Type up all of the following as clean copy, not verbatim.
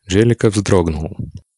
Джеллико вздрогнул.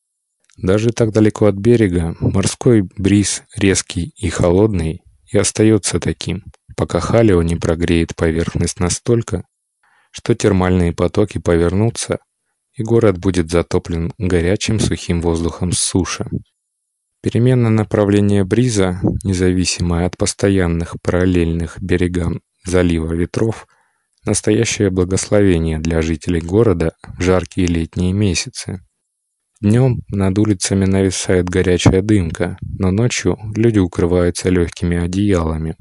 Даже так далеко от берега морской бриз резкий и холодный и остается таким, пока Халио не прогреет поверхность настолько, что термальные потоки повернутся, и город будет затоплен горячим сухим воздухом с суши. Перемена направления бриза, независимая от постоянных параллельных берегам залива ветров, настоящее благословение для жителей города в жаркие летние месяцы. Днем над улицами нависает горячая дымка, но ночью люди укрываются легкими одеялами.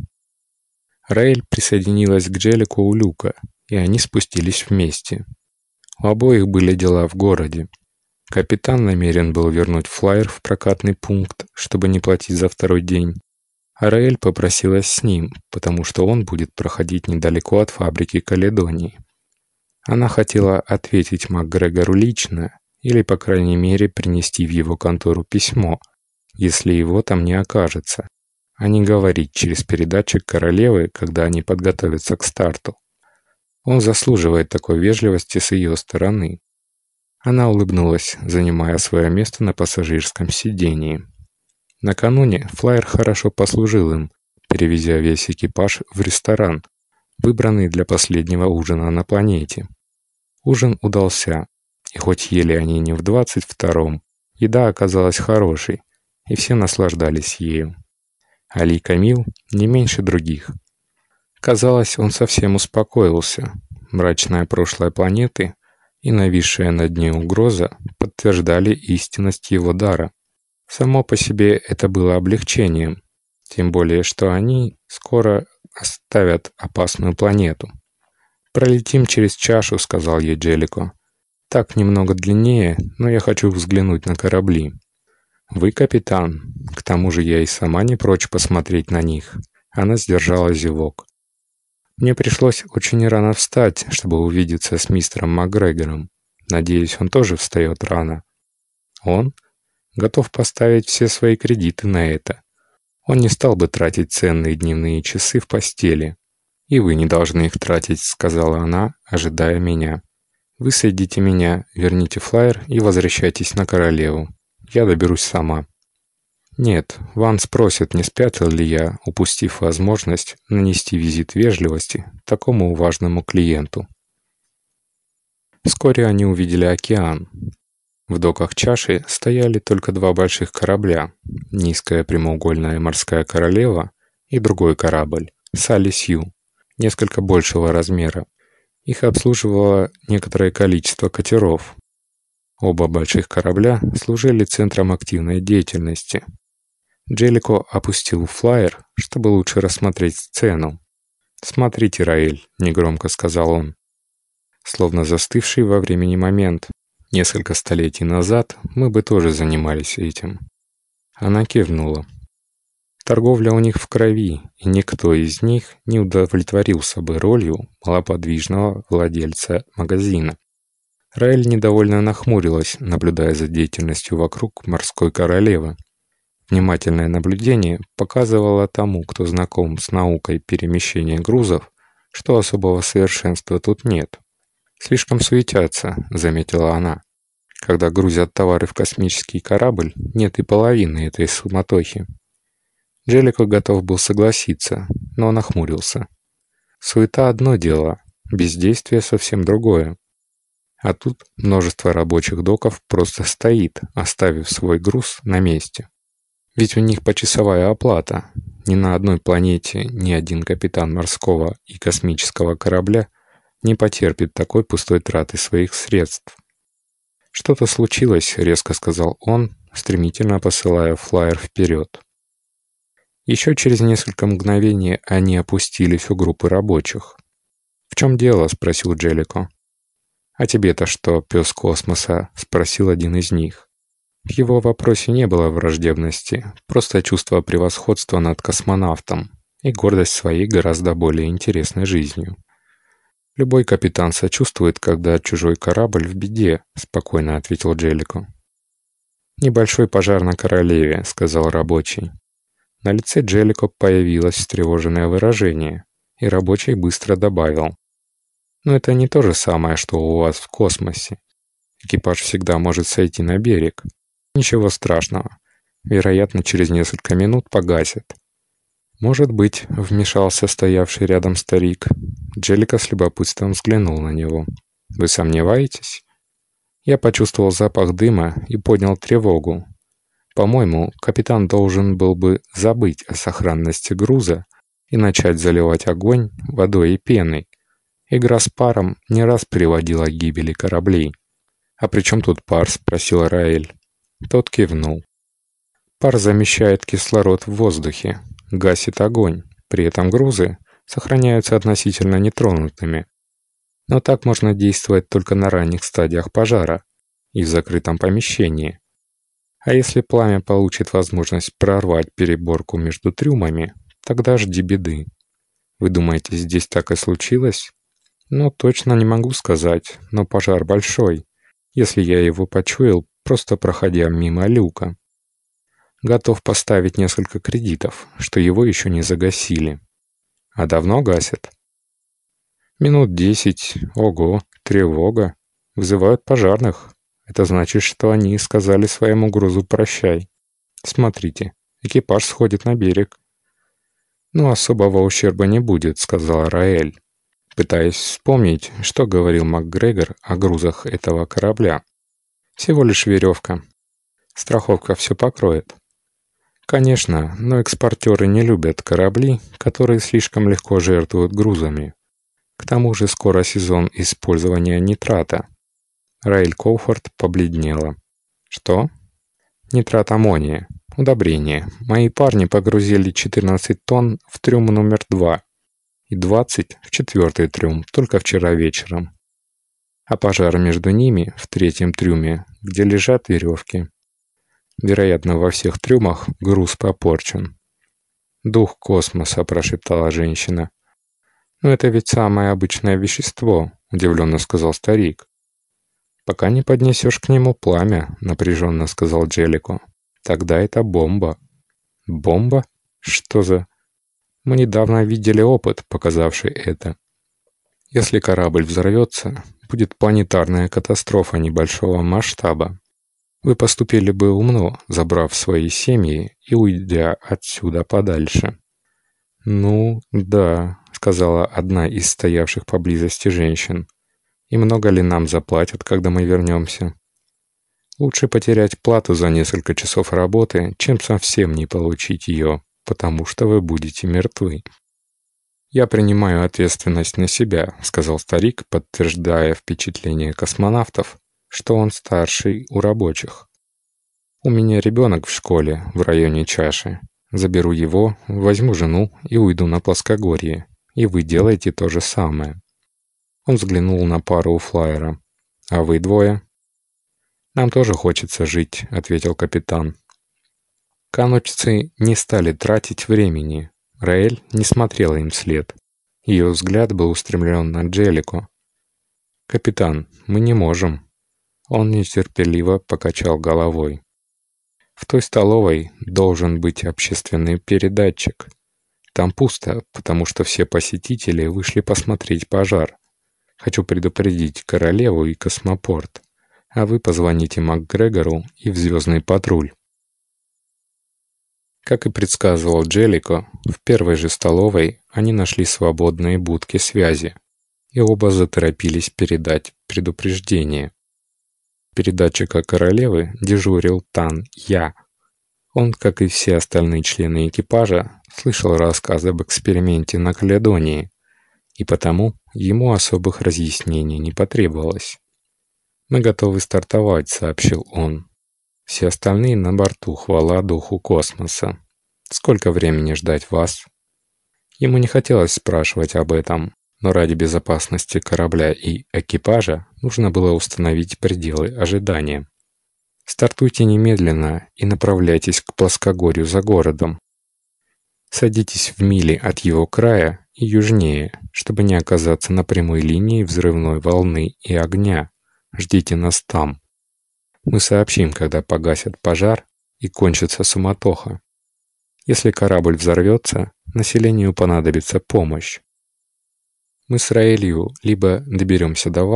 Раэль присоединилась к Джеллико у люка, и они спустились вместе. У обоих были дела в городе. Капитан намерен был вернуть флайер в прокатный пункт, чтобы не платить за второй день. А Раэль попросилась с ним, потому что он будет проходить недалеко от фабрики Каледонии. Она хотела ответить МакГрегору лично, или, по крайней мере, принести в его контору письмо, если его там не окажется, а не говорить через передатчик королевы, когда они подготовятся к старту. Он заслуживает такой вежливости с ее стороны. Она улыбнулась, занимая свое место на пассажирском сидении. Накануне флайер хорошо послужил им, перевезя весь экипаж в ресторан, выбранный для последнего ужина на планете. Ужин удался, и хоть ели они не в 22-м, еда оказалась хорошей, и все наслаждались ею. Али Камил не меньше других. Казалось, он совсем успокоился. Мрачное прошлое планеты и нависшая над ней угроза подтверждали истинность его дара. Само по себе это было облегчением, тем более что они скоро оставят опасную планету. «Пролетим через чашу», — сказал ей Джеллико. «Так немного длиннее, но я хочу взглянуть на корабли». «Вы капитан. К тому же я и сама не прочь посмотреть на них». Она сдержала зевок. «Мне пришлось очень рано встать, чтобы увидеться с мистером МакГрегором. Надеюсь, он тоже встает рано». «Он?» «Готов поставить все свои кредиты на это. Он не стал бы тратить ценные дневные часы в постели. И вы не должны их тратить», — сказала она, ожидая меня. «Высадите меня, верните флайер и возвращайтесь на королеву. Я доберусь сама». Нет, Ван спросит, не спятил ли я, упустив возможность нанести визит вежливости такому важному клиенту. Вскоре они увидели океан. В доках чаши стояли только два больших корабля, низкая прямоугольная морская королева и другой корабль, Салли Сью, несколько большего размера. Их обслуживало некоторое количество катеров. Оба больших корабля служили центром активной деятельности. Джеллико опустил флайер, чтобы лучше рассмотреть сцену. «Смотрите, Раэль», — негромко сказал он. Словно застывший во времени момент. Несколько столетий назад мы бы тоже занимались этим. Она кивнула. Торговля у них в крови, и никто из них не удовлетворился бы ролью малоподвижного владельца магазина. Раэль недовольно нахмурилась, наблюдая за деятельностью вокруг морской королевы. Внимательное наблюдение показывало тому, кто знаком с наукой перемещения грузов, что особого совершенства тут нет. «Слишком суетятся», — заметила она. «Когда грузят товары в космический корабль, нет и половины этой суматохи». Джеллико готов был согласиться, но нахмурился. Суета — одно дело, бездействие — совсем другое. А тут множество рабочих доков просто стоит, оставив свой груз на месте. Ведь у них почасовая оплата. Ни на одной планете ни один капитан морского и космического корабля не потерпит такой пустой траты своих средств. «Что-то случилось», — резко сказал он, стремительно посылая флайер вперед. Еще через несколько мгновений они опустились у группы рабочих. «В чем дело?» — спросил Джеллико. «А тебе-то что, пес космоса?» — спросил один из них. В его вопросе не было враждебности, просто чувство превосходства над космонавтом и гордость своей гораздо более интересной жизнью. «Любой капитан сочувствует, когда чужой корабль в беде», — спокойно ответил Джеллико. «Небольшой пожар на королеве», — сказал рабочий. На лице Джеллико появилось встревоженное выражение, и рабочий быстро добавил. «Но это не то же самое, что у вас в космосе. Экипаж всегда может сойти на берег. Ничего страшного. Вероятно, через несколько минут погасит. «Может быть», — вмешался стоявший рядом старик. Джеллико с любопытством взглянул на него. «Вы сомневаетесь?» Я почувствовал запах дыма и поднял тревогу. По-моему, капитан должен был бы забыть о сохранности груза и начать заливать огонь водой и пеной. Игра с паром не раз приводила к гибели кораблей. «А при чем тут пар?» — спросил Раэль. Тот кивнул. Пар замещает кислород в воздухе, гасит огонь, при этом грузы сохраняются относительно нетронутыми. Но так можно действовать только на ранних стадиях пожара и в закрытом помещении. А если пламя получит возможность прорвать переборку между трюмами, тогда жди беды. Вы думаете, здесь так и случилось? Ну, точно не могу сказать, но пожар большой, если я его почуял, просто проходя мимо люка. Готов поставить несколько кредитов, что его еще не загасили. А давно гасят? Минут 10. Ого, тревога. Вызывают пожарных. Это значит, что они сказали своему грузу «прощай». Смотрите, экипаж сходит на берег. «Ну, особого ущерба не будет», — сказал Раэль, пытаясь вспомнить, что говорил МакГрегор о грузах этого корабля. «Всего лишь веревка. Страховка все покроет». Конечно, но экспортеры не любят корабли, которые слишком легко жертвуют грузами. К тому же скоро сезон использования нитрата. Раэль Коуфорд побледнела. «Что?» «Нитрат аммония. Удобрение. Мои парни погрузили 14 тонн в трюм номер 2 и 20 в 4-й трюм только вчера вечером. А пожар между ними в 3-м трюме, где лежат веревки. Вероятно, во всех трюмах груз попорчен». «Дух космоса», — прошептала женщина. «Но это ведь самое обычное вещество», — удивленно сказал старик. «Пока не поднесешь к нему пламя», — напряженно сказал Джеллико. «Тогда это бомба». «Бомба? Что за...» «Мы недавно видели опыт, показавший это. Если корабль взорвется, будет планетарная катастрофа небольшого масштаба. Вы поступили бы умно, забрав свои семьи и уйдя отсюда подальше». «Ну, да», — сказала одна из стоявших поблизости женщин. «И много ли нам заплатят, когда мы вернемся?» «Лучше потерять плату за несколько часов работы, чем совсем не получить ее, потому что вы будете мертвы». «Я принимаю ответственность на себя», — сказал старик, подтверждая впечатление космонавтов, что он старший у рабочих. «У меня ребенок в школе, в районе чаши. Заберу его, возьму жену и уйду на плоскогорье. И вы делаете то же самое». Он взглянул на пару у флайера. «А вы двое?» «Нам тоже хочется жить», — ответил капитан. Канучцы не стали тратить времени. Раэль не смотрела им вслед. Ее взгляд был устремлен на Джеллико. «Капитан, мы не можем». Он нетерпеливо покачал головой. «В той столовой должен быть общественный передатчик. Там пусто, потому что все посетители вышли посмотреть пожар. Хочу предупредить королеву и космопорт, а вы позвоните МакГрегору и в Звездный патруль». Как и предсказывал Джеллико, в первой же столовой они нашли свободные будки связи, и оба заторопились передать предупреждение. Передатчика королевы дежурил Тан Я. Он, как и все остальные члены экипажа, слышал рассказ об эксперименте на Каледонии, и потому ему особых разъяснений не потребовалось. «Мы готовы стартовать», — сообщил он. «Все остальные на борту, хвала духу космоса. Сколько времени ждать вас?» Ему не хотелось спрашивать об этом, но ради безопасности корабля и экипажа нужно было установить пределы ожидания. «Стартуйте немедленно и направляйтесь к плоскогорью за городом. Садитесь в миле от его края и южнее, чтобы не оказаться на прямой линии взрывной волны и огня. Ждите нас там. Мы сообщим, когда погасят пожар и кончится суматоха. Если корабль взорвется, населению понадобится помощь. Мы с Раэлью либо доберемся до вас,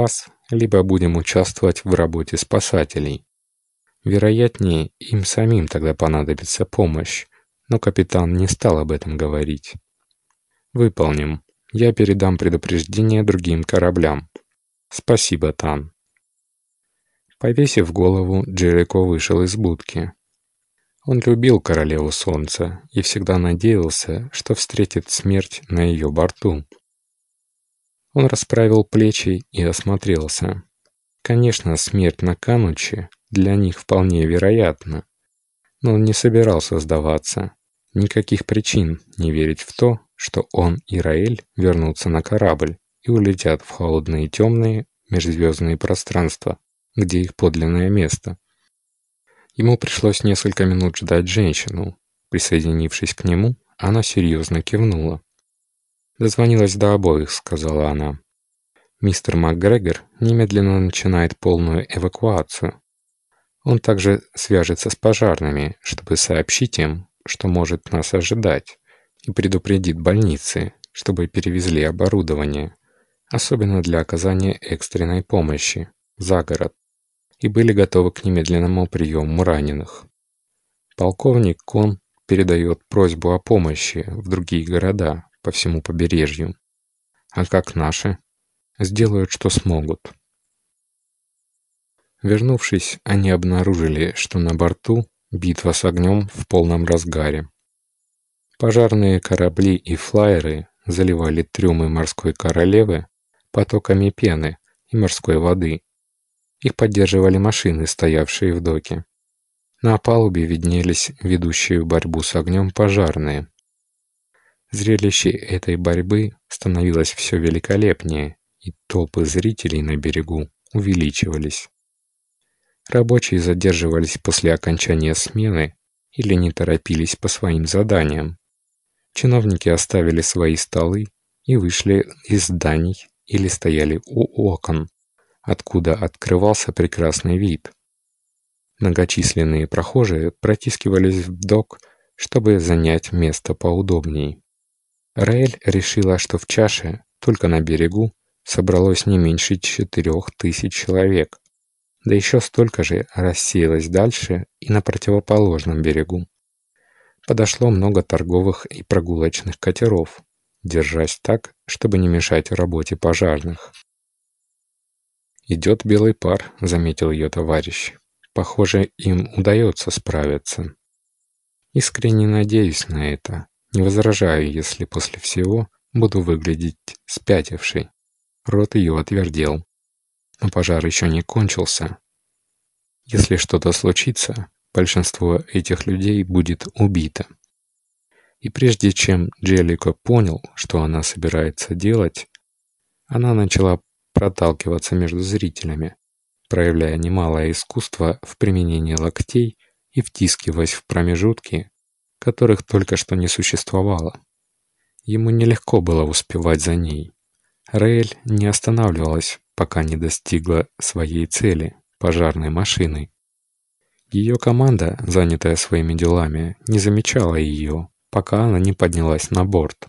либо будем участвовать в работе спасателей. Вероятнее, им самим тогда понадобится помощь, но капитан не стал об этом говорить. Выполним. Я передам предупреждение другим кораблям. Спасибо, Тан. Повесив голову, Джерико вышел из будки. Он любил Королеву Солнца и всегда надеялся, что встретит смерть на ее борту. Он расправил плечи и осмотрелся. Конечно, смерть на Кануче для них вполне вероятна, но он не собирался сдаваться. Никаких причин не верить в то, что он и Раэль вернутся на корабль и улетят в холодные темные межзвездные пространства, где их подлинное место. Ему пришлось несколько минут ждать женщину. Присоединившись к нему, она серьезно кивнула. «Дозвонилась до обоих», — сказала она. «Мистер МакГрегор немедленно начинает полную эвакуацию. Он также свяжется с пожарными, чтобы сообщить им, что может нас ожидать, и предупредит больницы, чтобы перевезли оборудование, особенно для оказания экстренной помощи, за город, и были готовы к немедленному приему раненых. Полковник Кон передает просьбу о помощи в другие города по всему побережью. А как наши? Сделают, что смогут». Вернувшись, они обнаружили, что на борту битва с огнем в полном разгаре. Пожарные корабли и флайеры заливали трюмы морской королевы потоками пены и морской воды. Их поддерживали машины, стоявшие в доке. На палубе виднелись ведущие борьбу с огнем пожарные. Зрелище этой борьбы становилось все великолепнее, и толпы зрителей на берегу увеличивались. Рабочие задерживались после окончания смены или не торопились по своим заданиям. Чиновники оставили свои столы и вышли из зданий или стояли у окон, откуда открывался прекрасный вид. Многочисленные прохожие протискивались в док, чтобы занять место поудобнее. Раэль решила, что в чаше, только на берегу, собралось не меньше 4000 человек, да еще столько же рассеялось дальше и на противоположном берегу. Подошло много торговых и прогулочных катеров, держась так, чтобы не мешать работе пожарных. «Идет белый пар», — заметил ее товарищ. «Похоже, им удается справиться. Искренне надеюсь на это. Не возражаю, если после всего буду выглядеть спятившей». Рот ее отвердел. Но пожар еще не кончился. Если что-то случится, большинство этих людей будет убито. И прежде чем Джеллико понял, что она собирается делать, она начала проталкиваться между зрителями, проявляя немалое искусство в применении локтей и втискиваясь в промежутки, которых только что не существовало. Ему нелегко было успевать за ней. Раэль не останавливалась, пока не достигла своей цели – пожарной машины. Ее команда, занятая своими делами, не замечала ее, пока она не поднялась на борт.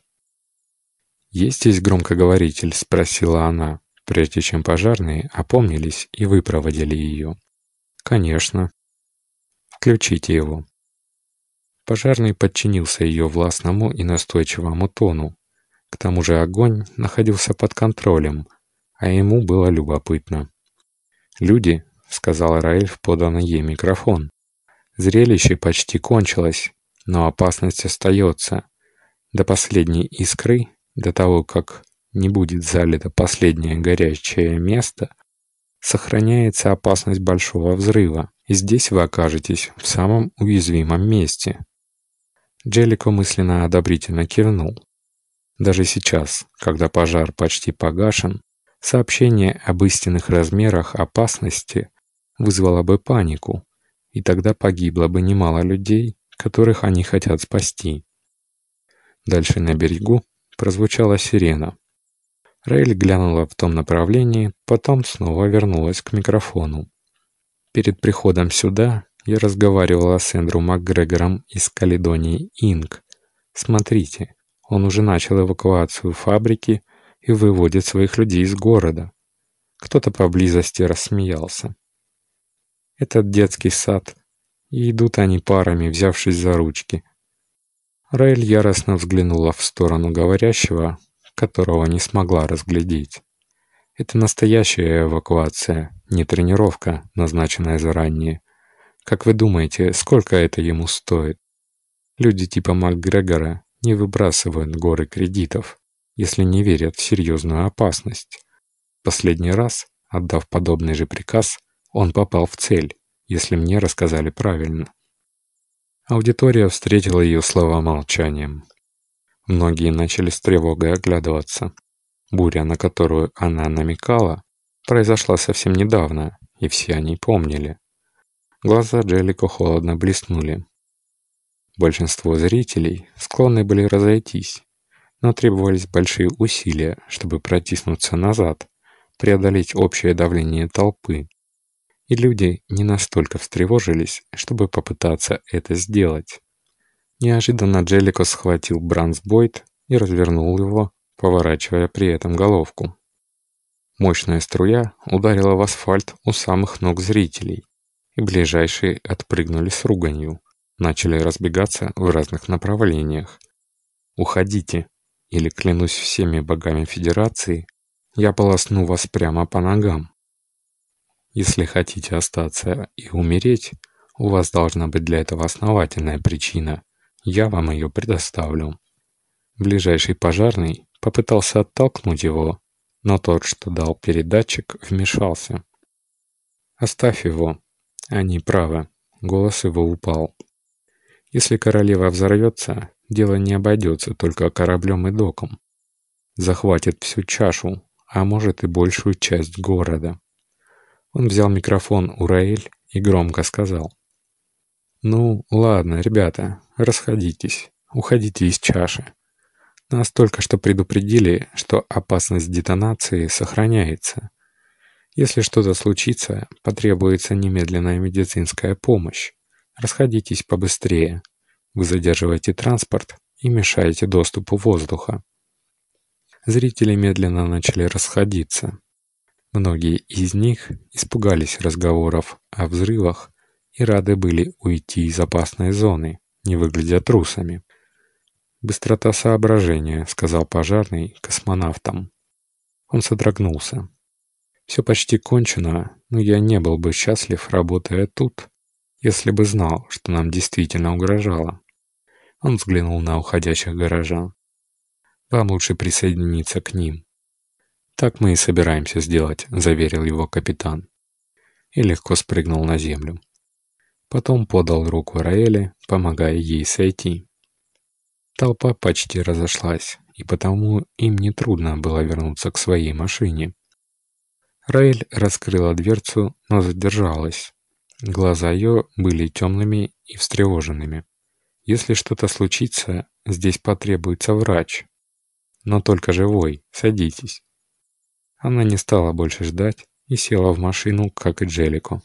«Есть здесь громкоговоритель?» – спросила она, прежде чем пожарные опомнились и выпроводили ее. «Конечно. Включите его». Пожарный подчинился ее властному и настойчивому тону. К тому же огонь находился под контролем, а ему было любопытно. «Люди», — сказал Раэль в поданный ей микрофон, — «зрелище почти кончилось, но опасность остается. До последней искры, до того, как не будет залито последнее горячее место, сохраняется опасность большого взрыва, и здесь вы окажетесь в самом уязвимом месте». Джеллико мысленно одобрительно кивнул. Даже сейчас, когда пожар почти погашен, сообщение об истинных размерах опасности вызвало бы панику, и тогда погибло бы немало людей, которых они хотят спасти. Дальше на берегу прозвучала сирена. Раэль глянула в том направлении, потом снова вернулась к микрофону. «Перед приходом сюда я разговаривала с Эндрю МакГрегором из Каледонии Инк. Смотрите, он уже начал эвакуацию фабрики и выводит своих людей из города. Кто-то поблизости рассмеялся. Этот детский сад, и идут они парами, взявшись за ручки. Раэль яростно взглянула в сторону говорящего, которого не смогла разглядеть. Это настоящая эвакуация, не тренировка, назначенная заранее. Как вы думаете, сколько это ему стоит? Люди типа МакГрегора не выбрасывают горы кредитов, если не верят в серьезную опасность. Последний раз, отдав подобный же приказ, он попал в цель, если мне рассказали правильно. Аудитория встретила ее слова молчанием. Многие начали с тревогой оглядываться. Буря, на которую она намекала, произошла совсем недавно, и все о ней помнили. Глаза Джеллико холодно блеснули. Большинство зрителей склонны были разойтись, но требовались большие усилия, чтобы протиснуться назад, преодолеть общее давление толпы. И люди не настолько встревожились, чтобы попытаться это сделать. Неожиданно Джеллико схватил бронзбойт и развернул его, поворачивая при этом головку. Мощная струя ударила в асфальт у самых ног зрителей, и ближайшие отпрыгнули с руганью, начали разбегаться в разных направлениях. «Уходите, или, клянусь всеми богами Федерации, я полосну вас прямо по ногам. Если хотите остаться и умереть, у вас должна быть для этого основательная причина. Я вам ее предоставлю». Ближайший пожарный попытался оттолкнуть его, но тот, что дал передатчик, вмешался. «Оставь его. Они правы». Голос его упал. «Если королева взорвется, дело не обойдется только кораблем и доком. Захватит всю чашу, а может и большую часть города». Он взял микрофон у Раэль и громко сказал: «Ну, ладно, ребята, расходитесь, уходите из чаши. Нас только что предупредили, что опасность детонации сохраняется. Если что-то случится, потребуется немедленная медицинская помощь. Расходитесь побыстрее. Вы задерживаете транспорт и мешаете доступу воздуха». Зрители медленно начали расходиться. Многие из них испугались разговоров о взрывах и рады были уйти из опасной зоны, не выглядя трусами. «Быстрота соображения», — сказал пожарный космонавтам. Он содрогнулся. «Все почти кончено, но я не был бы счастлив, работая тут, если бы знал, что нам действительно угрожало». Он взглянул на уходящих горожан. «Вам лучше присоединиться к ним». «Так мы и собираемся сделать», — заверил его капитан. И легко спрыгнул на землю. Потом подал руку Раэле, помогая ей сойти. Толпа почти разошлась, и потому им нетрудно было вернуться к своей машине. Раэль раскрыла дверцу, но задержалась. Глаза ее были темными и встревоженными. «Если что-то случится, здесь потребуется врач. Но только живой, садитесь». Она не стала больше ждать и села в машину, как и Джеллико.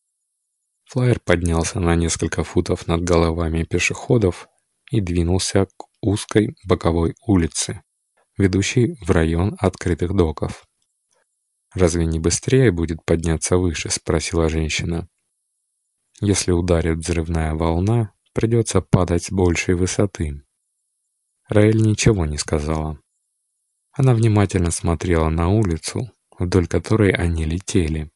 Флайер поднялся на несколько футов над головами пешеходов и двинулся к узкой боковой улице, ведущей в район открытых доков. «Разве не быстрее будет подняться выше?» — спросила женщина. «Если ударит взрывная волна, придется падать с большей высоты». Раэль ничего не сказала. Она внимательно смотрела на улицу, вдоль которой они летели.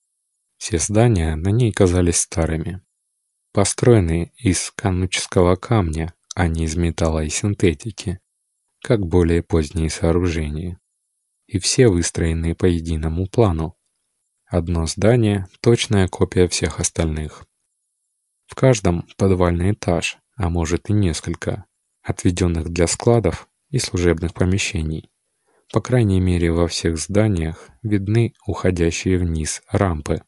Все здания на ней казались старыми, построенные из канучского камня, а не из металла и синтетики, как более поздние сооружения. И все выстроенные по единому плану. Одно здание – точная копия всех остальных. В каждом подвальный этаж, а может и несколько, отведенных для складов и служебных помещений. По крайней мере, во всех зданиях видны уходящие вниз рампы.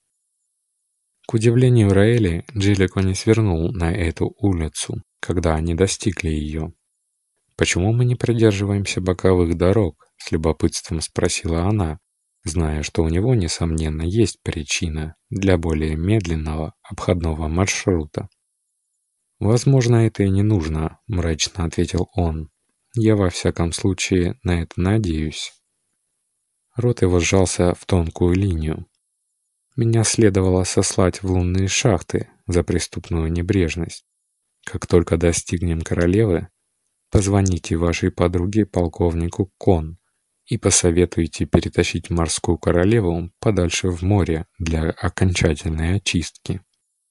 К удивлению Раэли, Джеллико не свернул на эту улицу, когда они достигли ее. «Почему мы не придерживаемся боковых дорог?» — с любопытством спросила она, зная, что у него, несомненно, есть причина для более медленного обходного маршрута. «Возможно, это и не нужно», — мрачно ответил он. «Я во всяком случае на это надеюсь». Рот его сжался в тонкую линию. Меня следовало сослать в лунные шахты за преступную небрежность. Как только достигнем королевы, позвоните вашей подруге полковнику Кон и посоветуйте перетащить морскую королеву подальше в море для окончательной очистки.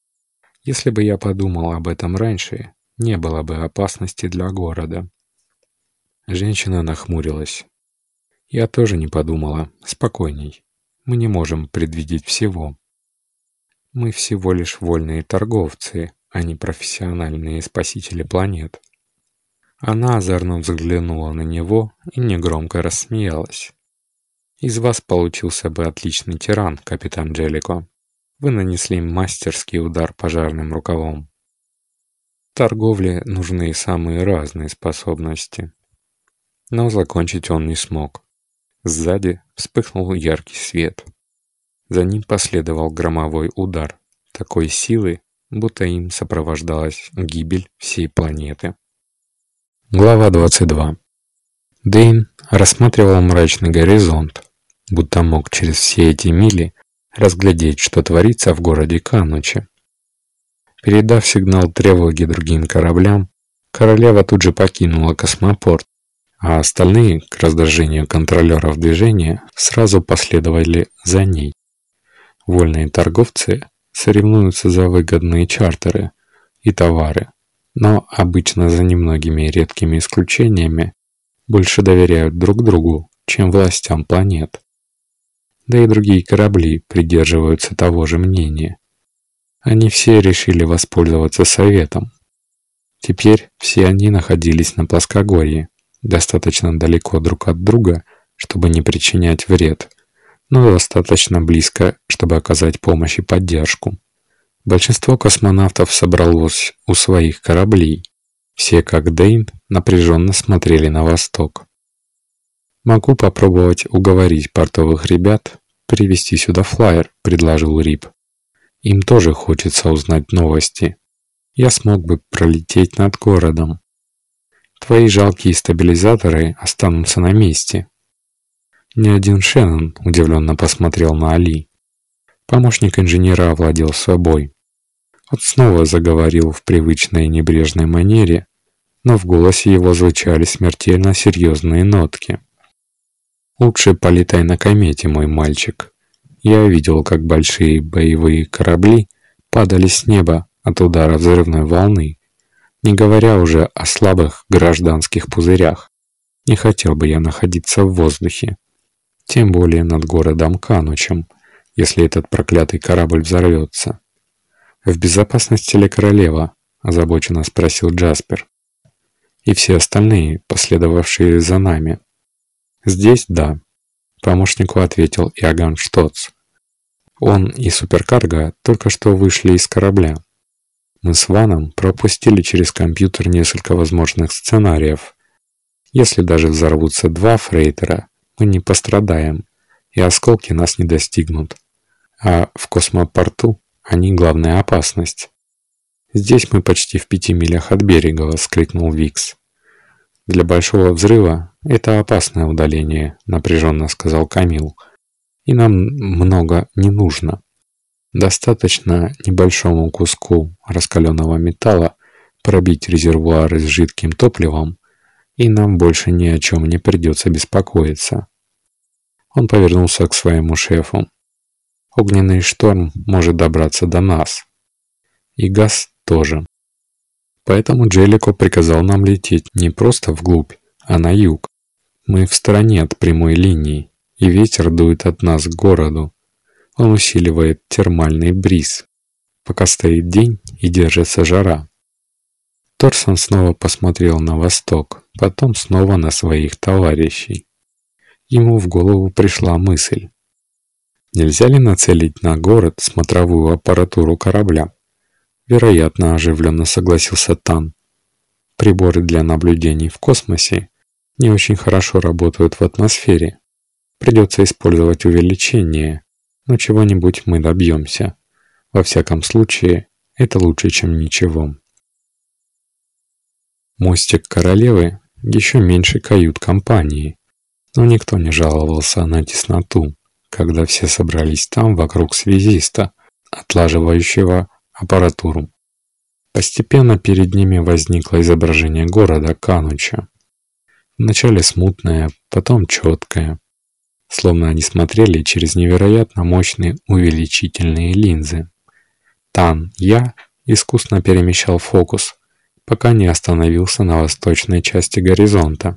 Если бы я подумал об этом раньше, не было бы опасности для города. Женщина нахмурилась. Я тоже не подумала. Спокойней. Мы не можем предвидеть всего. Мы всего лишь вольные торговцы, а не профессиональные спасители планет. Она озорно взглянула на него и негромко рассмеялась. Из вас получился бы отличный тиран, капитан Джеллико. Вы нанесли мастерский удар пожарным рукавом. В торговле нужны самые разные способности. Но закончить он не смог. Сзади вспыхнул яркий свет. За ним последовал громовой удар, такой силы, будто им сопровождалась гибель всей планеты. Глава 22. Дэйн рассматривал мрачный горизонт, будто мог через все эти мили разглядеть, что творится в городе Канучи. Передав сигнал тревоги другим кораблям, королева тут же покинула космопорт, а остальные, к раздражению контролеров движения, сразу последовали за ней. Вольные торговцы соревнуются за выгодные чартеры и товары, но обычно за немногими редкими исключениями больше доверяют друг другу, чем властям планет. Да и другие корабли придерживаются того же мнения. Они все решили воспользоваться советом. Теперь все они находились на плоскогорье, достаточно далеко друг от друга, чтобы не причинять вред, но достаточно близко, чтобы оказать помощь и поддержку. Большинство космонавтов собралось у своих кораблей. Все, как Дэйн, напряженно смотрели на восток. «Могу попробовать уговорить портовых ребят привезти сюда флайер», — предложил Рип. «Им тоже хочется узнать новости. Я смог бы пролететь над городом. Твои жалкие стабилизаторы останутся на месте». Ни один Шеннон удивленно посмотрел на Али. Помощник инженера овладел собой. Он снова заговорил в привычной небрежной манере, но в голосе его звучали смертельно серьезные нотки. «Лучше полетай на комете, мой мальчик. Я видел, как большие боевые корабли падали с неба от удара взрывной волны, не говоря уже о слабых гражданских пузырях. Не хотел бы я находиться в воздухе, тем более над городом Канучем, если этот проклятый корабль взорвется». «В безопасности ли королева?» – озабоченно спросил Джаспер. «И все остальные, последовавшие за нами?» «Здесь – да», – помощнику ответил Иоганн Штоц. «Он и суперкарго только что вышли из корабля. Мы с Ваном пропустили через компьютер несколько возможных сценариев. Если даже взорвутся 2 фрейтера, мы не пострадаем, и осколки нас не достигнут. А в космопорту они главная опасность». «Здесь мы почти в 5 милях от берега», — воскликнул Викс. «Для большого взрыва это опасное удаление», — напряженно сказал Камил. «И нам много не нужно. Достаточно небольшому куску раскаленного металла пробить резервуары с жидким топливом, и нам больше ни о чем не придется беспокоиться». Он повернулся к своему шефу. «Огненный шторм может добраться до нас. И газ тоже. Поэтому Джеллико приказал нам лететь не просто вглубь, а на юг. Мы в стороне от прямой линии, и ветер дует от нас к городу. Он усиливает термальный бриз, пока стоит день и держится жара». Торсон снова посмотрел на восток, потом снова на своих товарищей. Ему в голову пришла мысль. Нельзя ли нацелить на город смотровую аппаратуру корабля? «Вероятно», — оживленно согласился Тан. «Приборы для наблюдений в космосе не очень хорошо работают в атмосфере. Придется использовать увеличение, но чего-нибудь мы добьемся. Во всяком случае, это лучше, чем ничего». Мостик королевы еще меньше кают-компании, Но никто не жаловался на тесноту, когда все собрались там вокруг связиста, отлаживающего аппаратуру. Постепенно перед ними возникло изображение города Кануча. Вначале смутное, потом четкое, словно они смотрели через невероятно мощные увеличительные линзы. Тан-Я искусно перемещал фокус, пока не остановился на восточной части горизонта.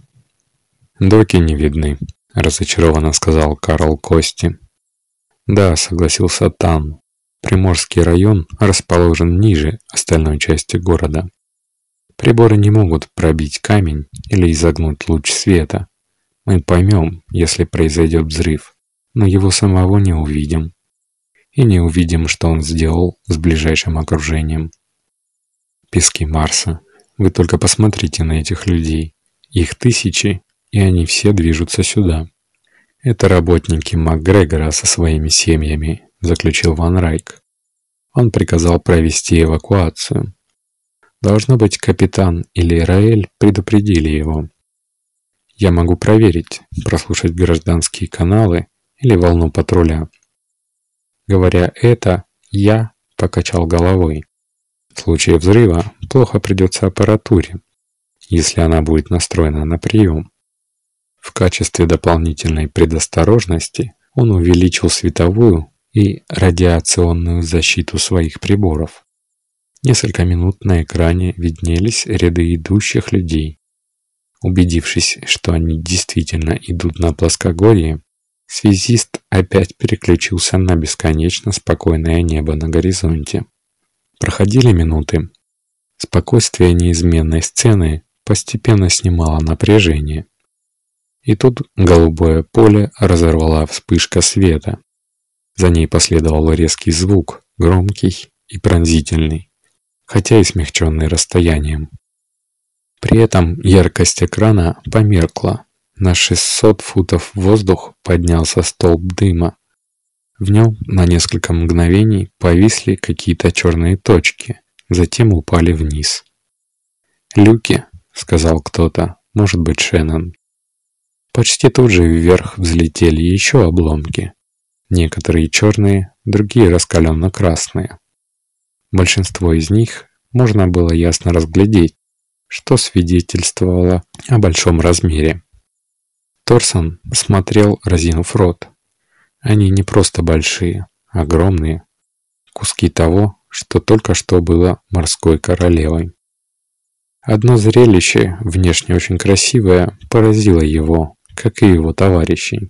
«Доки не видны», — разочарованно сказал Карл Кости. «Да», — согласился Тан. «Приморский район расположен ниже остальной части города. Приборы не могут пробить камень или изогнуть луч света. Мы поймем, если произойдет взрыв, но его самого не увидим. И не увидим, что он сделал с ближайшим окружением. Пески Марса. Вы только посмотрите на этих людей. Их тысячи, и они все движутся сюда. Это работники МакГрегора со своими семьями», — заключил Ван Райк. Он приказал провести эвакуацию. Должно быть, капитан или Раэль предупредили его. Я могу проверить, прослушать гражданские каналы или волну патруля. Говоря это, я покачал головой. В случае взрыва плохо придется аппаратуре, если она будет настроена на прием. В качестве дополнительной предосторожности он увеличил световую и радиационную защиту своих приборов. Несколько минут на экране виднелись ряды идущих людей. Убедившись, что они действительно идут на плоскогорье, связист опять переключился на бесконечно спокойное небо на горизонте. Проходили минуты. Спокойствие неизменной сцены постепенно снимало напряжение. И тут голубое поле разорвала вспышка света. За ней последовал резкий звук, громкий и пронзительный, хотя и смягченный расстоянием. При этом яркость экрана померкла. На 600 футов в воздух поднялся столб дыма. В нем на несколько мгновений повисли какие-то черные точки, затем упали вниз. «Люки», — сказал кто-то, может быть Шеннон. Почти тут же вверх взлетели еще обломки. Некоторые черные, другие раскаленно-красные. Большинство из них можно было ясно разглядеть, что свидетельствовало о большом размере. Торсон смотрел, разинув рот. Они не просто большие, огромные. Куски того, что только что было морской королевой. Одно зрелище, внешне очень красивое, поразило его, как и его товарищей.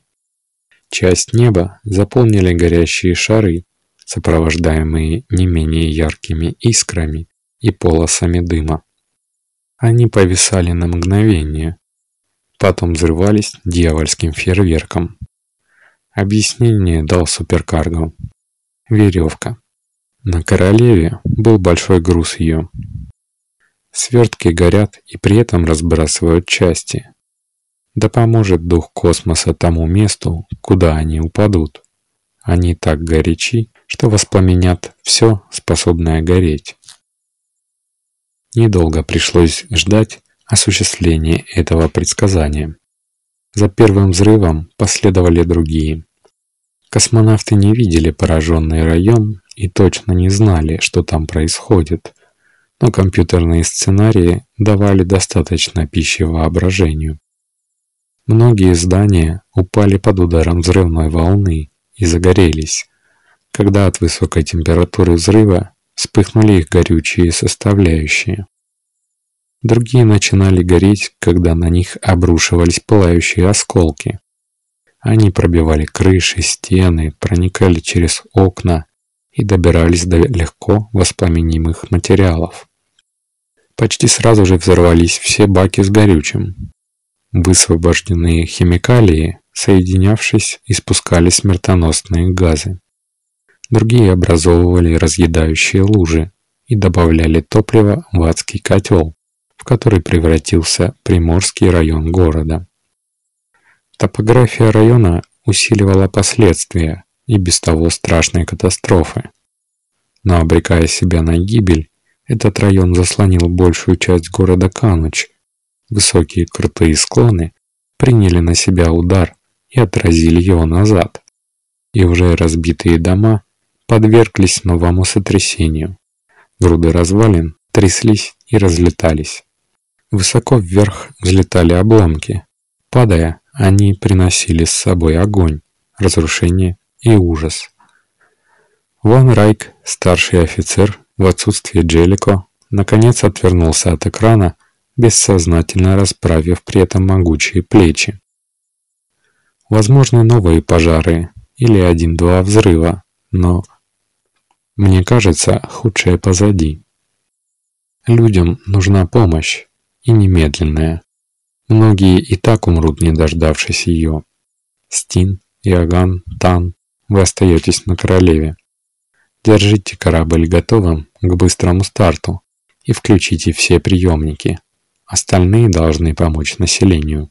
Часть неба заполнили горящие шары, сопровождаемые не менее яркими искрами и полосами дыма. Они повисали на мгновение, потом взрывались дьявольским фейерверком. Объяснение дал суперкарго. Веревка. На королеве был большой груз ее. Свертки горят и при этом разбрасывают части. Да поможет дух космоса тому месту, куда они упадут. Они так горячи, что воспламенят все, способное гореть. Недолго пришлось ждать осуществления этого предсказания. За первым взрывом последовали другие. Космонавты не видели пораженный район и точно не знали, что там происходит, но компьютерные сценарии давали достаточно пищи воображению. Многие здания упали под ударом взрывной волны и загорелись, когда от высокой температуры взрыва вспыхнули их горючие составляющие. Другие начинали гореть, когда на них обрушивались пылающие осколки. Они пробивали крыши, стены, проникали через окна и добирались до легко воспламенимых материалов. Почти сразу же взорвались все баки с горючим. Высвобожденные химикалии, соединявшись, испускали смертоносные газы. Другие образовывали разъедающие лужи и добавляли топливо в адский котел, в который превратился Приморский район города. Топография района усиливала последствия и без того страшной катастрофы. Но обрекая себя на гибель, этот район заслонил большую часть города Кануч. Высокие крутые склоны приняли на себя удар и отразили его назад, и уже разбитые дома подверглись новому сотрясению. Груды развалин тряслись и разлетались. Высоко вверх взлетали обломки. Падая, они приносили с собой огонь, разрушение и ужас. Ван Райк, старший офицер, в отсутствие Джеллико, наконец отвернулся от экрана, бессознательно расправив при этом могучие плечи. Возможны новые пожары или 1-2 взрыва, но, мне кажется, худшее позади. Людям нужна помощь, и немедленная. Многие и так умрут, не дождавшись ее. Стин, Иоганн, Тан, вы остаетесь на Королеве. Держите корабль готовым к быстрому старту и включите все приемники. Остальные должны помочь населению.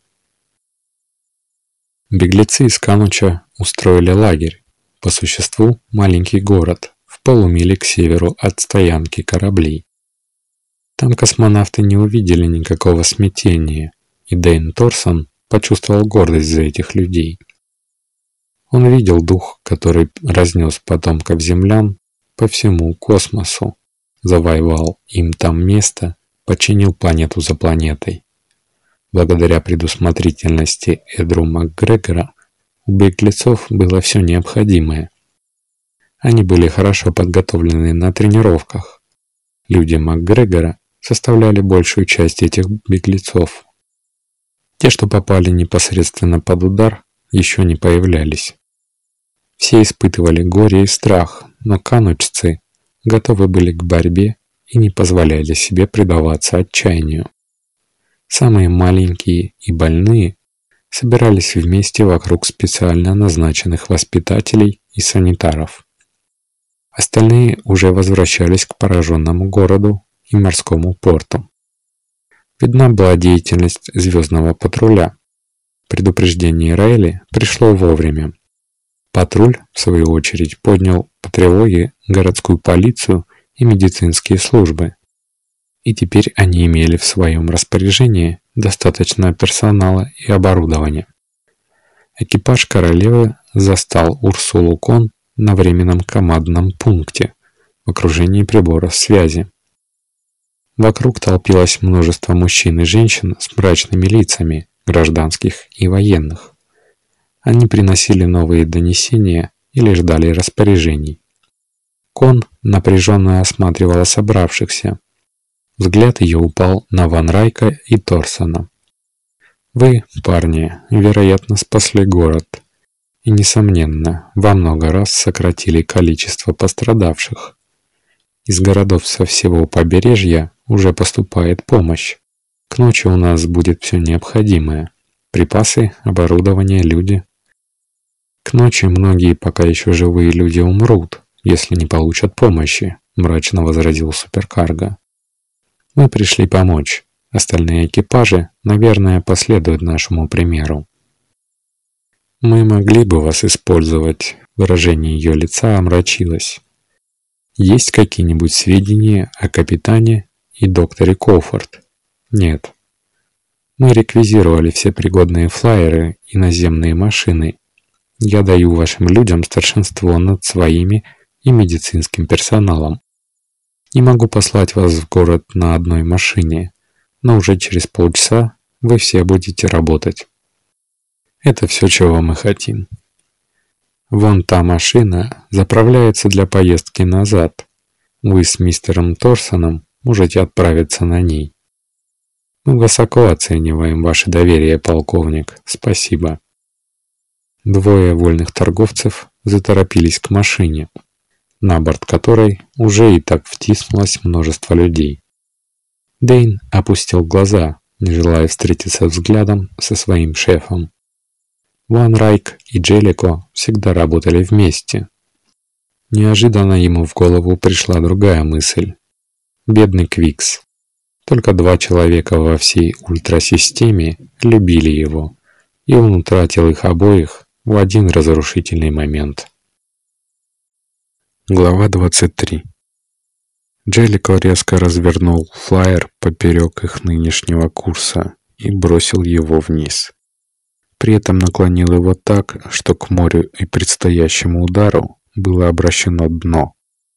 Беглецы из Кануча устроили лагерь, по существу маленький город, в полумиле к северу от стоянки кораблей. Там космонавты не увидели никакого смятения, и Дэйн Торсон почувствовал гордость за этих людей. Он видел дух, который разнес потомков землян по всему космосу, завоевал им там место, починил планету за планетой. Благодаря предусмотрительности Эдру МакГрегора у беглецов было все необходимое. Они были хорошо подготовлены на тренировках. Люди МакГрегора составляли большую часть этих беглецов. Те, что попали непосредственно под удар, еще не появлялись. Все испытывали горе и страх, но канучцы готовы были к борьбе и не позволяли себе предаваться отчаянию. Самые маленькие и больные собирались вместе вокруг специально назначенных воспитателей и санитаров. Остальные уже возвращались к пораженному городу и морскому порту. Видна была деятельность звездного патруля. Предупреждение Райли пришло вовремя. Патруль, в свою очередь, поднял по тревоге городскую полицию и медицинские службы. И теперь они имели в своем распоряжении достаточно персонала и оборудования. Экипаж королевы застал Урсулу Кон на временном командном пункте в окружении приборов связи. Вокруг толпилось множество мужчин и женщин с мрачными лицами, гражданских и военных. Они приносили новые донесения или ждали распоряжений. Кон напряженно осматривала собравшихся. Взгляд ее упал на Ван Райка и Торсона. «Вы, парни, вероятно, спасли город и, несомненно, во много раз сократили количество пострадавших. Из городов со всего побережья уже поступает помощь. К ночи у нас будет все необходимое. Припасы, оборудование, люди. К ночи многие пока еще живые люди умрут, если не получат помощи», — мрачно возразил суперкарго. «Мы пришли помочь. Остальные экипажи, наверное, последуют нашему примеру». «Мы могли бы вас использовать», — выражение ее лица омрачилось. «Есть какие-нибудь сведения о капитане и докторе Коуфорд?» «Нет. Мы реквизировали все пригодные флайеры и наземные машины. Я даю вашим людям старшинство над своими и медицинским персоналом. Не могу послать вас в город на одной машине, но уже через полчаса вы все будете работать. Это все, чего мы хотим. Вон та машина заправляется для поездки назад. Вы с мистером Торсоном можете отправиться на ней. Мы высоко оцениваем ваше доверие, полковник. Спасибо». Двое вольных торговцев заторопились к машине, на борт которой уже и так втиснулось множество людей. Дэйн опустил глаза, не желая встретиться взглядом со своим шефом. Ван Райк и Джеллико всегда работали вместе. Неожиданно ему в голову пришла другая мысль. Бедный Квикс. Только 2 человека во всей ультрасистеме любили его, и он утратил их обоих в один разрушительный момент. Глава 23. Джеллико резко развернул флайер поперек их нынешнего курса и бросил его вниз. При этом наклонил его так, что к морю и предстоящему удару было обращено дно.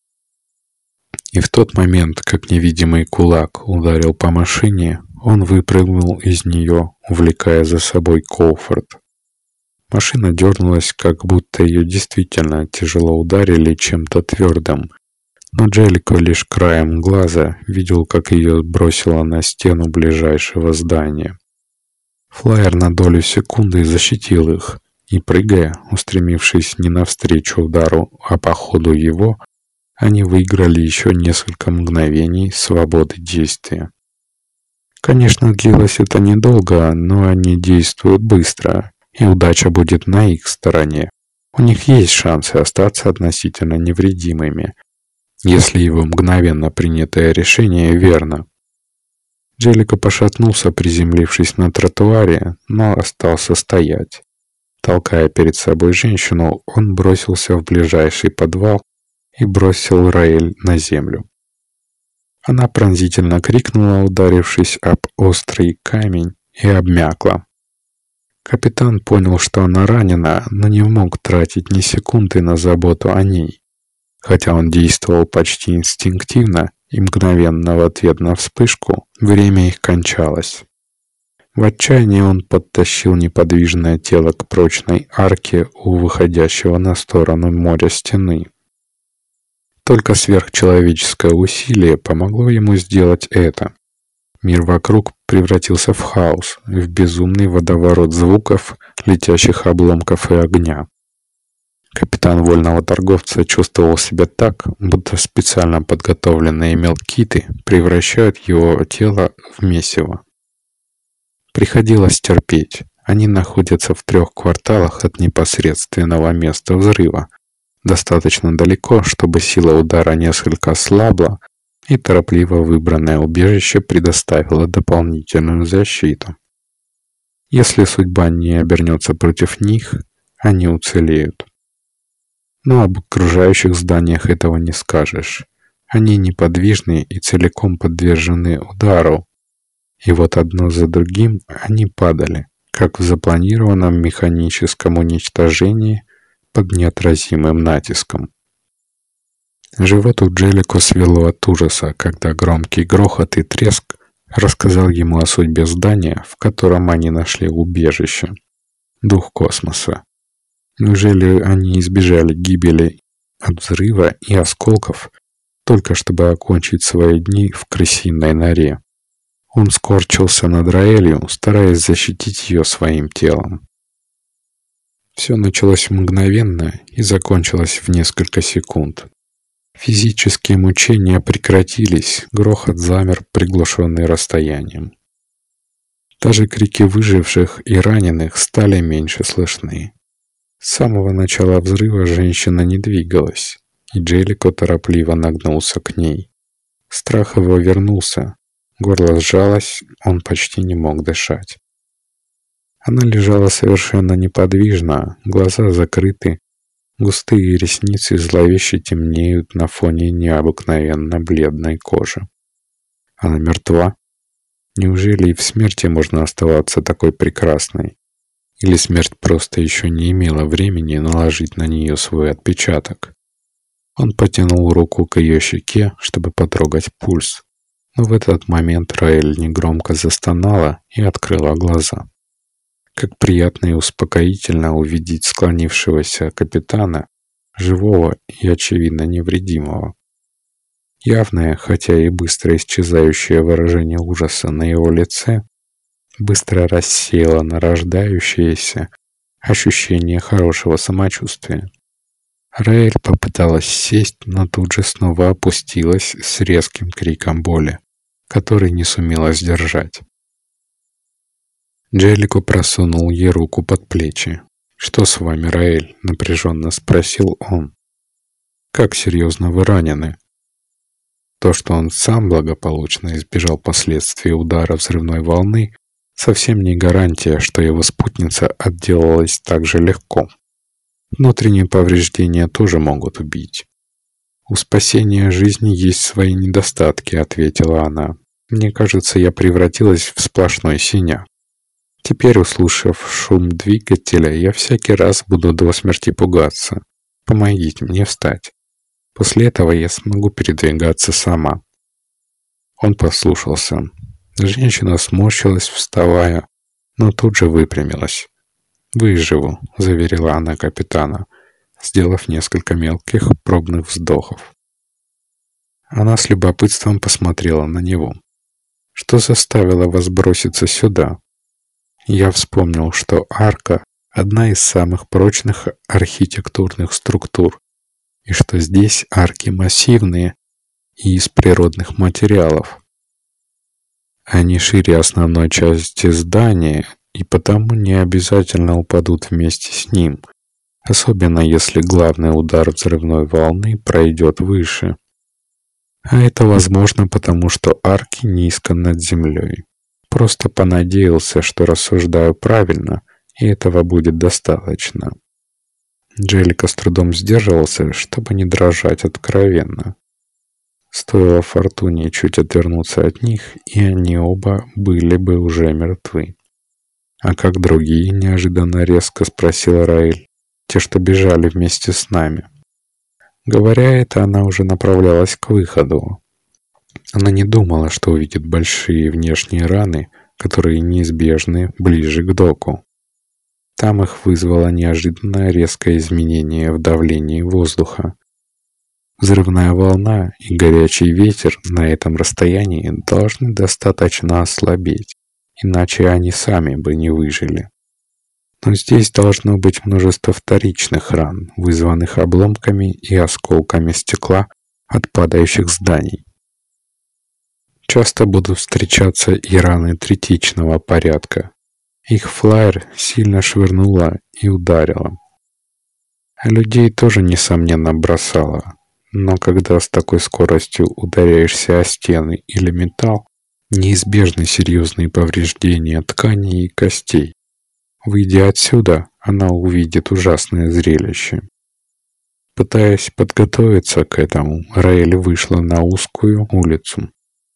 И в тот момент, как невидимый кулак ударил по машине, он выпрыгнул из нее, увлекая за собой Коуфорд. Машина дернулась, как будто ее действительно тяжело ударили чем-то твердым, но Джеллико лишь краем глаза видел, как ее бросило на стену ближайшего здания. Флайер на долю секунды защитил их, и, прыгая, устремившись не навстречу удару, а по ходу его, они выиграли еще несколько мгновений свободы действия. Конечно, длилось это недолго, но они действуют быстро, и удача будет на их стороне. У них есть шансы остаться относительно невредимыми, если его мгновенно принятое решение верно. Джеллико пошатнулся, приземлившись на тротуаре, но остался стоять. Толкая перед собой женщину, он бросился в ближайший подвал и бросил Раэль на землю. Она пронзительно крикнула, ударившись об острый камень, и обмякла. Капитан понял, что она ранена, но не мог тратить ни секунды на заботу о ней. Хотя он действовал почти инстинктивно, и мгновенно в ответ на вспышку время их кончалось. В отчаянии он подтащил неподвижное тело к прочной арке у выходящего на сторону моря стены. Только сверхчеловеческое усилие помогло ему сделать это. Мир вокруг превратился в хаос, в безумный водоворот звуков, летящих обломков и огня. Капитан вольного торговца чувствовал себя так, будто специально подготовленные мелкиты превращают его тело в месиво. Приходилось терпеть. Они находятся в 3 кварталах от непосредственного места взрыва, достаточно далеко, чтобы сила удара несколько ослабла, и торопливо выбранное убежище предоставило дополнительную защиту. Если судьба не обернется против них, они уцелеют. Но об окружающих зданиях этого не скажешь. Они неподвижны и целиком подвержены удару. И вот одно за другим они падали, как в запланированном механическом уничтожении под неотразимым натиском. Живот у Джеллико свело от ужаса, когда громкий грохот и треск рассказал ему о судьбе здания, в котором они нашли убежище. Дух космоса. Неужели они избежали гибели от взрыва и осколков, только чтобы окончить свои дни в крысиной норе? Он скорчился над Раэлью, стараясь защитить ее своим телом. Все началось мгновенно и закончилось в несколько секунд. Физические мучения прекратились, грохот замер, приглушенный расстоянием. Даже крики выживших и раненых стали меньше слышны. С самого начала взрыва женщина не двигалась, и Джеллико торопливо нагнулся к ней. Страх его вернулся, горло сжалось, он почти не мог дышать. Она лежала совершенно неподвижно, глаза закрыты, густые ресницы зловеще темнеют на фоне необыкновенно бледной кожи. Она мертва? Неужели и в смерти можно оставаться такой прекрасной? Или смерть просто еще не имела времени наложить на нее свой отпечаток? Он потянул руку к ее щеке, чтобы потрогать пульс. Но в этот момент Раэль негромко застонала и открыла глаза. Как приятно и успокоительно увидеть склонившегося капитана, живого и, очевидно, невредимого. Явное, хотя и быстро исчезающее выражение ужаса на его лице быстро рассеяло нарождающееся ощущение хорошего самочувствия. Раэль попыталась сесть, но тут же снова опустилась с резким криком боли, который не сумела сдержать. Джеллико просунул ей руку под плечи. «Что с вами, Раэль?» — напряженно спросил он. «Как серьезно вы ранены?» То, что он сам благополучно избежал последствий удара взрывной волны, совсем не гарантия, что его спутница отделалась так же легко. Внутренние повреждения тоже могут убить. «У спасения жизни есть свои недостатки», — ответила она. «Мне кажется, я превратилась в сплошной синяк». Теперь, услышав шум двигателя, я всякий раз буду до смерти пугаться. Помогите мне встать. После этого я смогу передвигаться сама». Он послушался. Женщина сморщилась, вставая, но тут же выпрямилась. «Выживу», — заверила она капитана, сделав несколько мелких пробных вздохов. Она с любопытством посмотрела на него. «Что заставило вас броситься сюда?» Я вспомнил, что арка — одна из самых прочных архитектурных структур, и что здесь арки массивные и из природных материалов. Они шире основной части здания и потому не обязательно упадут вместе с ним, особенно если главный удар взрывной волны пройдет выше. А это возможно потому, что арки низко над землей. Просто понадеялся, что рассуждаю правильно, и этого будет достаточно. Джеллика с трудом сдерживался, чтобы не дрожать откровенно. Стоило Фортуне чуть отвернуться от них, и они оба были бы уже мертвы. «А как другие?» — неожиданно резко спросил Раэль. «Те, что бежали вместе с нами». Говоря это, она уже направлялась к выходу. Она не думала, что увидит большие внешние раны, которые неизбежны ближе к доку. Там их вызвало неожиданное резкое изменение в давлении воздуха. Взрывная волна и горячий ветер на этом расстоянии должны достаточно ослабеть, иначе они сами бы не выжили. Но здесь должно быть множество вторичных ран, вызванных обломками и осколками стекла от падающих зданий. Часто будут встречаться и раны третичного порядка. Их флайер сильно швырнуло и ударило. А людей тоже, несомненно, бросало. Но когда с такой скоростью ударяешься о стены или металл, неизбежны серьезные повреждения тканей и костей. Выйдя отсюда, она увидит ужасное зрелище. Пытаясь подготовиться к этому, Раэль вышла на узкую улицу.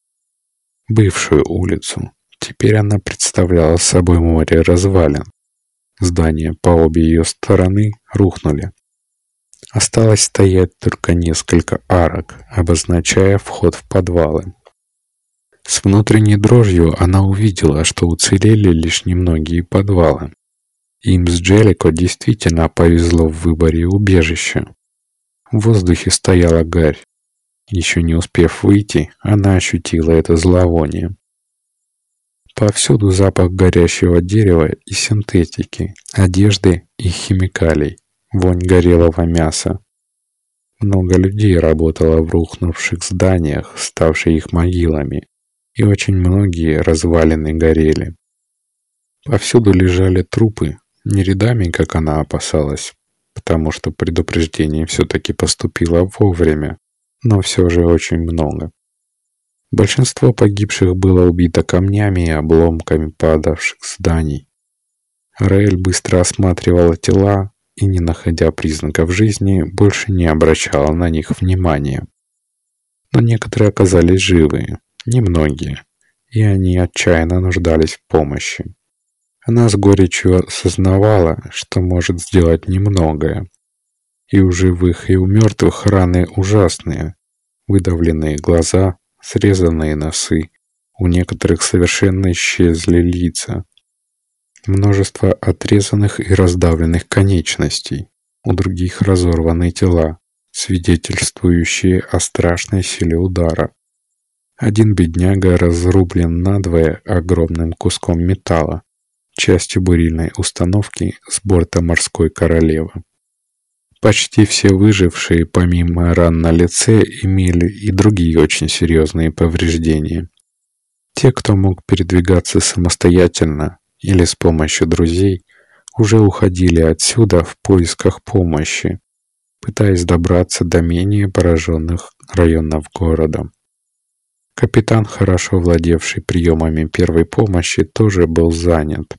Бывшую улицу. Теперь она представляла собой море развалин. Здания по обе ее стороны рухнули. Осталось стоять только несколько арок, обозначая вход в подвалы. С внутренней дрожью она увидела, что уцелели лишь немногие подвалы. Им с Джеллико действительно повезло в выборе убежища. В воздухе стояла гарь. Еще не успев выйти, она ощутила это зловоние. Повсюду запах горящего дерева и синтетики, одежды и химикалий, вонь горелого мяса. Много людей работало в рухнувших зданиях, ставших их могилами, и очень многие развалины горели. Повсюду лежали трупы, не рядами, как она опасалась, потому что предупреждение все-таки поступило вовремя, но все же очень много. Большинство погибших было убито камнями и обломками падавших зданий. Раэль быстро осматривала тела и, не находя признаков жизни, больше не обращала на них внимания. Но некоторые оказались живы, немногие, и они отчаянно нуждались в помощи. Она с горечью осознавала, что может сделать немногое. И у живых, и у мертвых раны ужасные. Выдавленные глаза, срезанные носы. У некоторых совершенно исчезли лица. Множество отрезанных и раздавленных конечностей. У других разорваны тела, свидетельствующие о страшной силе удара. Один бедняга разрублен надвое огромным куском металла, частью бурильной установки с борта морской королевы. Почти все выжившие, помимо ран на лице, имели и другие очень серьезные повреждения. Те, кто мог передвигаться самостоятельно или с помощью друзей, уже уходили отсюда в поисках помощи, пытаясь добраться до менее пораженных районов города. Капитан, хорошо владевший приемами первой помощи, тоже был занят.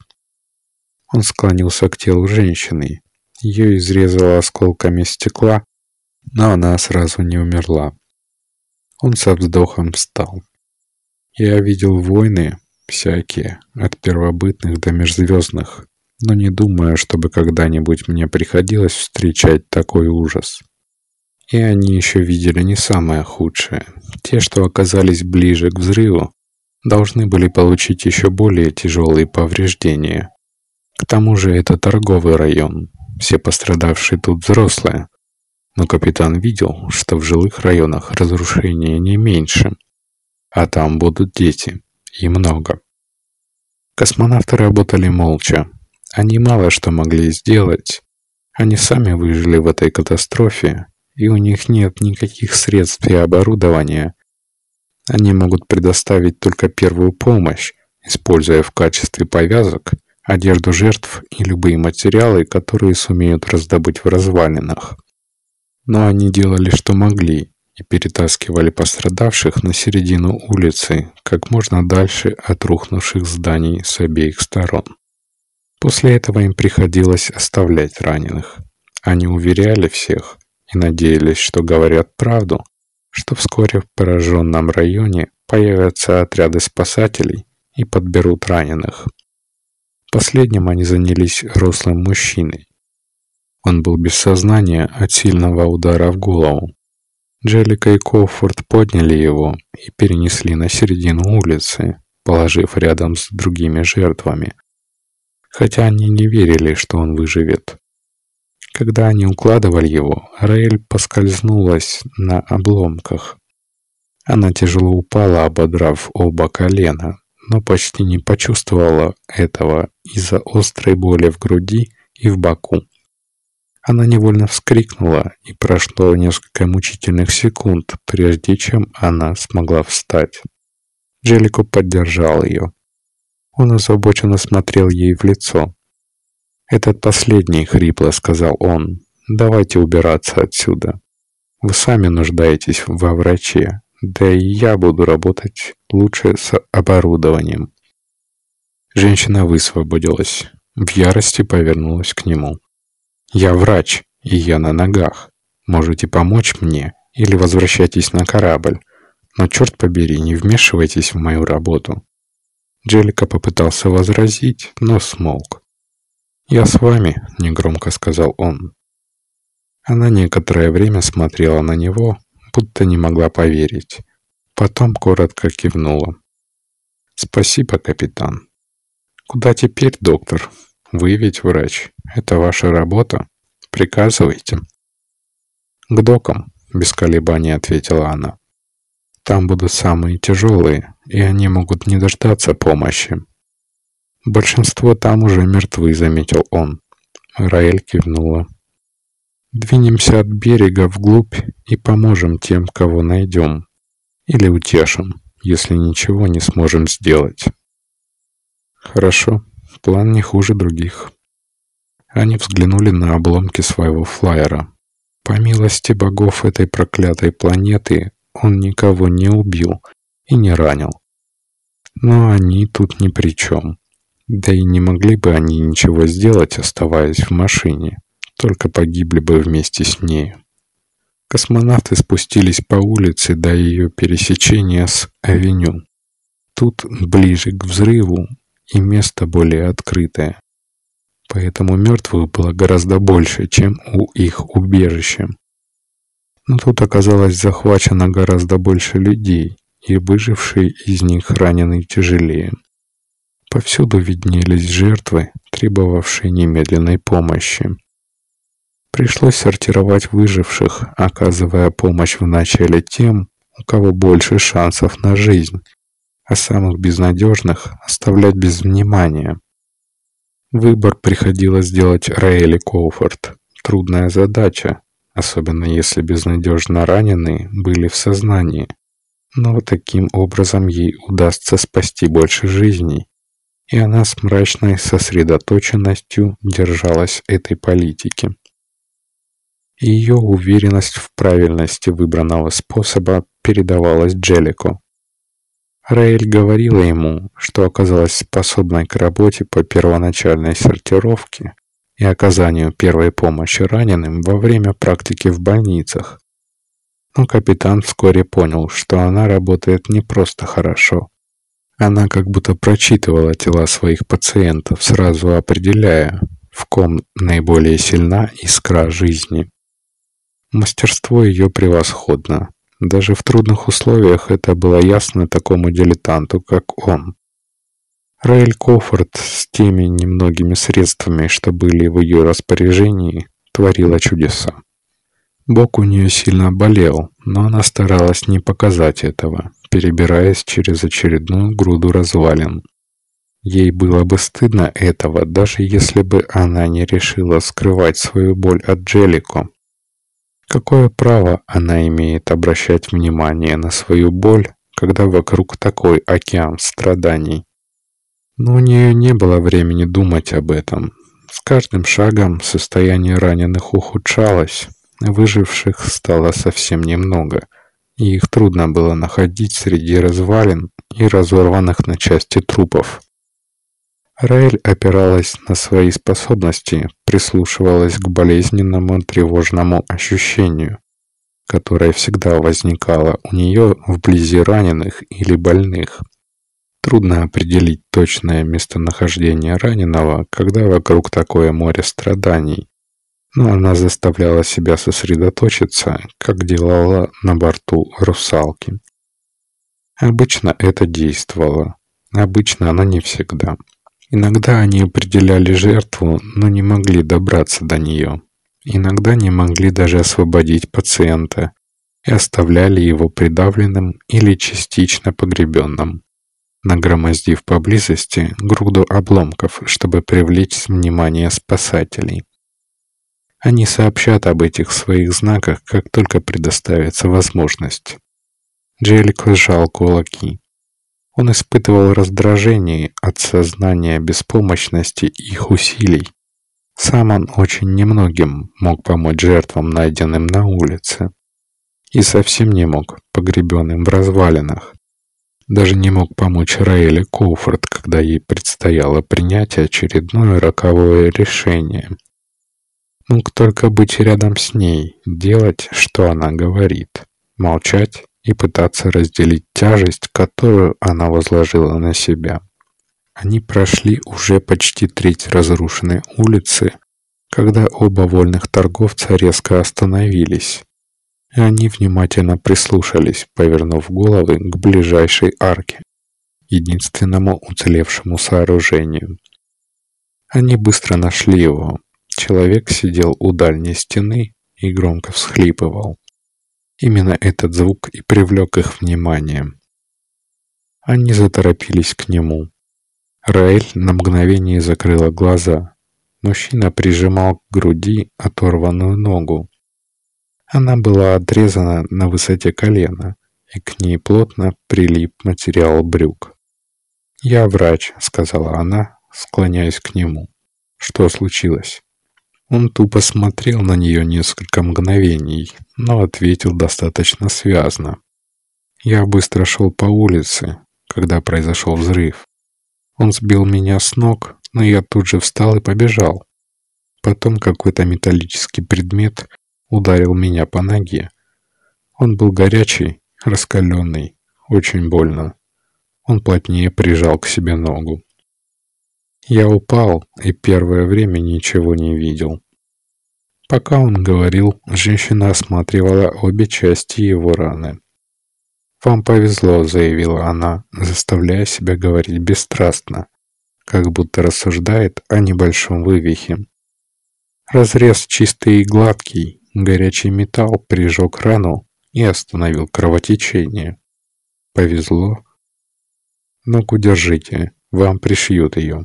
Он склонился к телу женщины. Ее изрезало осколками стекла, но она сразу не умерла. Он со вздохом встал. «Я видел войны, Всякие, от первобытных до межзвездных, но не думаю, чтобы когда-нибудь мне приходилось встречать такой ужас. И они еще видели не самое худшее. Те, что оказались ближе к взрыву, должны были получить еще более тяжелые повреждения. К тому же это торговый район, все пострадавшие тут взрослые. Но капитан видел, что в жилых районах разрушения не меньше, а там будут дети, и много. Космонавты работали молча. Они мало что могли сделать. Они сами выжили в этой катастрофе, и у них нет никаких средств и оборудования. Они могут предоставить только первую помощь, используя в качестве повязок одежду жертв и любые материалы, которые сумеют раздобыть в развалинах. Но они делали, что могли, и перетаскивали пострадавших на середину улицы, как можно дальше от рухнувших зданий с обеих сторон. После этого им приходилось оставлять раненых. Они уверяли всех и надеялись, что говорят правду, что вскоре в пораженном районе появятся отряды спасателей и подберут раненых. Последним они занялись рослым мужчиной. Он был без сознания от сильного удара в голову. Джеллика и Коуфорд подняли его и перенесли на середину улицы, положив рядом с другими жертвами, хотя они не верили, что он выживет. Когда они укладывали его, Раэль поскользнулась на обломках. Она тяжело упала, ободрав оба колена, но почти не почувствовала этого из-за острой боли в груди и в боку. Она невольно вскрикнула, и прошло несколько мучительных секунд, прежде чем она смогла встать. Джеллико поддержал ее. Он озабоченно смотрел ей в лицо. «Этот последний», — хрипло сказал он, — «давайте убираться отсюда. Вы сами нуждаетесь во враче, да и я буду работать лучше с оборудованием». Женщина высвободилась, в ярости повернулась к нему. «Я врач, и я на ногах. Можете помочь мне или возвращайтесь на корабль, но, черт побери, не вмешивайтесь в мою работу». Джеллика попытался возразить, но смолк. «Я с вами», — негромко сказал он. Она некоторое время смотрела на него, будто не могла поверить. Потом коротко кивнула. «Спасибо, капитан». «Куда теперь, доктор? Вы ведь врач. Это ваша работа. Приказывайте». «К докам», — без колебаний ответила она. «Там будут самые тяжелые, и они могут не дождаться помощи». «Большинство там уже мертвы», — заметил он. Раэль кивнула. «Двинемся от берега вглубь и поможем тем, кого найдем. Или утешим, если ничего не сможем сделать». «Хорошо, план не хуже других». Они взглянули на обломки своего флайера. По милости богов этой проклятой планеты он никого не убил и не ранил. Но они тут ни при чем. Да и не могли бы они ничего сделать, оставаясь в машине. Только погибли бы вместе с ней. Космонавты спустились по улице до ее пересечения с авеню. Тут ближе к взрыву и место более открытое. Поэтому мертвых было гораздо больше, чем у их убежища. Но тут оказалось захвачено гораздо больше людей, и выжившие из них ранены тяжелее. Повсюду виднелись жертвы, требовавшие немедленной помощи. Пришлось сортировать выживших, оказывая помощь вначале тем, у кого больше шансов на жизнь, а самых безнадежных оставлять без внимания. Выбор приходилось делать Раэль Коуфорд. Трудная задача, особенно если безнадежно раненые были в сознании. Но таким образом ей удастся спасти больше жизней. И она с мрачной сосредоточенностью держалась этой политики. Ее уверенность в правильности выбранного способа передавалась Джеллико. Раэль говорила ему, что оказалась способной к работе по первоначальной сортировке и оказанию первой помощи раненым во время практики в больницах. Но капитан вскоре понял, что она работает не просто хорошо. Она как будто прочитывала тела своих пациентов, сразу определяя, в ком наиболее сильна искра жизни. Мастерство ее превосходно. Даже в трудных условиях это было ясно такому дилетанту, как он. Раэль Коуфорд с теми немногими средствами, что были в ее распоряжении, творила чудеса. Бок у нее сильно болел, но она старалась не показать этого, перебираясь через очередную груду развалин. Ей было бы стыдно этого, даже если бы она не решила скрывать свою боль от Джеллико. Какое право она имеет обращать внимание на свою боль, когда вокруг такой океан страданий? Но у нее не было времени думать об этом. С каждым шагом состояние раненых ухудшалось, выживших стало совсем немного, и их трудно было находить среди развалин и разорванных на части трупов. Раэль опиралась на свои способности, прислушивалась к болезненному тревожному ощущению, которое всегда возникало у нее вблизи раненых или больных. Трудно определить точное местонахождение раненого, когда вокруг такое море страданий, но она заставляла себя сосредоточиться, как делала на борту русалки. Обычно это действовало, обычно, но не всегда. Иногда они определяли жертву, но не могли добраться до нее. Иногда не могли даже освободить пациента и оставляли его придавленным или частично погребенным, нагромоздив поблизости груду обломков, чтобы привлечь внимание спасателей. Они сообщат об этих своих знаках, как только предоставится возможность. Джеллико сжал кулаки. Он испытывал раздражение от сознания беспомощности их усилий. Сам он очень немногим мог помочь жертвам, найденным на улице. И совсем не мог, погребенным в развалинах. Даже не мог помочь Раэле Коуфорд, когда ей предстояло принять очередное роковое решение. Мог только быть рядом с ней, делать, что она говорит, молчать и пытаться разделить тяжесть, которую она возложила на себя. Они прошли уже почти треть разрушенной улицы, когда оба вольных торговца резко остановились. И они внимательно прислушались, повернув головы к ближайшей арке, единственному уцелевшему сооружению. Они быстро нашли его. Человек сидел у дальней стены и громко всхлипывал. Именно этот звук и привлек их внимание. Они заторопились к нему. Раэль на мгновение закрыла глаза. Мужчина прижимал к груди оторванную ногу. Она была отрезана на высоте колена, и к ней плотно прилип материал брюк. «Я врач», — сказала она, склоняясь к нему. «Что случилось?» Он тупо смотрел на нее несколько мгновений, но ответил достаточно связно. «Я быстро шел по улице, когда произошел взрыв. Он сбил меня с ног, но я тут же встал и побежал. Потом какой-то металлический предмет ударил меня по ноге. Он был горячий, раскаленный, очень больно. Он плотнее прижал к себе ногу. Я упал и первое время ничего не видел». Пока он говорил, женщина осматривала обе части его раны. «Вам повезло», — заявила она, заставляя себя говорить бесстрастно, как будто рассуждает о небольшом вывихе. Разрез чистый и гладкий, горячий металл прижег рану и остановил кровотечение. «Повезло? Ну-ка, держите, вам пришьют ее».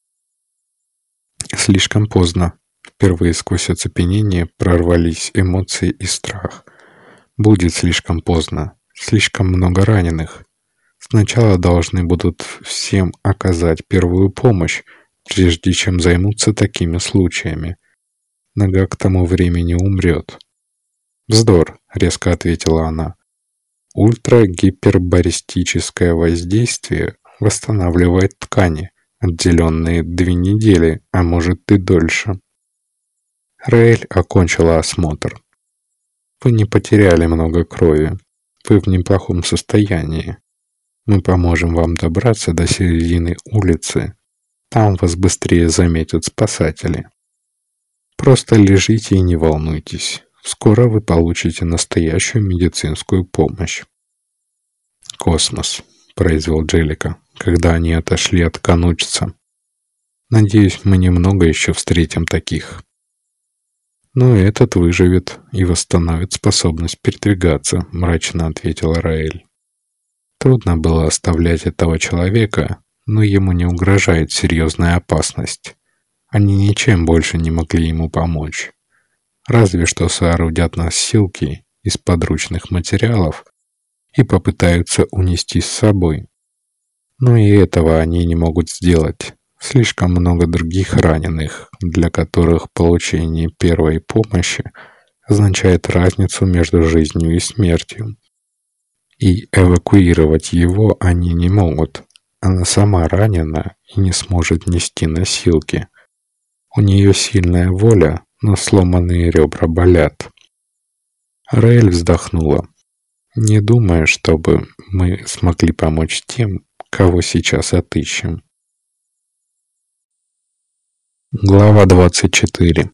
Слишком поздно. Впервые сквозь оцепенение прорвались эмоции и страх. Будет слишком поздно. Слишком много раненых. Сначала должны будут всем оказать первую помощь, прежде чем займутся такими случаями. Нога к тому времени умрет. «Вздор», — резко ответила она. «Ультрагипербаристическое воздействие восстанавливает ткани, отделенные 2 недели, а может и дольше». Раэль окончила осмотр. «Вы не потеряли много крови. Вы в неплохом состоянии. Мы поможем вам добраться до середины улицы. Там вас быстрее заметят спасатели. Просто лежите и не волнуйтесь. Скоро вы получите настоящую медицинскую помощь». «Космос», — произвел Джеллика, когда они отошли от канучца. «Надеюсь, мы немного еще встретим таких». «Но этот выживет и восстановит способность передвигаться», — мрачно ответила Раэль. Трудно было оставлять этого человека, но ему не угрожает серьезная опасность. Они ничем больше не могли ему помочь. Разве что соорудят носилки из подручных материалов и попытаются унести с собой. Но и этого они не могут сделать. Слишком много других раненых, для которых получение первой помощи означает разницу между жизнью и смертью. И эвакуировать его они не могут. Она сама ранена и не сможет нести носилки. У нее сильная воля, но сломанные ребра болят. Раэль вздохнула. «Не думаю, чтобы мы смогли помочь тем, кого сейчас отыщем». Глава 24.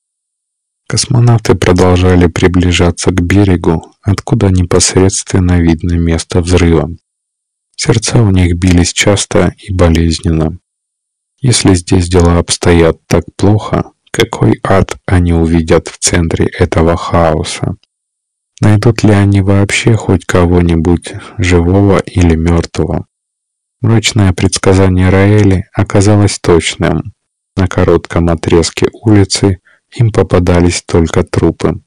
Космонавты продолжали приближаться к берегу, откуда непосредственно видно место взрыва. Сердца у них бились часто и болезненно. Если здесь дела обстоят так плохо, какой ад они увидят в центре этого хаоса? Найдут ли они вообще хоть кого-нибудь, живого или мертвого? Мрачное предсказание Раэли оказалось точным. На коротком отрезке улицы им попадались только трупы.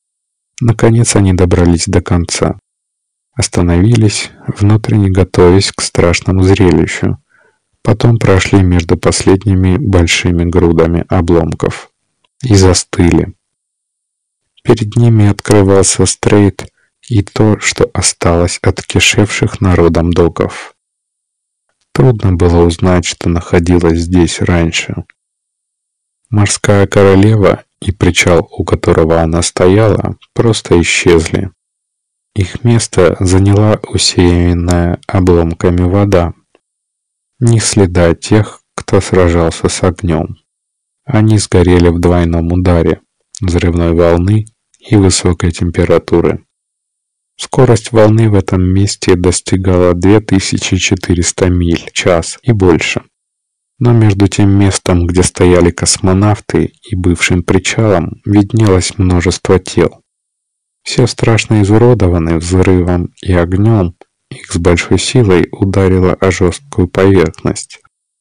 Наконец они добрались до конца. Остановились, внутренне готовясь к страшному зрелищу. Потом прошли между последними большими грудами обломков и застыли. Перед ними открывался Стрейт и то, что осталось от кишевших народом доков. Трудно было узнать, что находилось здесь раньше. Морская королева и причал, у которого она стояла, просто исчезли. Их место заняла усеянная обломками вода. Ни следа тех, кто сражался с огнем. Они сгорели в двойном ударе взрывной волны и высокой температуры. Скорость волны в этом месте достигала 2400 миль в час и больше. Но между тем местом, где стояли космонавты, и бывшим причалом виднелось множество тел. Все страшно изуродованы взрывом и огнем, их с большой силой ударило о жесткую поверхность.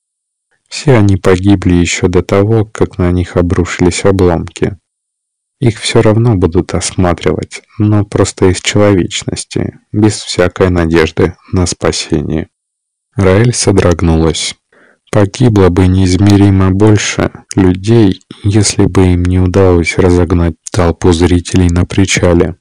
Все они погибли еще до того, как на них обрушились обломки. Их все равно будут осматривать, но просто из человечности, без всякой надежды на спасение. Раэль содрогнулась. Погибло бы неизмеримо больше людей, если бы им не удалось разогнать толпу зрителей на причале.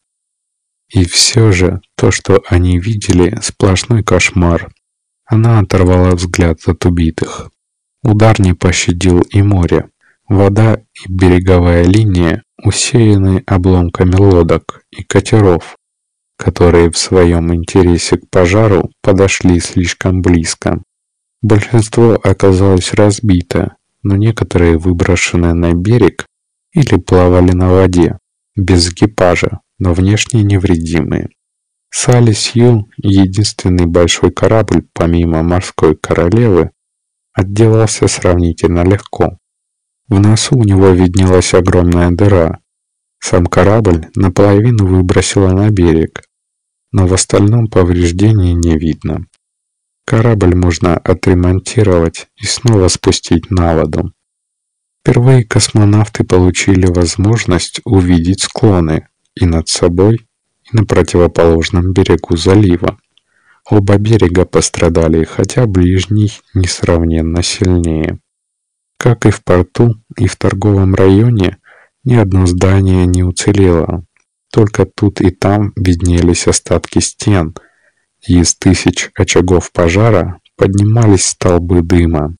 И все же то, что они видели, сплошной кошмар. Она оторвала взгляд от убитых. Удар не пощадил и море. Вода и береговая линия усеяны обломками лодок и катеров, которые в своем интересе к пожару подошли слишком близко. Большинство оказалось разбито, но некоторые выброшены на берег или плавали на воде, без экипажа, но внешне невредимые. Салли Сью, единственный большой корабль помимо морской королевы, отделался сравнительно легко. В носу у него виднелась огромная дыра. Сам корабль наполовину выбросило на берег, но в остальном повреждений не видно. Корабль можно отремонтировать и снова спустить на воду. Впервые космонавты получили возможность увидеть склоны и над собой, и на противоположном берегу залива. Оба берега пострадали, хотя ближний несравненно сильнее. Как и в порту, и в торговом районе, ни одно здание не уцелело. Только тут и там виднелись остатки стен, и из тысяч очагов пожара поднимались столбы дыма.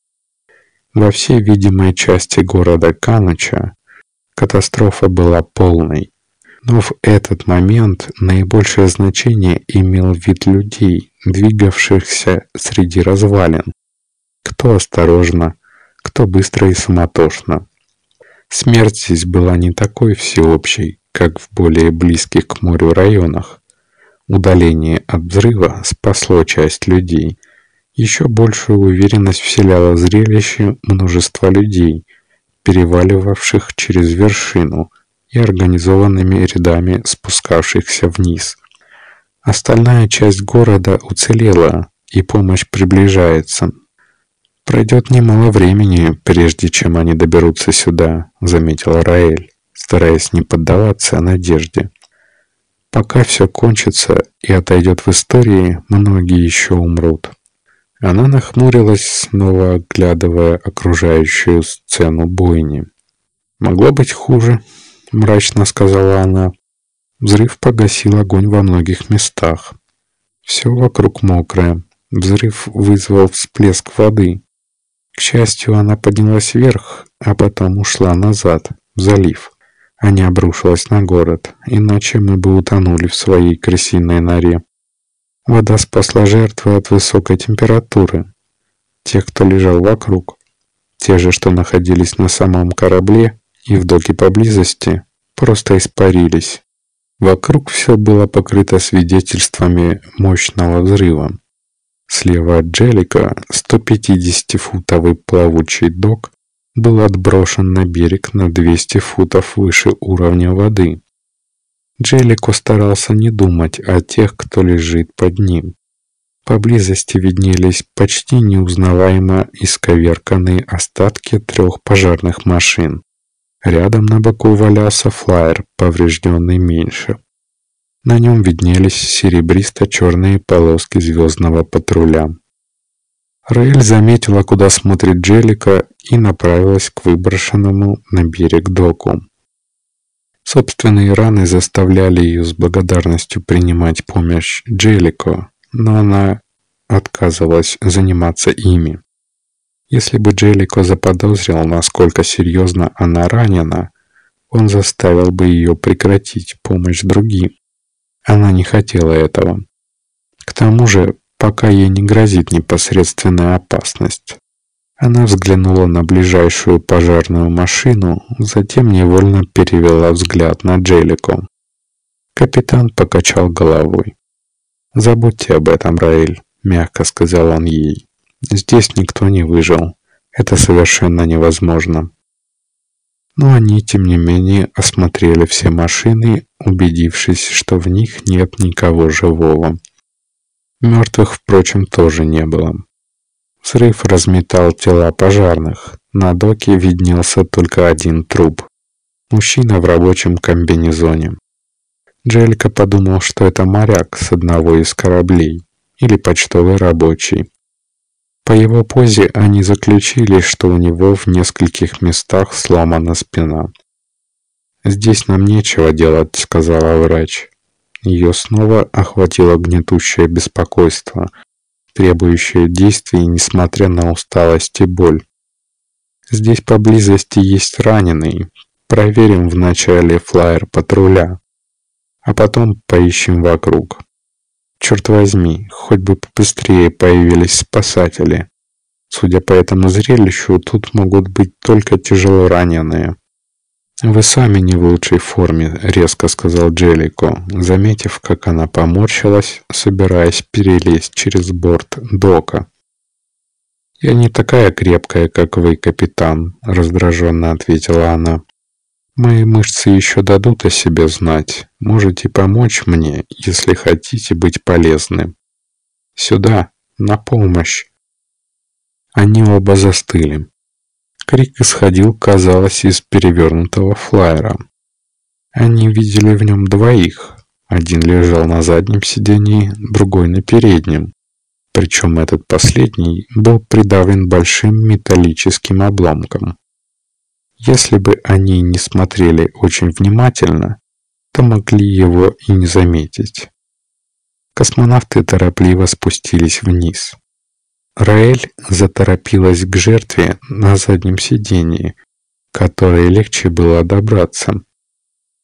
Во всей видимой части города Кануча катастрофа была полной. Но в этот момент наибольшее значение имел вид людей, двигавшихся среди развалин. Кто осторожно, кто быстро и суматошно. Смерть здесь была не такой всеобщей, как в более близких к морю районах. Удаление от взрыва спасло часть людей. Еще большую уверенность вселяло зрелище множества людей, переваливавших через вершину и организованными рядами спускавшихся вниз. Остальная часть города уцелела, и помощь приближается. «Пройдет немало времени, прежде чем они доберутся сюда», — заметил Раэль, стараясь не поддаваться надежде. «Пока все кончится и отойдет в истории, многие еще умрут». Она нахмурилась, снова оглядывая окружающую сцену бойни. «Могло быть хуже», — мрачно сказала она. Взрыв погасил огонь во многих местах. Все вокруг мокрое. Взрыв вызвал всплеск воды. К счастью, она поднялась вверх, а потом ушла назад, в залив, а не обрушилась на город, иначе мы бы утонули в своей крысиной норе. Вода спасла жертву от высокой температуры. Те, кто лежал вокруг, те же, что находились на самом корабле и в доке поблизости, просто испарились. Вокруг все было покрыто свидетельствами мощного взрыва. Слева от Джеллика 150-футовый плавучий док был отброшен на берег на 200 футов выше уровня воды. Джеллико старался не думать о тех, кто лежит под ним. Поблизости виднелись почти неузнаваемо исковерканные остатки 3 пожарных машин. Рядом на боку валялся флайер, поврежденный меньше. На нем виднелись серебристо-черные полоски звездного патруля. Раэль заметила, куда смотрит Джеллико, и направилась к выброшенному на берег доку. Собственные раны заставляли ее с благодарностью принимать помощь Джеллико, но она отказывалась заниматься ими. Если бы Джеллико заподозрил, насколько серьезно она ранена, он заставил бы ее прекратить помощь другим. Она не хотела этого. К тому же, пока ей не грозит непосредственная опасность. Она взглянула на ближайшую пожарную машину, затем невольно перевела взгляд на Джеллико. Капитан покачал головой. «Забудьте об этом, Раэль», — мягко сказал он ей. «Здесь никто не выжил. Это совершенно невозможно». Но они, тем не менее, осмотрели все машины, убедившись, что в них нет никого живого. Мертвых, впрочем, тоже не было. Взрыв разметал тела пожарных. На доке виднелся только один труп. Мужчина в рабочем комбинезоне. Джеллико подумал, что это моряк с одного из кораблей или почтовый рабочий. По его позе они заключили, что у него в нескольких местах сломана спина. «Здесь нам нечего делать», — сказала врач. Ее снова охватило гнетущее беспокойство, требующее действий, несмотря на усталость и боль. «Здесь поблизости есть раненый. Проверим вначале флайер патруля, а потом поищем вокруг. Черт возьми, хоть бы побыстрее появились спасатели. Судя по этому зрелищу, тут могут быть только тяжело раненые». «Вы сами не в лучшей форме», — резко сказал Джеллико, заметив, как она поморщилась, собираясь перелезть через борт дока. «Я не такая крепкая, как вы, капитан», — раздраженно ответила она. «Мои мышцы еще дадут о себе знать. Можете помочь мне, если хотите быть полезны. Сюда, на помощь». Они оба застыли. Крик исходил, казалось, из перевернутого флайера. Они видели в нем двоих. Один лежал на заднем сидении, другой на переднем. Причем этот последний был придавлен большим металлическим обломком. Если бы они не смотрели очень внимательно, то могли его и не заметить. Космонавты торопливо спустились вниз. Раэль заторопилась к жертве на заднем сидении, которой легче было добраться.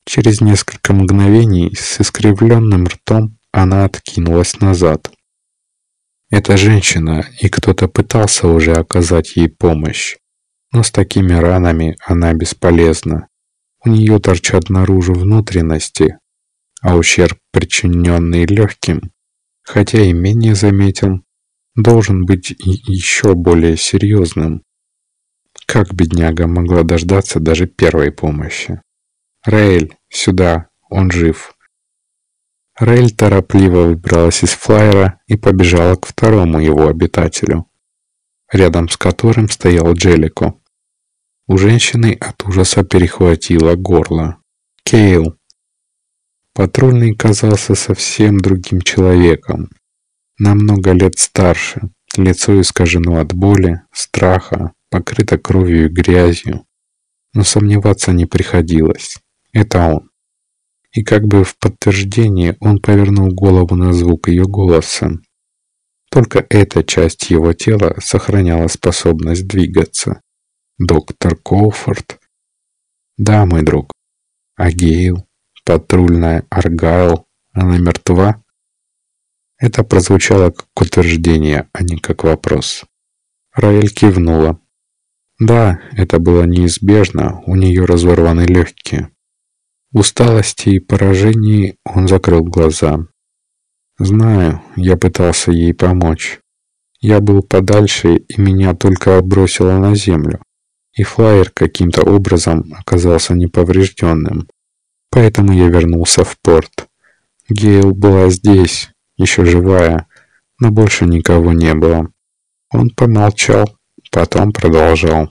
Через несколько мгновений с искривленным ртом она откинулась назад. Это женщина, и кто-то пытался уже оказать ей помощь. Но с такими ранами она бесполезна. У нее торчат наружу внутренности, а ущерб, причиненный легким, хотя и менее заметен, должен быть еще более серьезным. Как бедняга могла дождаться даже первой помощи? «Рейль, сюда, он жив!» Рейль торопливо выбралась из флайера и побежала к второму его обитателю, рядом с которым стоял Джеллико. У женщины от ужаса перехватило горло. «Кейл!» Патрульный казался совсем другим человеком, на много лет старше, лицо искажено от боли, страха, покрыто кровью и грязью, но сомневаться не приходилось. Это он. И как бы в подтверждение он повернул голову на звук ее голоса. Только эта часть его тела сохраняла способность двигаться. «Доктор Коуфорд?» «Да, мой друг». «А Гейл? Патрульная Аргайл? Она мертва?» Это прозвучало как утверждение, а не как вопрос. Раэль кивнула. Да, это было неизбежно, у нее разорваны легкие. В усталости и поражении он закрыл глаза. Знаю, я пытался ей помочь. Я был подальше, и меня только отбросило на землю. И флайер каким-то образом оказался неповрежденным. Поэтому я вернулся в порт. Гейл была здесь, еще живая, но больше никого не было. Он помолчал, потом продолжал.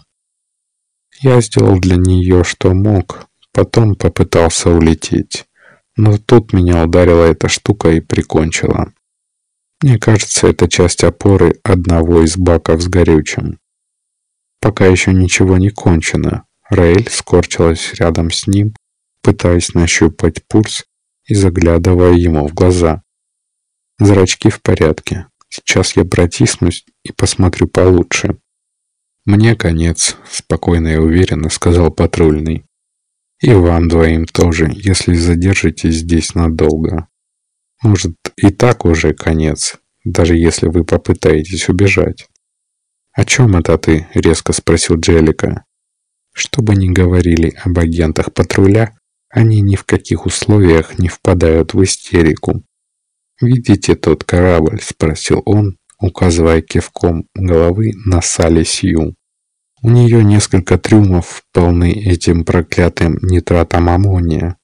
Я сделал для нее, что мог, потом попытался улететь. Но тут меня ударила эта штука и прикончила. Мне кажется, это часть опоры одного из баков с горючим. Пока еще ничего не кончено. Рейль скорчилась рядом с ним, пытаясь нащупать пульс и заглядывая ему в глаза. Зрачки в порядке. Сейчас я протиснусь и посмотрю получше. «Мне конец», — спокойно и уверенно сказал патрульный. «И вам двоим тоже, если задержитесь здесь надолго. Может, и так уже конец, даже если вы попытаетесь убежать». «О чем это ты?» — резко спросил Джеллико. Что бы ни говорили об агентах патруля, они ни в каких условиях не впадают в истерику. «Видите тот корабль?» — спросил он, указывая кивком головы на Салли Сью. «У нее несколько трюмов, полны этим проклятым нитратом аммония.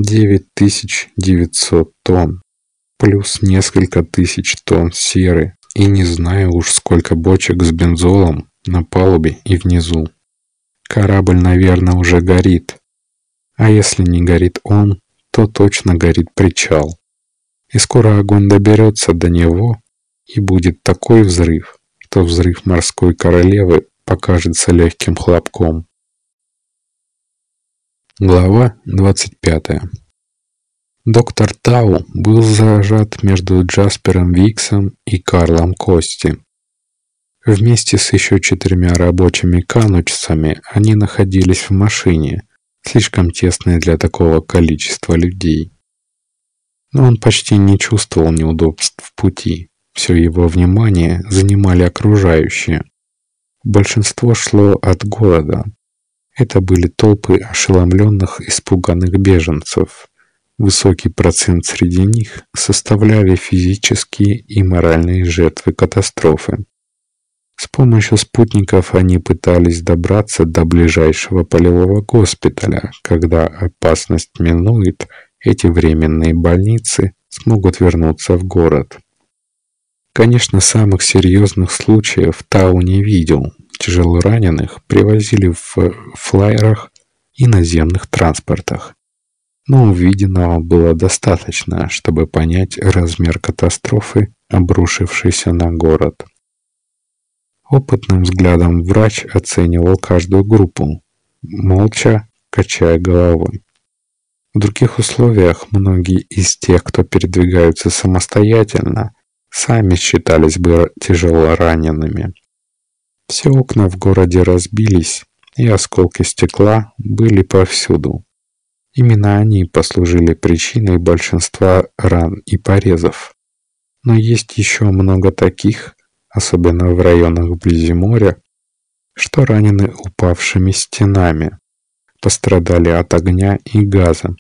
9900 тонн, плюс несколько тысяч тонн серы, и не знаю уж сколько бочек с бензолом на палубе и внизу. Корабль, наверное, уже горит. А если не горит он, то точно горит причал. И скоро огонь доберется до него, и будет такой взрыв, что взрыв морской королевы покажется легким хлопком». Глава 25. Доктор Тау был зажат между Джаспером Виксом и Карлом Кости. Вместе с еще 4 рабочими канучцами они находились в машине, слишком тесной для такого количества людей. Но он почти не чувствовал неудобств в пути. Все его внимание занимали окружающие. Большинство шло от голода. Это были толпы ошеломленных, испуганных беженцев. Высокий процент среди них составляли физические и моральные жертвы катастрофы. С помощью спутников они пытались добраться до ближайшего полевого госпиталя. Когда опасность минует, эти временные больницы смогут вернуться в город. Конечно, самых серьезных случаев Тау не видел. Тяжелораненых привозили в флайерах и наземных транспортах. Но увиденного было достаточно, чтобы понять размер катастрофы, обрушившейся на город. Опытным взглядом врач оценивал каждую группу, молча качая головой. В других условиях многие из тех, кто передвигаются самостоятельно, сами считались бы тяжело ранеными. Все окна в городе разбились, и осколки стекла были повсюду. Именно они послужили причиной большинства ран и порезов. Но есть еще много таких, особенно в районах вблизи моря, что ранены упавшими стенами, пострадали от огня и газа.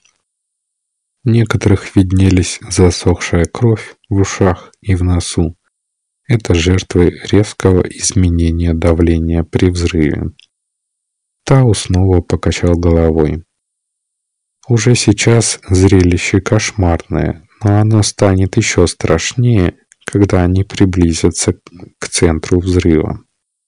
В некоторых виднелись засохшая кровь в ушах и в носу. Это жертвы резкого изменения давления при взрыве. Тау снова покачал головой. Уже сейчас зрелище кошмарное, но оно станет еще страшнее, когда они приблизятся к центру взрыва.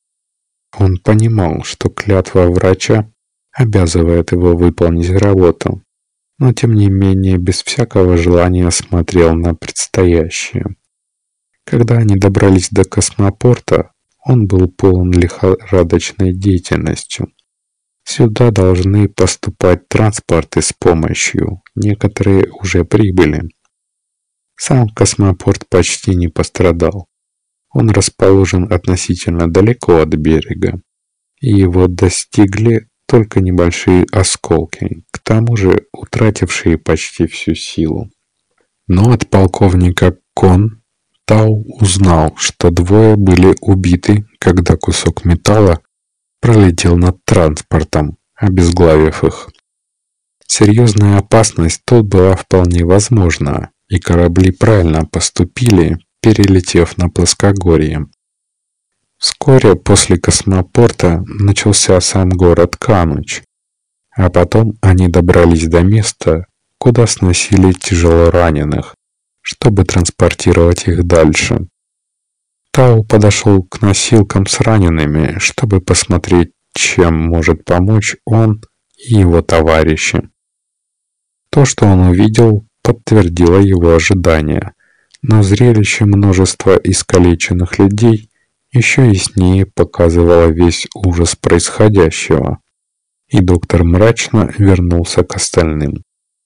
Он понимал, что клятва врача обязывает его выполнить работу, но тем не менее без всякого желания смотрел на предстоящее. Когда они добрались до космопорта, он был полон лихорадочной деятельностью. Сюда должны поступать транспорты с помощью, некоторые уже прибыли. Сам космопорт почти не пострадал. Он расположен относительно далеко от берега, и его достигли только небольшие осколки, к тому же утратившие почти всю силу. Но от полковника Кон Тау узнал, что двое были убиты, когда кусок металла пролетел над транспортом, обезглавив их. Серьезная опасность тут была вполне возможна, и корабли правильно поступили, перелетев на плоскогорье. Вскоре после космопорта начался сам город Кануч, а потом они добрались до места, куда сносили тяжелораненых, чтобы транспортировать их дальше. Тау подошел к носилкам с ранеными, чтобы посмотреть, чем может помочь он и его товарищи. То, что он увидел, подтвердило его ожидания, но зрелище множества искалеченных людей еще яснее показывало весь ужас происходящего, и доктор мрачно вернулся к остальным.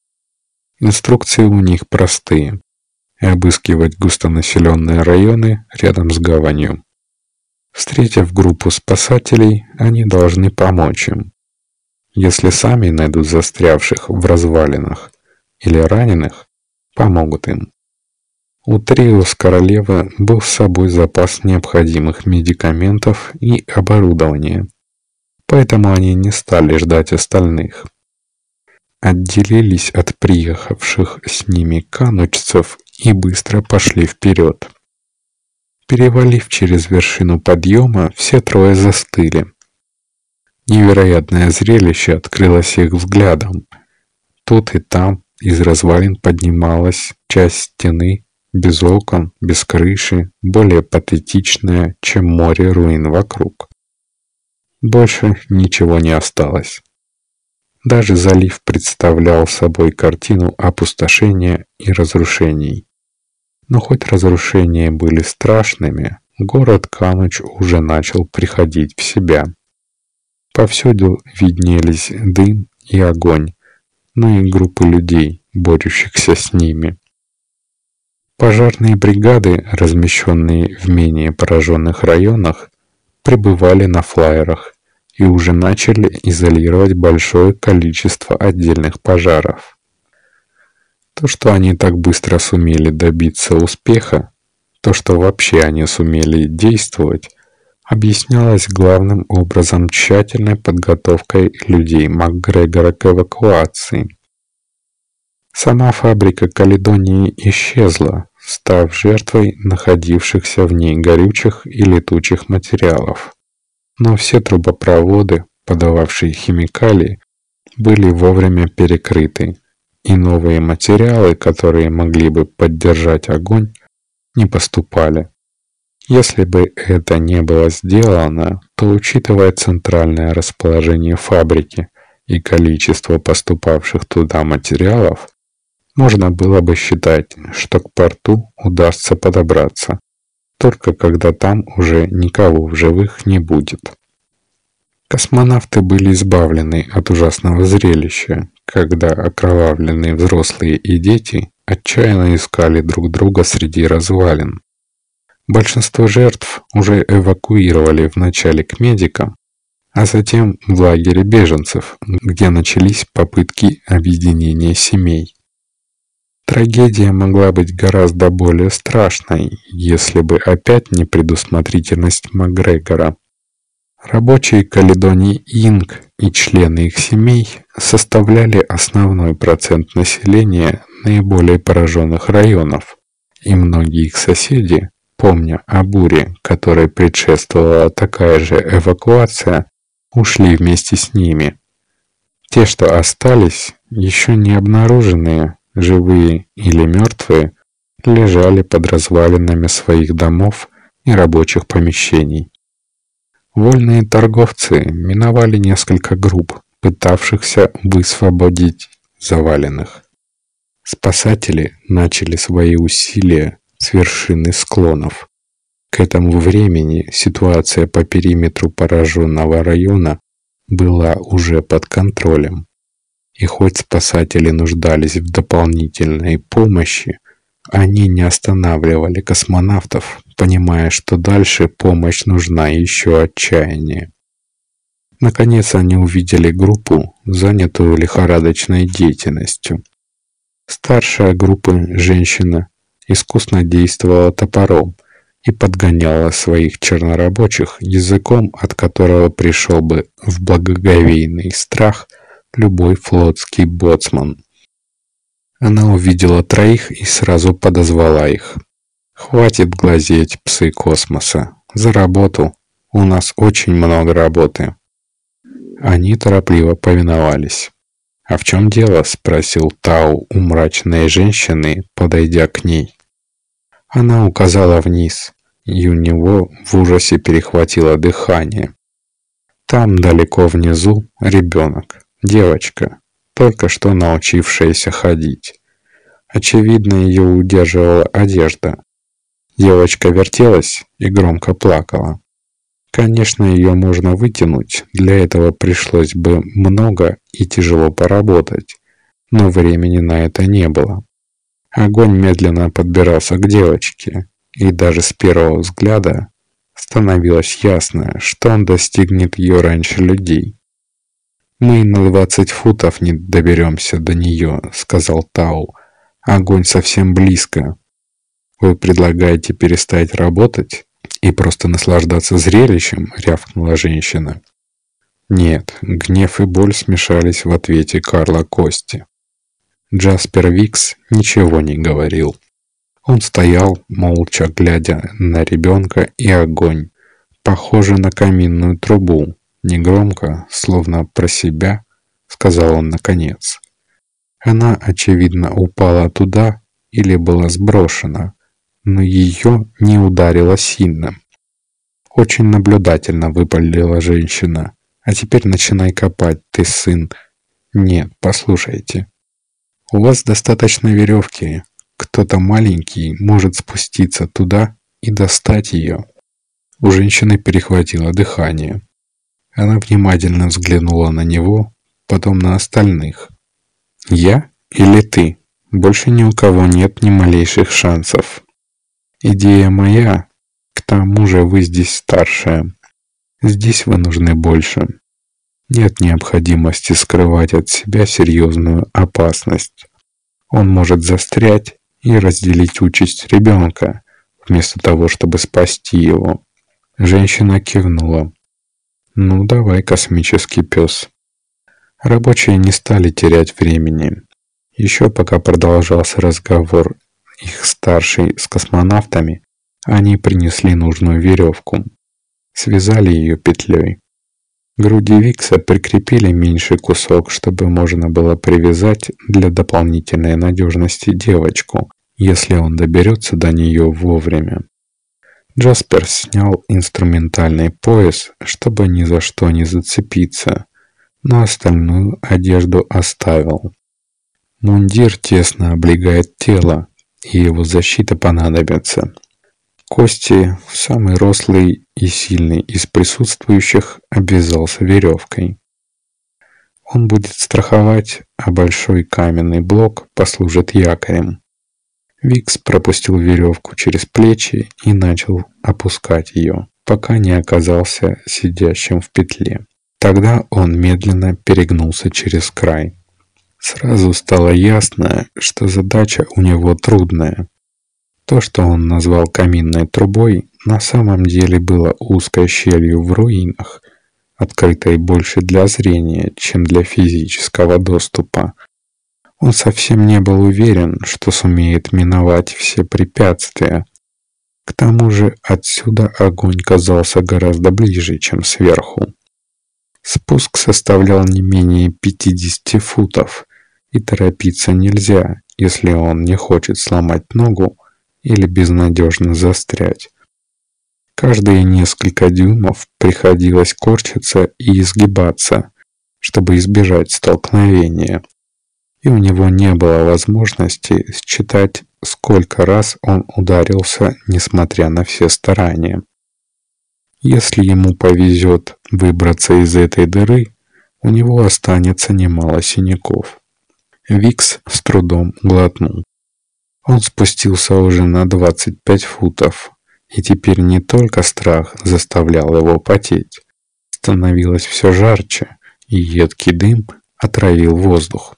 Инструкции у них простые: обыскивать густонаселенные районы рядом с гаванью. Встретив группу спасателей, они должны помочь им. Если сами найдут застрявших в развалинах или раненых, помогут им. У Триус королевы был с собой запас необходимых медикаментов и оборудования, поэтому они не стали ждать остальных. Отделились от приехавших с ними канучцев и быстро пошли вперед. Перевалив через вершину подъема, все трое застыли. Невероятное зрелище открылось их взглядом. Тут и там из развалин поднималась часть стены, без окон, без крыши, более патетичная, чем море руин вокруг. Больше ничего не осталось. Даже залив представлял собой картину опустошения и разрушений. Но хоть разрушения были страшными, город Кануч уже начал приходить в себя. Повсюду виднелись дым и огонь, но и группы людей, борющихся с ними. Пожарные бригады, размещенные в менее пораженных районах, прибывали на флайерах и уже начали изолировать большое количество отдельных пожаров. То, что они так быстро сумели добиться успеха, то, что вообще они сумели действовать, объяснялось главным образом тщательной подготовкой людей МакГрегора к эвакуации. Сама фабрика Каледонии исчезла, став жертвой находившихся в ней горючих и летучих материалов. Но все трубопроводы, подававшие химикалии, были вовремя перекрыты, и новые материалы, которые могли бы поддержать огонь, не поступали. Если бы это не было сделано, то, учитывая центральное расположение фабрики и количество поступавших туда материалов, можно было бы считать, что к порту удастся подобраться, только когда там уже никого в живых не будет. Космонавты были избавлены от ужасного зрелища, когда окровавленные взрослые и дети отчаянно искали друг друга среди развалин. Большинство жертв уже эвакуировали вначале к медикам, а затем в лагере беженцев, где начались попытки объединения семей. Трагедия могла быть гораздо более страшной, если бы опять не предусмотрительность Макгрегора. Рабочие Каледонии Инк и члены их семей составляли основной процент населения наиболее пораженных районов, и многие их соседи, помня о буре, которой предшествовала такая же эвакуация, ушли вместе с ними. Те, что остались, еще не обнаруженные, живые или мертвые, лежали под развалинами своих домов и рабочих помещений. Вольные торговцы миновали несколько групп, пытавшихся высвободить заваленных. Спасатели начали свои усилия с вершины склонов. К этому времени ситуация по периметру пораженного района была уже под контролем. И хоть спасатели нуждались в дополнительной помощи, они не останавливали космонавтов, понимая, что дальше помощь нужна еще отчаяннее. Наконец они увидели группу, занятую лихорадочной деятельностью. Старшая группы, женщина, искусно действовала топором и подгоняла своих чернорабочих языком, от которого пришел бы в благоговейный страх любой флотский боцман. Она увидела троих и сразу подозвала их. «Хватит глазеть, псы космоса! За работу! У нас очень много работы!» Они торопливо повиновались. «А в чем дело?» — спросил Тау у мрачной женщины, подойдя к ней. Она указала вниз, и у него в ужасе перехватило дыхание. Там, далеко внизу, ребенок, девочка, только что научившаяся ходить. Очевидно, ее удерживала одежда. Девочка вертелась и громко плакала. Конечно, ее можно вытянуть, для этого пришлось бы много и тяжело поработать, но времени на это не было. Огонь медленно подбирался к девочке, и даже с первого взгляда становилось ясно, что он достигнет ее раньше людей. «Мы на 20 футов не доберемся до нее», — сказал Тау. «Огонь совсем близко. Вы предлагаете перестать работать и просто наслаждаться зрелищем?» — рявкнула женщина. Нет, гнев и боль смешались в ответе Карла Кости. Джаспер Викс ничего не говорил. Он стоял, молча глядя на ребенка и огонь, похожий на каминную трубу. Негромко, словно про себя, сказал он наконец. Она, очевидно, упала туда или была сброшена, но ее не ударило сильно. Очень наблюдательно выпалила женщина. «А теперь начинай копать, ты сын». «Нет, послушайте. У вас достаточно веревки. Кто-то маленький может спуститься туда и достать ее». У женщины перехватило дыхание. Она внимательно взглянула на него, потом на остальных. «Я или ты? Больше ни у кого нет ни малейших шансов. Идея моя, к тому же вы здесь старшая. Здесь вы нужны больше. Нет необходимости скрывать от себя серьезную опасность. Он может застрять и разделить участь ребенка, вместо того, чтобы спасти его». Женщина кивнула. «Ну, давай, космический пес». Рабочие не стали терять времени. Еще пока продолжался разговор их старший с космонавтами, они принесли нужную веревку. Связали ее петлей. К груди Викса прикрепили меньший кусок, чтобы можно было привязать для дополнительной надежности девочку, если он доберется до нее вовремя. Джаспер снял инструментальный пояс, чтобы ни за что не зацепиться, но остальную одежду оставил. Мундир тесно облегает тело, и его защита понадобится. Кости, самый рослый и сильный из присутствующих, обвязался веревкой. Он будет страховать, а большой каменный блок послужит якорем. Викс пропустил веревку через плечи и начал опускать ее, пока не оказался сидящим в петле. Тогда он медленно перегнулся через край. Сразу стало ясно, что задача у него трудная. То, что он назвал каминной трубой, на самом деле было узкой щелью в руинах, открытой больше для зрения, чем для физического доступа. Он совсем не был уверен, что сумеет миновать все препятствия. К тому же отсюда огонь казался гораздо ближе, чем сверху. Спуск составлял не менее 50 футов, и торопиться нельзя, если он не хочет сломать ногу или безнадежно застрять. Каждые несколько дюймов приходилось корчиться и изгибаться, чтобы избежать столкновения. И у него не было возможности считать, сколько раз он ударился, несмотря на все старания. Если ему повезет выбраться из этой дыры, у него останется немало синяков. Викс с трудом глотнул. Он спустился уже на 25 футов, и теперь не только страх заставлял его потеть. Становилось все жарче, и едкий дым отравил воздух.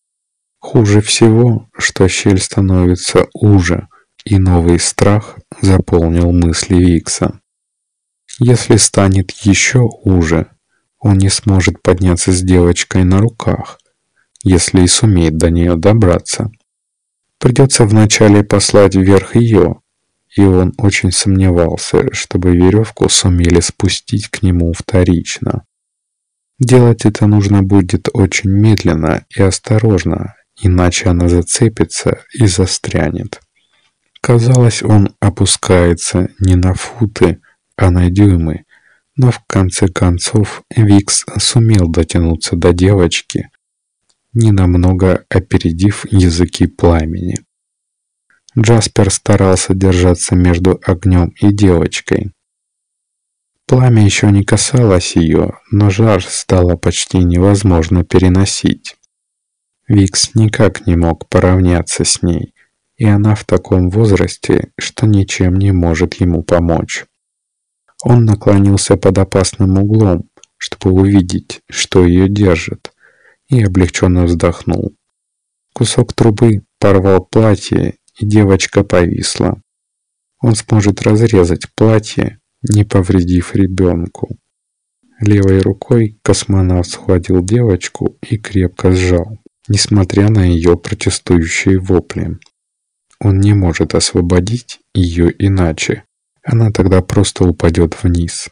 Хуже всего, что щель становится уже, и новый страх заполнил мысли Викса. Если станет еще уже, он не сможет подняться с девочкой на руках, если и сумеет до нее добраться. Придется вначале послать вверх ее, и он очень сомневался, чтобы веревку сумели спустить к нему вторично. Делать это нужно будет очень медленно и осторожно, иначе она зацепится и застрянет. Казалось, он опускается не на футы, а на дюймы, но в конце концов Викс сумел дотянуться до девочки, ненамного опередив языки пламени. Джаспер старался держаться между огнем и девочкой. Пламя еще не касалось ее, но жар стало почти невозможно переносить. Викс никак не мог поравняться с ней, и она в таком возрасте, что ничем не может ему помочь. Он наклонился под опасным углом, чтобы увидеть, что ее держит, и облегченно вздохнул. Кусок трубы порвал платье, и девочка повисла. Он сможет разрезать платье, не повредив ребенку. Левой рукой космонавт схватил девочку и крепко сжал, несмотря на ее протестующие вопли. Он не может освободить ее иначе. Она тогда просто упадет вниз.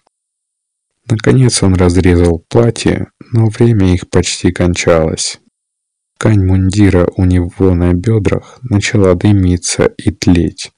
Наконец он разрезал платье, но время их почти кончалось. Ткань мундира у него на бедрах начала дымиться и тлеть.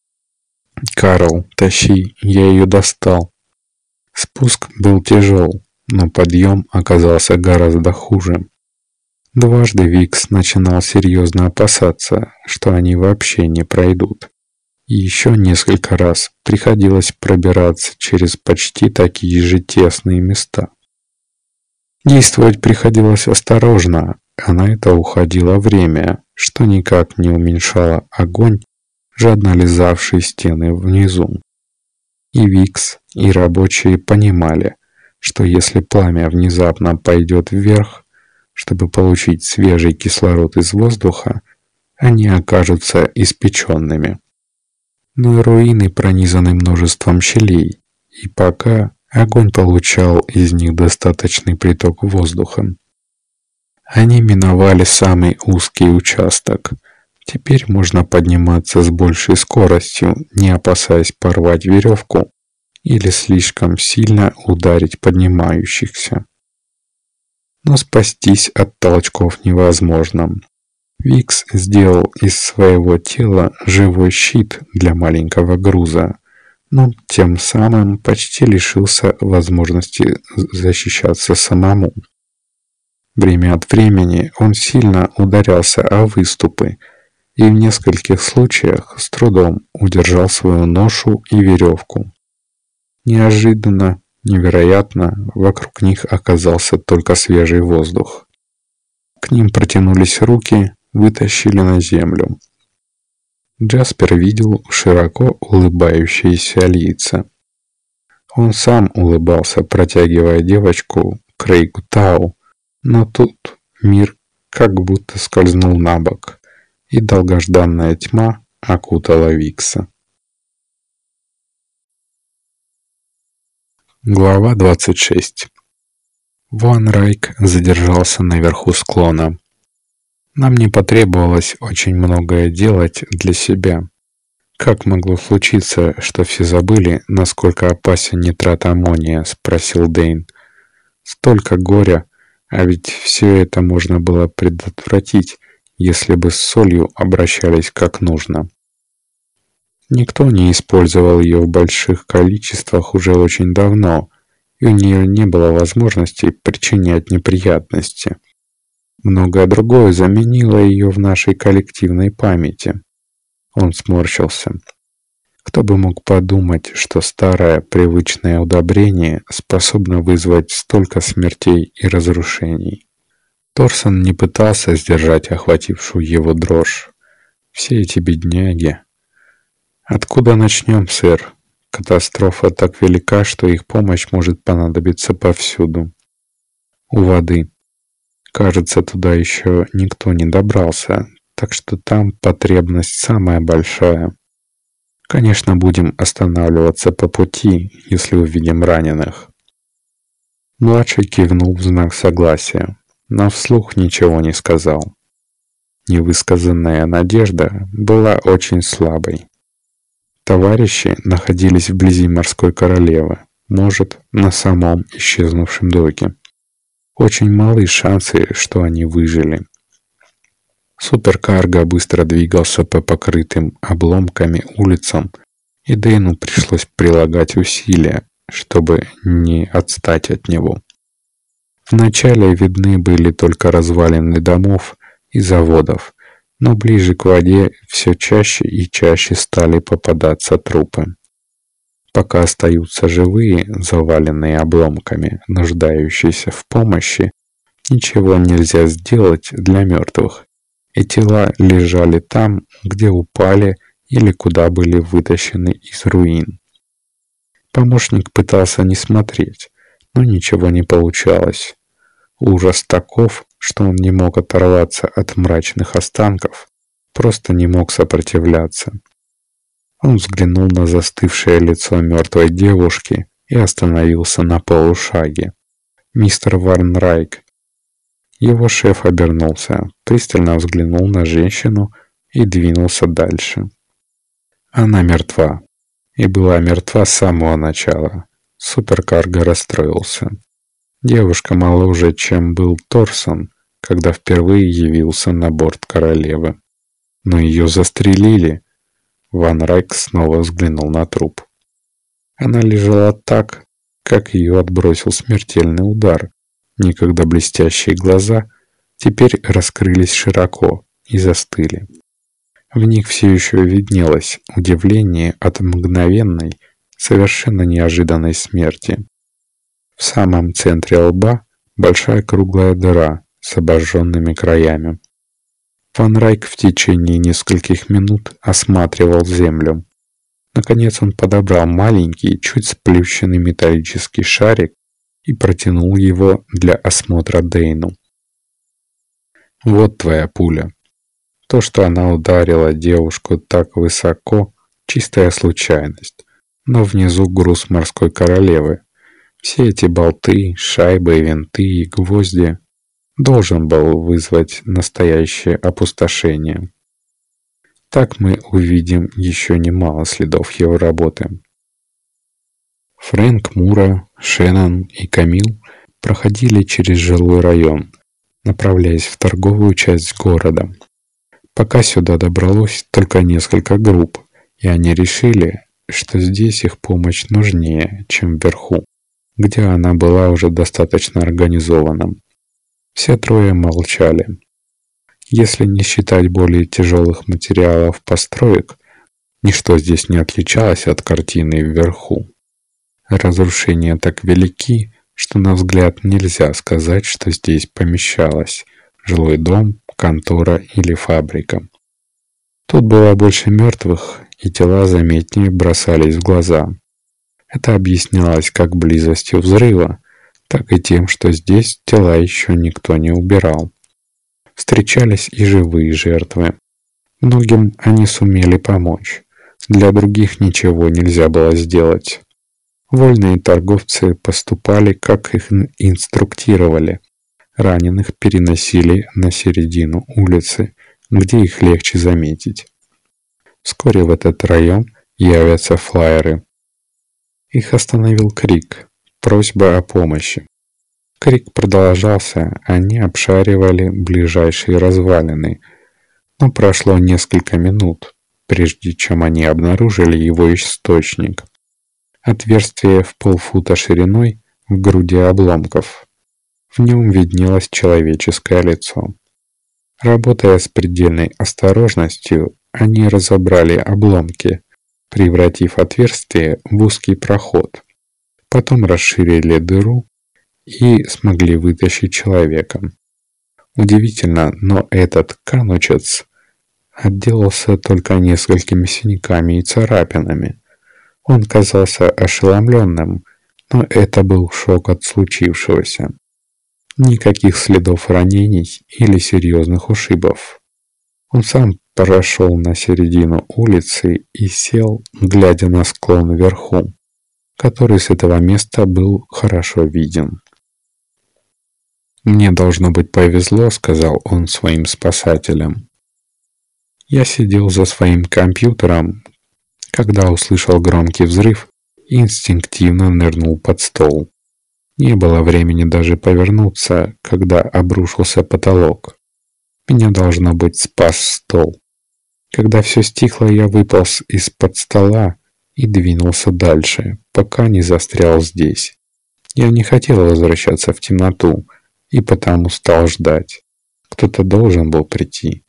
«Карл, тащи, я ее достал». Спуск был тяжел, но подъем оказался гораздо хуже. Дважды Викс начинал серьезно опасаться, что они вообще не пройдут. И еще несколько раз приходилось пробираться через почти такие же тесные места. Действовать приходилось осторожно, а на это уходило время, что никак не уменьшало огонь, жадно лизавший стены внизу. И Викс, и рабочие понимали, что если пламя внезапно пойдет вверх, чтобы получить свежий кислород из воздуха, они окажутся испеченными. Но и руины пронизаны множеством щелей, и пока огонь получал из них достаточный приток воздуха. Они миновали самый узкий участок. Теперь можно подниматься с большей скоростью, не опасаясь порвать веревку или слишком сильно ударить поднимающихся. Но спастись от толчков невозможно. Викс сделал из своего тела живой щит для маленького груза, но тем самым почти лишился возможности защищаться самому. Время от времени он сильно ударялся о выступы и в нескольких случаях с трудом удержал свою ношу и веревку. Неожиданно, невероятно, вокруг них оказался только свежий воздух. К ним протянулись руки, вытащили на землю. Джаспер видел широко улыбающиеся лица. Он сам улыбался, протягивая девочку Крейгу Тау, но тут мир как будто скользнул на бок, и долгожданная тьма окутала Викса. Глава 26. Ван Райк задержался наверху склона. Нам не потребовалось очень многое делать для себя. «Как могло случиться, что все забыли, насколько опасен нитрат аммония?» — спросил Дэйн. «Столько горя, а ведь все это можно было предотвратить, если бы с солью обращались как нужно». Никто не использовал ее в больших количествах уже очень давно, и у нее не было возможности причинять неприятности. Многое другое заменило ее в нашей коллективной памяти. Он сморщился. Кто бы мог подумать, что старое привычное удобрение способно вызвать столько смертей и разрушений. Торсон не пытался сдержать охватившую его дрожь. Все эти бедняги. Откуда начнем, сэр? Катастрофа так велика, что их помощь может понадобиться повсюду. У воды. Кажется, туда еще никто не добрался, так что там потребность самая большая. Конечно, будем останавливаться по пути, если увидим раненых. Младший кивнул в знак согласия, но вслух ничего не сказал. Невысказанная надежда была очень слабой. Товарищи находились вблизи морской королевы, может, на самом исчезнувшем доке. Очень малы шансы, что они выжили. Суперкарго быстро двигался по покрытым обломками улицам, и Дэйну пришлось прилагать усилия, чтобы не отстать от него. Вначале видны были только развалины домов и заводов, но ближе к воде все чаще и чаще стали попадаться трупы. Пока остаются живые, заваленные обломками, нуждающиеся в помощи, ничего нельзя сделать для мертвых, и тела лежали там, где упали или куда были вытащены из руин. Помощник пытался не смотреть, но ничего не получалось. Ужас таков, что он не мог оторваться от мрачных останков, просто не мог сопротивляться. Он взглянул на застывшее лицо мертвой девушки и остановился на полушаге. «Мистер Ван Райк». Его шеф обернулся, пристально взглянул на женщину и двинулся дальше. Она мертва. И была мертва с самого начала. Суперкарго расстроился. Девушка моложе, чем был Торсон, когда впервые явился на борт королевы. Но ее застрелили. Ван Райк снова взглянул на труп. Она лежала так, как ее отбросил смертельный удар. Некогда блестящие глаза теперь раскрылись широко и застыли. В них все еще виднелось удивление от мгновенной, совершенно неожиданной смерти. В самом центре лба большая круглая дыра с обожженными краями. Ван Райк в течение нескольких минут осматривал землю. Наконец он подобрал маленький, чуть сплющенный металлический шарик и протянул его для осмотра Дэйну. «Вот твоя пуля. То, что она ударила девушку так высоко, чистая случайность, но внизу груз морской королевы. Все эти болты, шайбы, винты и гвозди должен был вызвать настоящее опустошение. Так мы увидим еще немало следов его работы». Фрэнк, Мура, Шеннон и Камил проходили через жилой район, направляясь в торговую часть города. Пока сюда добралось только несколько групп, и они решили, что здесь их помощь нужнее, чем вверху, где она была уже достаточно организована. Все трое молчали. Если не считать более тяжелых материалов построек, ничто здесь не отличалось от картины вверху. Разрушения так велики, что на взгляд нельзя сказать, что здесь помещалось жилой дом, контора или фабрика. Тут было больше мертвых, и тела заметнее бросались в глаза. Это объяснялось как близостью взрыва, так и тем, что здесь тела еще никто не убирал. Встречались и живые жертвы. Многим они сумели помочь. Для других ничего нельзя было сделать. Вольные торговцы поступали, как их инструктировали. Раненых переносили на середину улицы, где их легче заметить. Вскоре в этот район явятся флайеры. Их остановил крик, просьба о помощи. Крик продолжался, они обшаривали ближайшие развалины, но прошло несколько минут, прежде чем они обнаружили его источник. Отверстие в полфута шириной в груди обломков. В нем виднелось человеческое лицо. Работая с предельной осторожностью, они разобрали обломки, превратив отверстие в узкий проход. Потом расширили дыру и смогли вытащить человека. Удивительно, но этот канучец отделался только несколькими синяками и царапинами. Он казался ошеломленным, но это был шок от случившегося. Никаких следов ранений или серьезных ушибов. Он сам прошел на середину улицы и сел, глядя на склон вверху, который с этого места был хорошо виден. «Мне, должно быть, повезло», — сказал он своим спасателям. «Я сидел за своим компьютером, когда услышал громкий взрыв и инстинктивно нырнул под стол. Не было времени даже повернуться, когда обрушился потолок. Меня, должно быть, спас стол. Когда все стихло, я выполз из-под стола и двинулся дальше, пока не застрял здесь. Я не хотел возвращаться в темноту и потому стал ждать. Кто-то должен был прийти».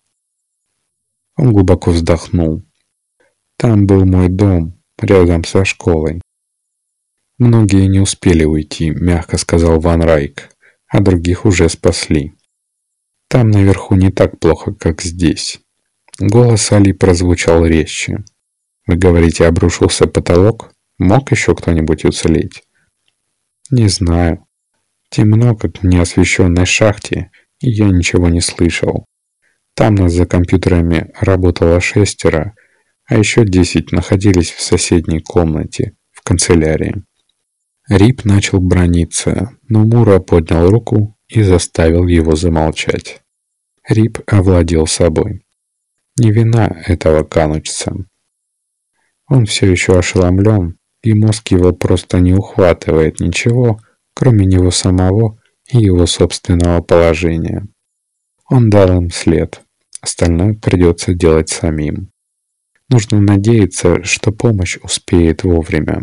Он глубоко вздохнул. «Там был мой дом, рядом со школой. Многие не успели уйти», — мягко сказал Ван Райк, «а других уже спасли. Там наверху не так плохо, как здесь». Голос Али прозвучал резче. «Вы говорите, обрушился потолок? Мог еще кто-нибудь уцелеть?» «Не знаю. Темно, как в неосвещенной шахте, и я ничего не слышал. Там нас за компьютерами работало 6, а еще 10 находились в соседней комнате, в канцелярии». Рип начал браниться, но Мура поднял руку и заставил его замолчать. Рип овладел собой. Не вина этого канучца. Он все еще ошеломлен, и мозг его просто не ухватывает ничего, кроме него самого и его собственного положения. Он дал им след, остальное придется делать самим. Нужно надеяться, что помощь успеет вовремя.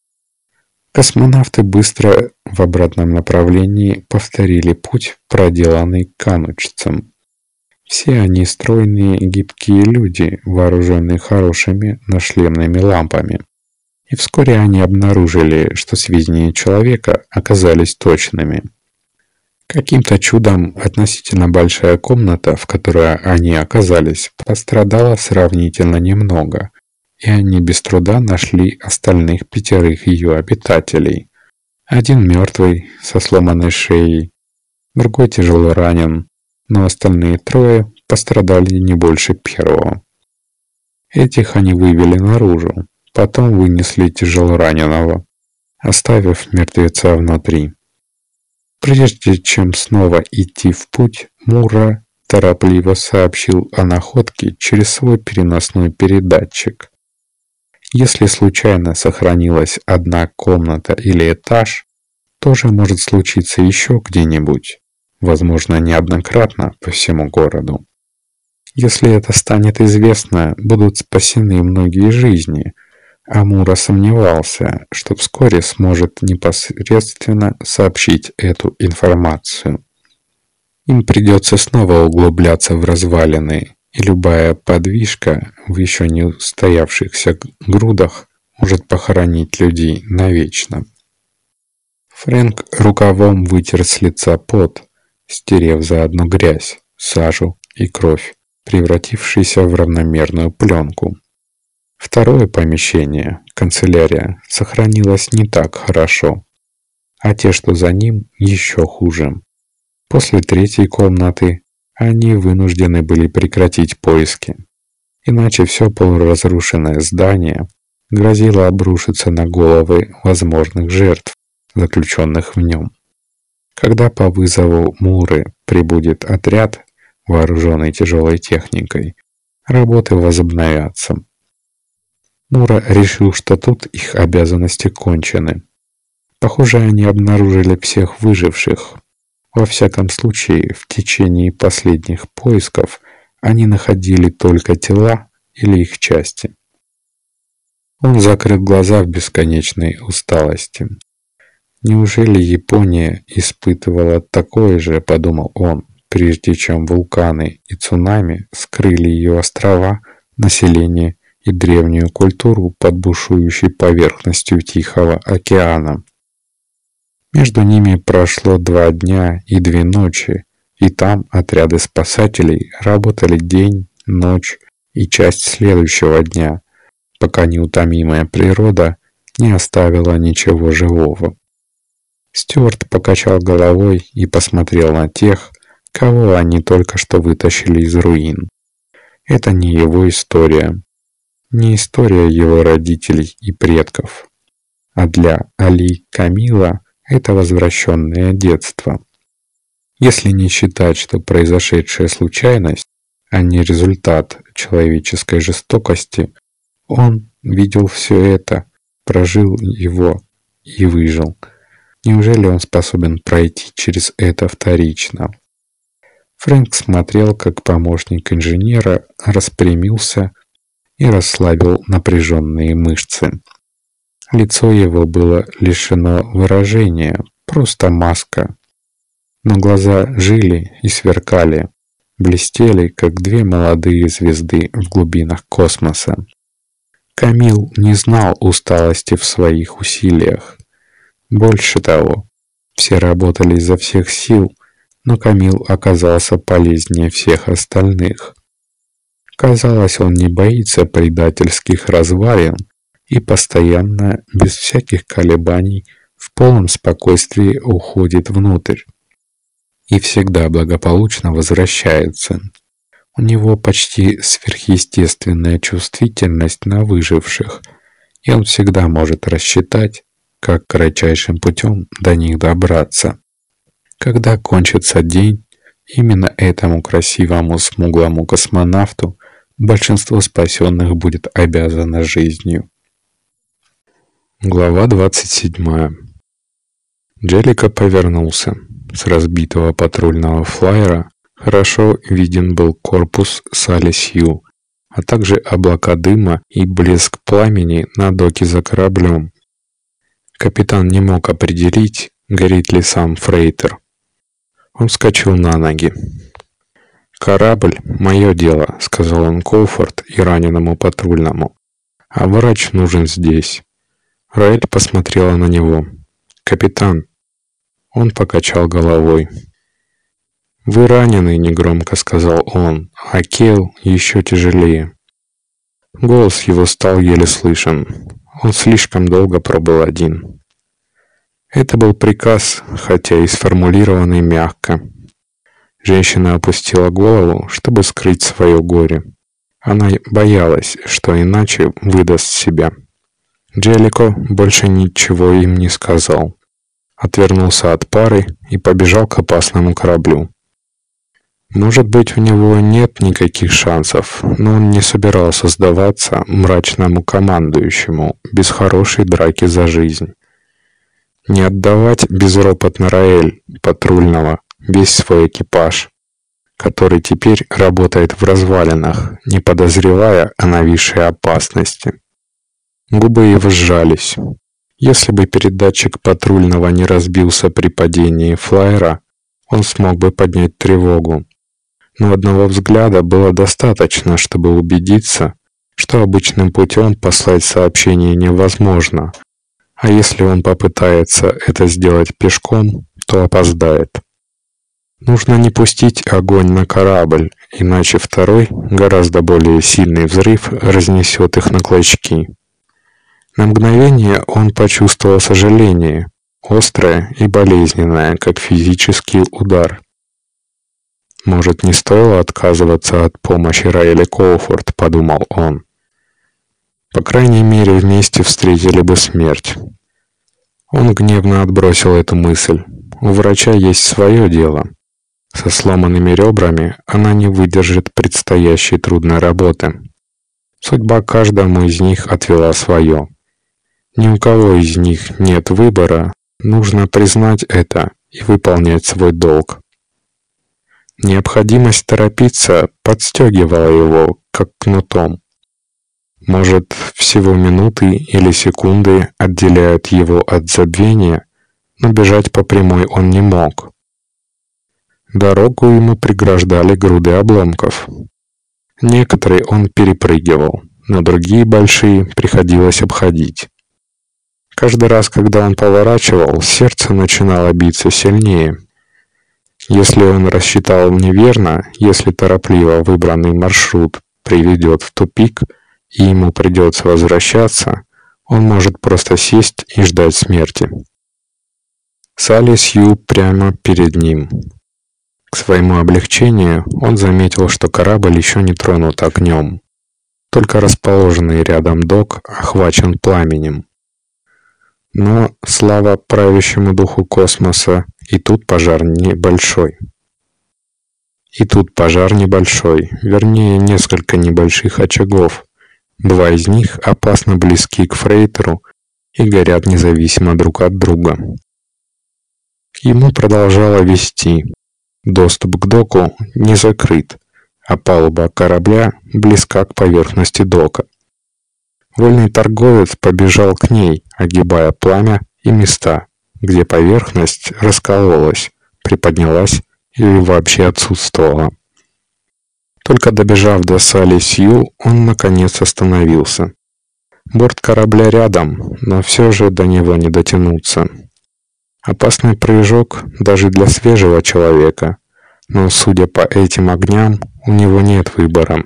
Космонавты быстро в обратном направлении повторили путь, проделанный канучцем. Все они стройные, гибкие люди, вооруженные хорошими нашлемными лампами. И вскоре они обнаружили, что сведения человека оказались точными. Каким-то чудом относительно большая комната, в которой они оказались, пострадала сравнительно немного, и они без труда нашли остальных 5 ее обитателей. Один мертвый, со сломанной шеей, другой тяжело ранен, но остальные 3 пострадали не больше первого. Этих они вывели наружу, потом вынесли тяжело раненого, оставив мертвеца внутри. Прежде чем снова идти в путь, Мура торопливо сообщил о находке через свой переносной передатчик. Если случайно сохранилась одна комната или этаж, тоже может случиться еще где-нибудь, возможно, неоднократно по всему городу. Если это станет известно, будут спасены многие жизни, а Мура сомневался, что вскоре сможет непосредственно сообщить эту информацию. Им придется снова углубляться в развалины, и любая подвижка в еще не устоявшихся грудах может похоронить людей навечно. Фрэнк рукавом вытер с лица пот, стерев заодно грязь, сажу и кровь, превратившиеся в равномерную пленку. Второе помещение, канцелярия, сохранилось не так хорошо. а те, что за ним, еще хуже. После третьей комнаты они вынуждены были прекратить поиски. Иначе все полуразрушенное здание грозило обрушиться на головы возможных жертв, заключенных в нем. Когда по вызову Муры прибудет отряд, вооруженный тяжелой техникой, работы возобновятся. Мура решил, что тут их обязанности кончены. Похоже, они обнаружили всех выживших. Во всяком случае, в течение последних поисков они находили только тела или их части. Он закрыл глаза в бесконечной усталости. Неужели Япония испытывала такое же, подумал он, прежде чем вулканы и цунами скрыли ее острова, население и древнюю культуру под бушующей поверхностью Тихого океана. Между ними прошло 2 дня и 2 ночи, и там отряды спасателей работали день, ночь и часть следующего дня, пока неутомимая природа не оставила ничего живого. Стюарт покачал головой и посмотрел на тех, кого они только что вытащили из руин. Это не его история, не история его родителей и предков, а для Али Камила это возвращенное детство. Если не считать, что произошедшая случайность, а не результат человеческой жестокости, он видел все это, прожил его и выжил. Неужели он способен пройти через это вторично? Фрэнк смотрел, как помощник инженера распрямился и расслабил напряженные мышцы. Лицо его было лишено выражения, просто маска. Но глаза жили и сверкали, блестели, как 2 молодые звезды в глубинах космоса. Камил не знал усталости в своих усилиях. Больше того, все работали изо всех сил, но Камил оказался полезнее всех остальных. Казалось, он не боится предательских развалин и постоянно, без всяких колебаний, в полном спокойствии уходит внутрь. И всегда благополучно возвращается. У него почти сверхъестественная чувствительность на выживших, и он всегда может рассчитать, как кратчайшим путем до них добраться. Когда кончится день, именно этому красивому смуглому космонавту большинство спасенных будет обязано жизнью. Глава 27. Джеллико повернулся. С разбитого патрульного флайера хорошо виден был корпус Салли Сью, а также облака дыма и блеск пламени на доке за кораблем. Капитан не мог определить, горит ли сам фрейтер. Он вскочил на ноги. «Корабль — мое дело», — сказал он Колфорд и раненому патрульному. «А врач нужен здесь». Раэль посмотрела на него. «Капитан». Он покачал головой. «Вы ранены», — негромко сказал он, — «а Кейл еще тяжелее». Голос его стал еле слышен. Он слишком долго пробыл один. Это был приказ, хотя и сформулированный мягко. Женщина опустила голову, чтобы скрыть свое горе. Она боялась, что иначе выдаст себя. Джеллико больше ничего им не сказал. Отвернулся от пары и побежал к опасному кораблю. Может быть, у него нет никаких шансов, но он не собирался сдаваться мрачному командующему без хорошей драки за жизнь. Не отдавать безропотно Раэль, патрульного, весь свой экипаж, который теперь работает в развалинах, не подозревая о нависшей опасности. Губы его сжались. Если бы передатчик патрульного не разбился при падении флайера, он смог бы поднять тревогу. Но одного взгляда было достаточно, чтобы убедиться, что обычным путем послать сообщение невозможно, а если он попытается это сделать пешком, то опоздает. Нужно не пустить огонь на корабль, иначе второй, гораздо более сильный взрыв разнесет их на клочки. На мгновение он почувствовал сожаление. острое и болезненное, как физический удар. «Может, не стоило отказываться от помощи Райли Коуфорд», — подумал он. «По крайней мере, вместе встретили бы смерть». Он гневно отбросил эту мысль. У врача есть свое дело. Со сломанными ребрами она не выдержит предстоящей трудной работы. Судьба каждому из них отвела свое. Ни у кого из них нет выбора, нужно признать это и выполнять свой долг. Необходимость торопиться подстегивала его, как кнутом. Может, всего минуты или секунды отделяют его от забвения, но бежать по прямой он не мог. Дорогу ему преграждали груды обломков. Некоторые он перепрыгивал, но другие большие приходилось обходить. Каждый раз, когда он поворачивал, сердце начинало биться сильнее. Если он рассчитал неверно, если торопливо выбранный маршрут приведет в тупик, и ему придется возвращаться, он может просто сесть и ждать смерти. Салли Сью прямо перед ним. К своему облегчению он заметил, что корабль еще не тронут огнем. Только расположенный рядом док охвачен пламенем. Но, слава правящему духу космоса, и тут пожар небольшой. Вернее, несколько небольших очагов. Два из них опасно близки к фрейтеру и горят независимо друг от друга. Ему продолжало вести. Доступ к доку не закрыт, а палуба корабля близка к поверхности дока. Вольный торговец побежал к ней, огибая пламя и места, где поверхность раскололась, приподнялась или вообще отсутствовала. Только добежав до Салли Сью, он наконец остановился. Борт корабля рядом, но все же до него не дотянуться. Опасный прыжок даже для свежего человека, но, судя по этим огням, у него нет выбора.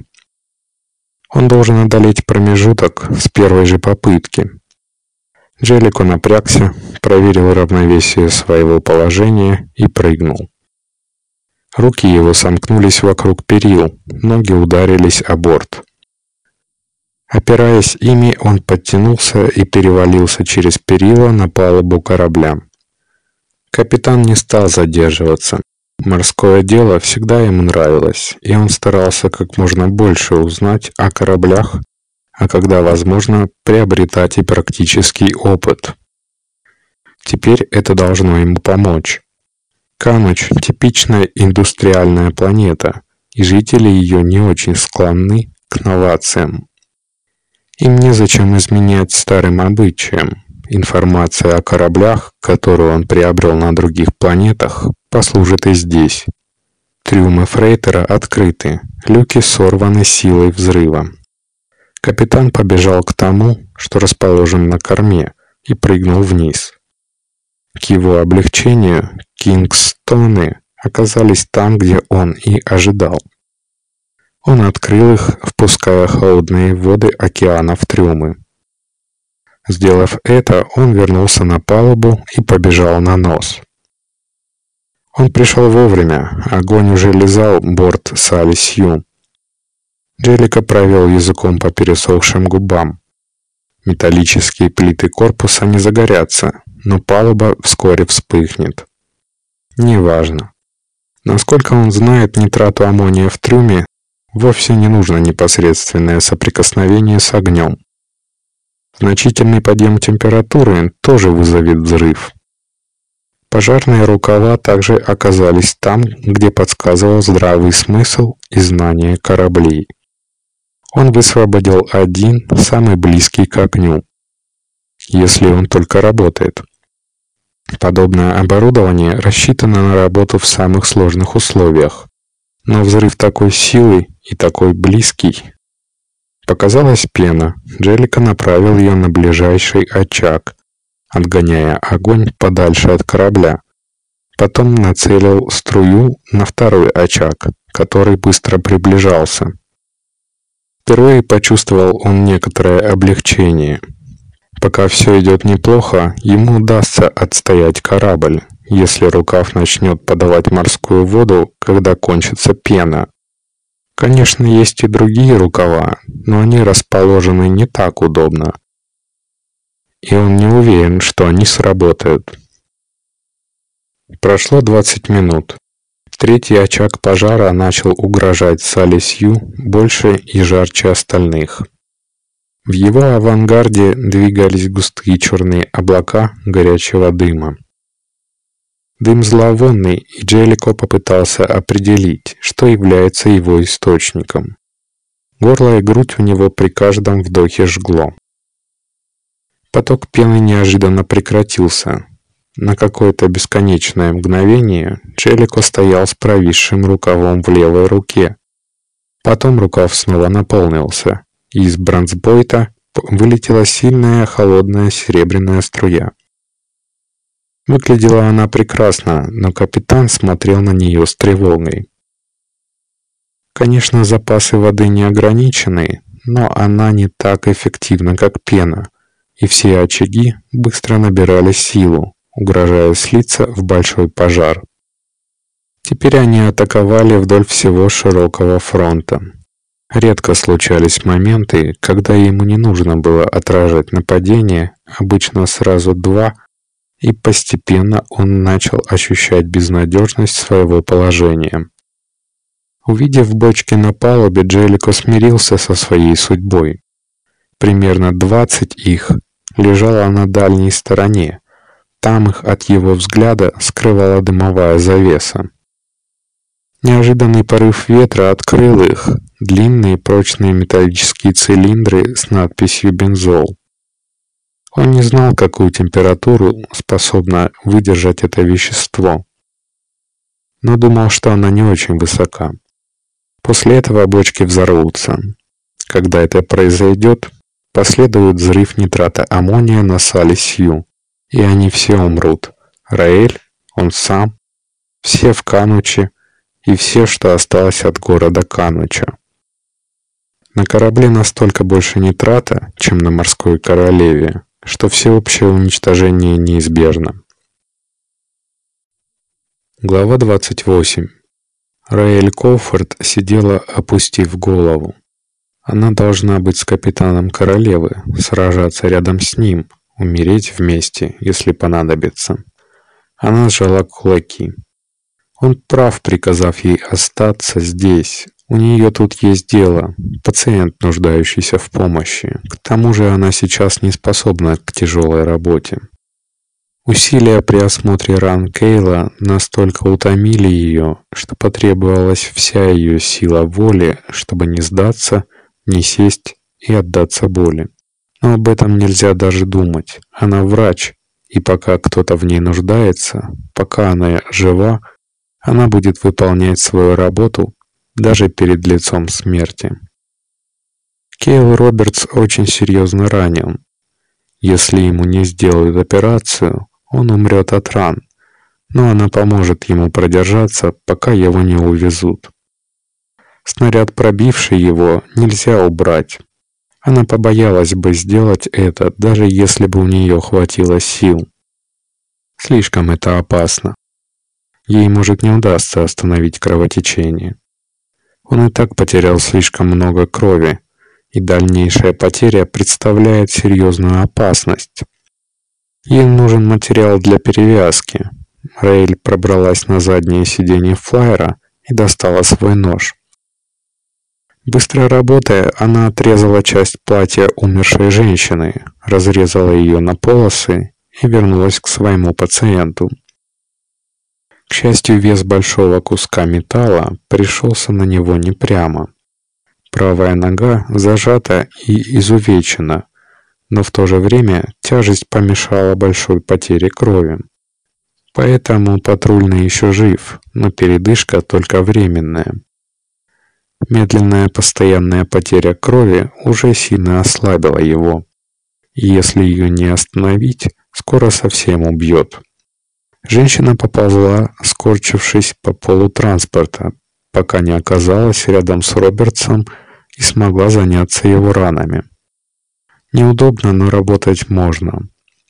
Он должен одолеть промежуток с первой же попытки. Джеллико напрягся, проверил равновесие своего положения и прыгнул. Руки его сомкнулись вокруг перил, ноги ударились о борт. Опираясь ими, он подтянулся и перевалился через перила на палубу корабля. Капитан не стал задерживаться. Морское дело всегда ему нравилось, и он старался как можно больше узнать о кораблях, а когда возможно, приобретать и практический опыт. Теперь это должно ему помочь. Кануч – типичная индустриальная планета, и жители ее не очень склонны к новациям. Им незачем изменять старым обычаям. Информация о кораблях, которую он приобрел на других планетах, послужит и здесь. Трюмы фрейтера открыты, люки сорваны силой взрыва. Капитан побежал к тому, что расположен на корме, и прыгнул вниз. К его облегчению Кингстоны оказались там, где он и ожидал. Он открыл их, впуская холодные воды океана в трюмы. Сделав это, он вернулся на палубу и побежал на нос. Он пришел вовремя, огонь уже лизал борт Салли Сью. Джеллико провел языком по пересохшим губам. Металлические плиты корпуса не загорятся, но палуба вскоре вспыхнет. Неважно. Насколько он знает, нитрату аммония в трюме вовсе не нужно непосредственное соприкосновение с огнем. Значительный подъем температуры тоже вызовет взрыв. Пожарные рукава также оказались там, где подсказывал здравый смысл и знание кораблей. Он высвободил один, самый близкий к огню. Если он только работает. Подобное оборудование рассчитано на работу в самых сложных условиях. Но взрыв такой силы и такой близкий. Показалась пена. Джеллико направил ее на ближайший очаг, отгоняя огонь подальше от корабля. Потом нацелил струю на второй очаг, который быстро приближался. Впервые почувствовал он некоторое облегчение. Пока все идет неплохо, ему удастся отстоять корабль, если рукав начнет подавать морскую воду, когда кончится пена. Конечно, есть и другие рукава, но они расположены не так удобно. И он не уверен, что они сработают. Прошло 20 минут. Третий очаг пожара начал угрожать Салли Сью больше и жарче остальных. В его авангарде двигались густые черные облака горячего дыма. Дым зловонный, и Джеллико попытался определить, что является его источником. Горло и грудь у него при каждом вдохе жгло. Поток пены неожиданно прекратился. На какое-то бесконечное мгновение Джеллико стоял с провисшим рукавом в левой руке. Потом рукав снова наполнился, и из бронзбойта вылетела сильная холодная серебряная струя. Выглядела она прекрасно, но капитан смотрел на нее с тревогой. Конечно, запасы воды не ограничены, но она не так эффективна, как пена, и все очаги быстро набирали силу, угрожая слиться в большой пожар. Теперь они атаковали вдоль всего широкого фронта. Редко случались моменты, когда ему не нужно было отражать нападение, обычно сразу два, и постепенно он начал ощущать безнадежность своего положения. Увидев бочки на палубе, Джеллико смирился со своей судьбой. Примерно 20 их лежало на дальней стороне. Там их от его взгляда скрывала дымовая завеса. Неожиданный порыв ветра открыл их, длинные прочные металлические цилиндры с надписью «Бензол». Он не знал, какую температуру способно выдержать это вещество, но думал, что она не очень высока. После этого бочки взорвутся. Когда это произойдет, последует взрыв нитрата аммония на Салли Сью, и они все умрут. Раэль, он сам, все в Кануче и все, что осталось от города Кануча. На корабле настолько больше нитрата, чем на морской королеве, что всеобщее уничтожение неизбежно. Глава 28. Раэль Коуфорд сидела, опустив голову. Она должна быть с капитаном королевы, сражаться рядом с ним, умереть вместе, если понадобится. Она сжала кулаки. Он прав, приказав ей остаться здесь. У нее тут есть дело, пациент, нуждающийся в помощи. К тому же она сейчас не способна к тяжелой работе. Усилия при осмотре ран Кейла настолько утомили ее, что потребовалась вся ее сила воли, чтобы не сдаться, не сесть и отдаться боли. Но об этом нельзя даже думать. Она врач, и пока кто-то в ней нуждается, пока она жива, она будет выполнять свою работу даже перед лицом смерти. Кейл Робертс очень серьезно ранен. Если ему не сделают операцию, он умрет от ран, но она поможет ему продержаться, пока его не увезут. Снаряд, пробивший его, нельзя убрать. Она побоялась бы сделать это, даже если бы у нее хватило сил. Слишком это опасно. Ей может не удастся остановить кровотечение. Он и так потерял слишком много крови, и дальнейшая потеря представляет серьезную опасность. Ей нужен материал для перевязки. Раэль пробралась на заднее сиденье флайера и достала свой нож. Быстро работая, она отрезала часть платья умершей женщины, разрезала ее на полосы и вернулась к своему пациенту. К счастью, вес большого куска металла пришелся на него не прямо. Правая нога зажата и изувечена, но в то же время тяжесть помешала большой потере крови. Поэтому патрульный еще жив, но передышка только временная. Медленная постоянная потеря крови уже сильно ослабила его, и если ее не остановить, скоро совсем убьет. Женщина поползла, скорчившись по полу транспорта, пока не оказалась рядом с Робертсом и смогла заняться его ранами. Неудобно, но работать можно.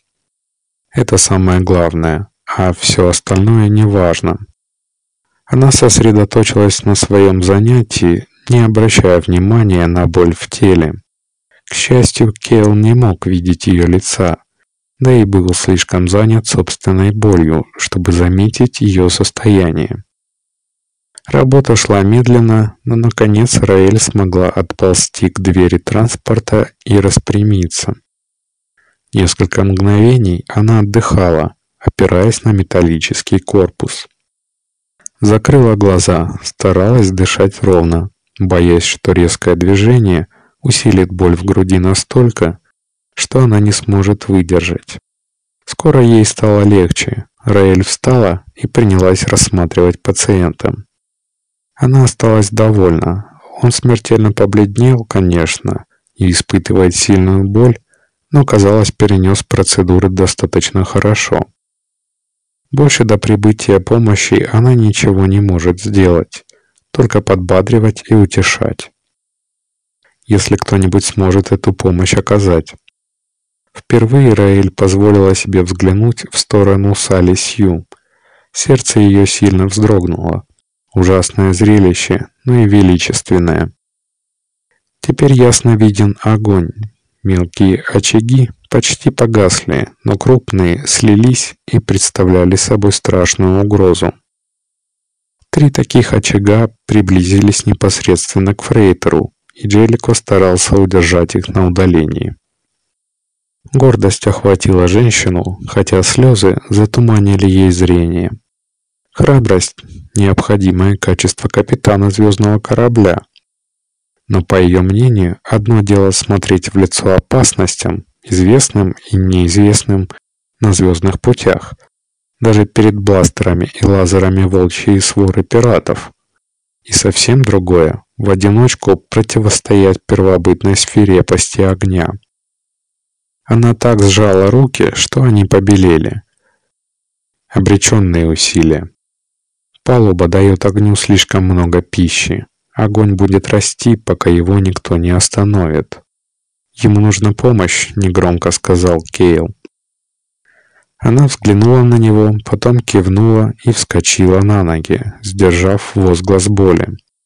Это самое главное, а все остальное не важно. Она сосредоточилась на своем занятии, не обращая внимания на боль в теле. К счастью, Кейл не мог видеть ее лица, да и был слишком занят собственной болью, чтобы заметить ее состояние. Работа шла медленно, но наконец Раэль смогла отползти к двери транспорта и распрямиться. Несколько мгновений она отдыхала, опираясь на металлический корпус. Закрыла глаза, старалась дышать ровно, боясь, что резкое движение усилит боль в груди настолько, что она не сможет выдержать. Скоро ей стало легче. Раэль встала и принялась рассматривать пациента. Она осталась довольна. Он смертельно побледнел, конечно, и испытывает сильную боль, но, казалось, перенес процедуры достаточно хорошо. Больше до прибытия помощи она ничего не может сделать, только подбадривать и утешать. Если кто-нибудь сможет эту помощь оказать. Впервые Раэль позволила себе взглянуть в сторону Салли Сью. Сердце ее сильно вздрогнуло. Ужасное зрелище, но и величественное. Теперь ясно виден огонь. Мелкие очаги почти погасли, но крупные слились и представляли собой страшную угрозу. 3 таких очага приблизились непосредственно к Фрейтеру, и Джеллико старался удержать их на удалении. Гордость охватила женщину, хотя слезы затуманили ей зрение. Храбрость – необходимое качество капитана звездного корабля. Но, по ее мнению, одно дело смотреть в лицо опасностям, известным и неизвестным на звездных путях, даже перед бластерами и лазерами волчьей своры пиратов. И совсем другое – в одиночку противостоять первобытной свирепости огня. Она так сжала руки, что они побелели. Обреченные усилия. Палуба дает огню слишком много пищи. Огонь будет расти, пока его никто не остановит. «Ему нужна помощь», — негромко сказал Кейл. Она взглянула на него, потом кивнула и вскочила на ноги, сдержав возглас боли.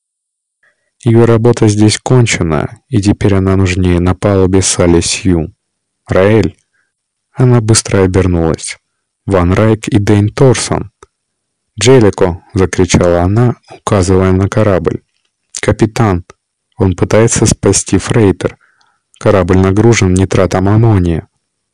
Ее работа здесь кончена, и теперь она нужнее на палубе Салли Сью. «Раэль!» Она быстро обернулась. «Ван Райк и Дэйн Торсон!» «Джеллико!» — закричала она, указывая на корабль. «Капитан! Он пытается спасти фрейтер. Корабль нагружен нитратом аммония».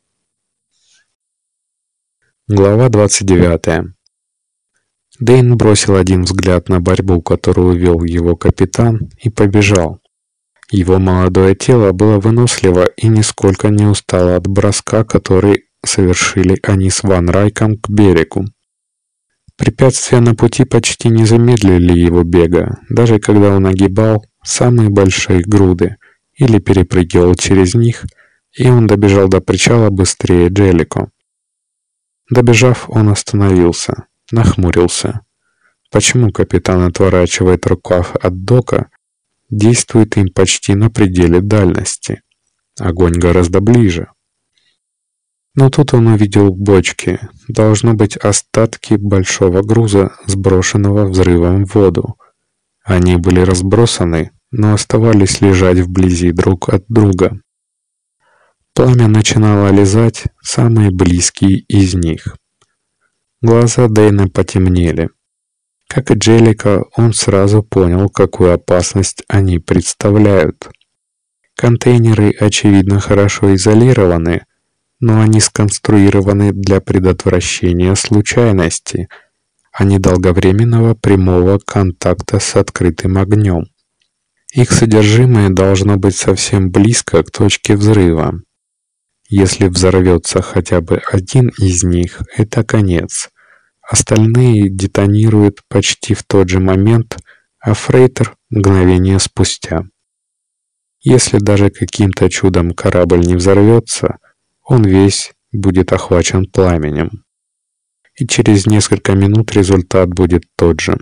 Глава 29. Дэйн бросил один взгляд на борьбу, которую вел его капитан, и побежал. Его молодое тело было выносливо и нисколько не устало от броска, который совершили они с Ван Райком к берегу. Препятствия на пути почти не замедлили его бега, даже когда он огибал самые большие груды или перепрыгивал через них, и он добежал до причала быстрее Джеллико. Добежав, он остановился, нахмурился. Почему капитан отворачивает рукав от дока, действует им почти на пределе дальности? Огонь гораздо ближе. Но тут он увидел бочки, должно быть остатки большого груза, сброшенного взрывом в воду. Они были разбросаны, но оставались лежать вблизи друг от друга. Пламя начинало лизать самые близкие из них. Глаза Дэйна потемнели. Как и Джеллико, он сразу понял, какую опасность они представляют. Контейнеры, очевидно, хорошо изолированы, но они сконструированы для предотвращения случайности, а не долговременного прямого контакта с открытым огнем. Их содержимое должно быть совсем близко к точке взрыва. Если взорвется хотя бы один из них, это конец. Остальные детонируют почти в тот же момент, а фрейтер — мгновение спустя. Если даже каким-то чудом корабль не взорвется, он весь будет охвачен пламенем. И через несколько минут результат будет тот же.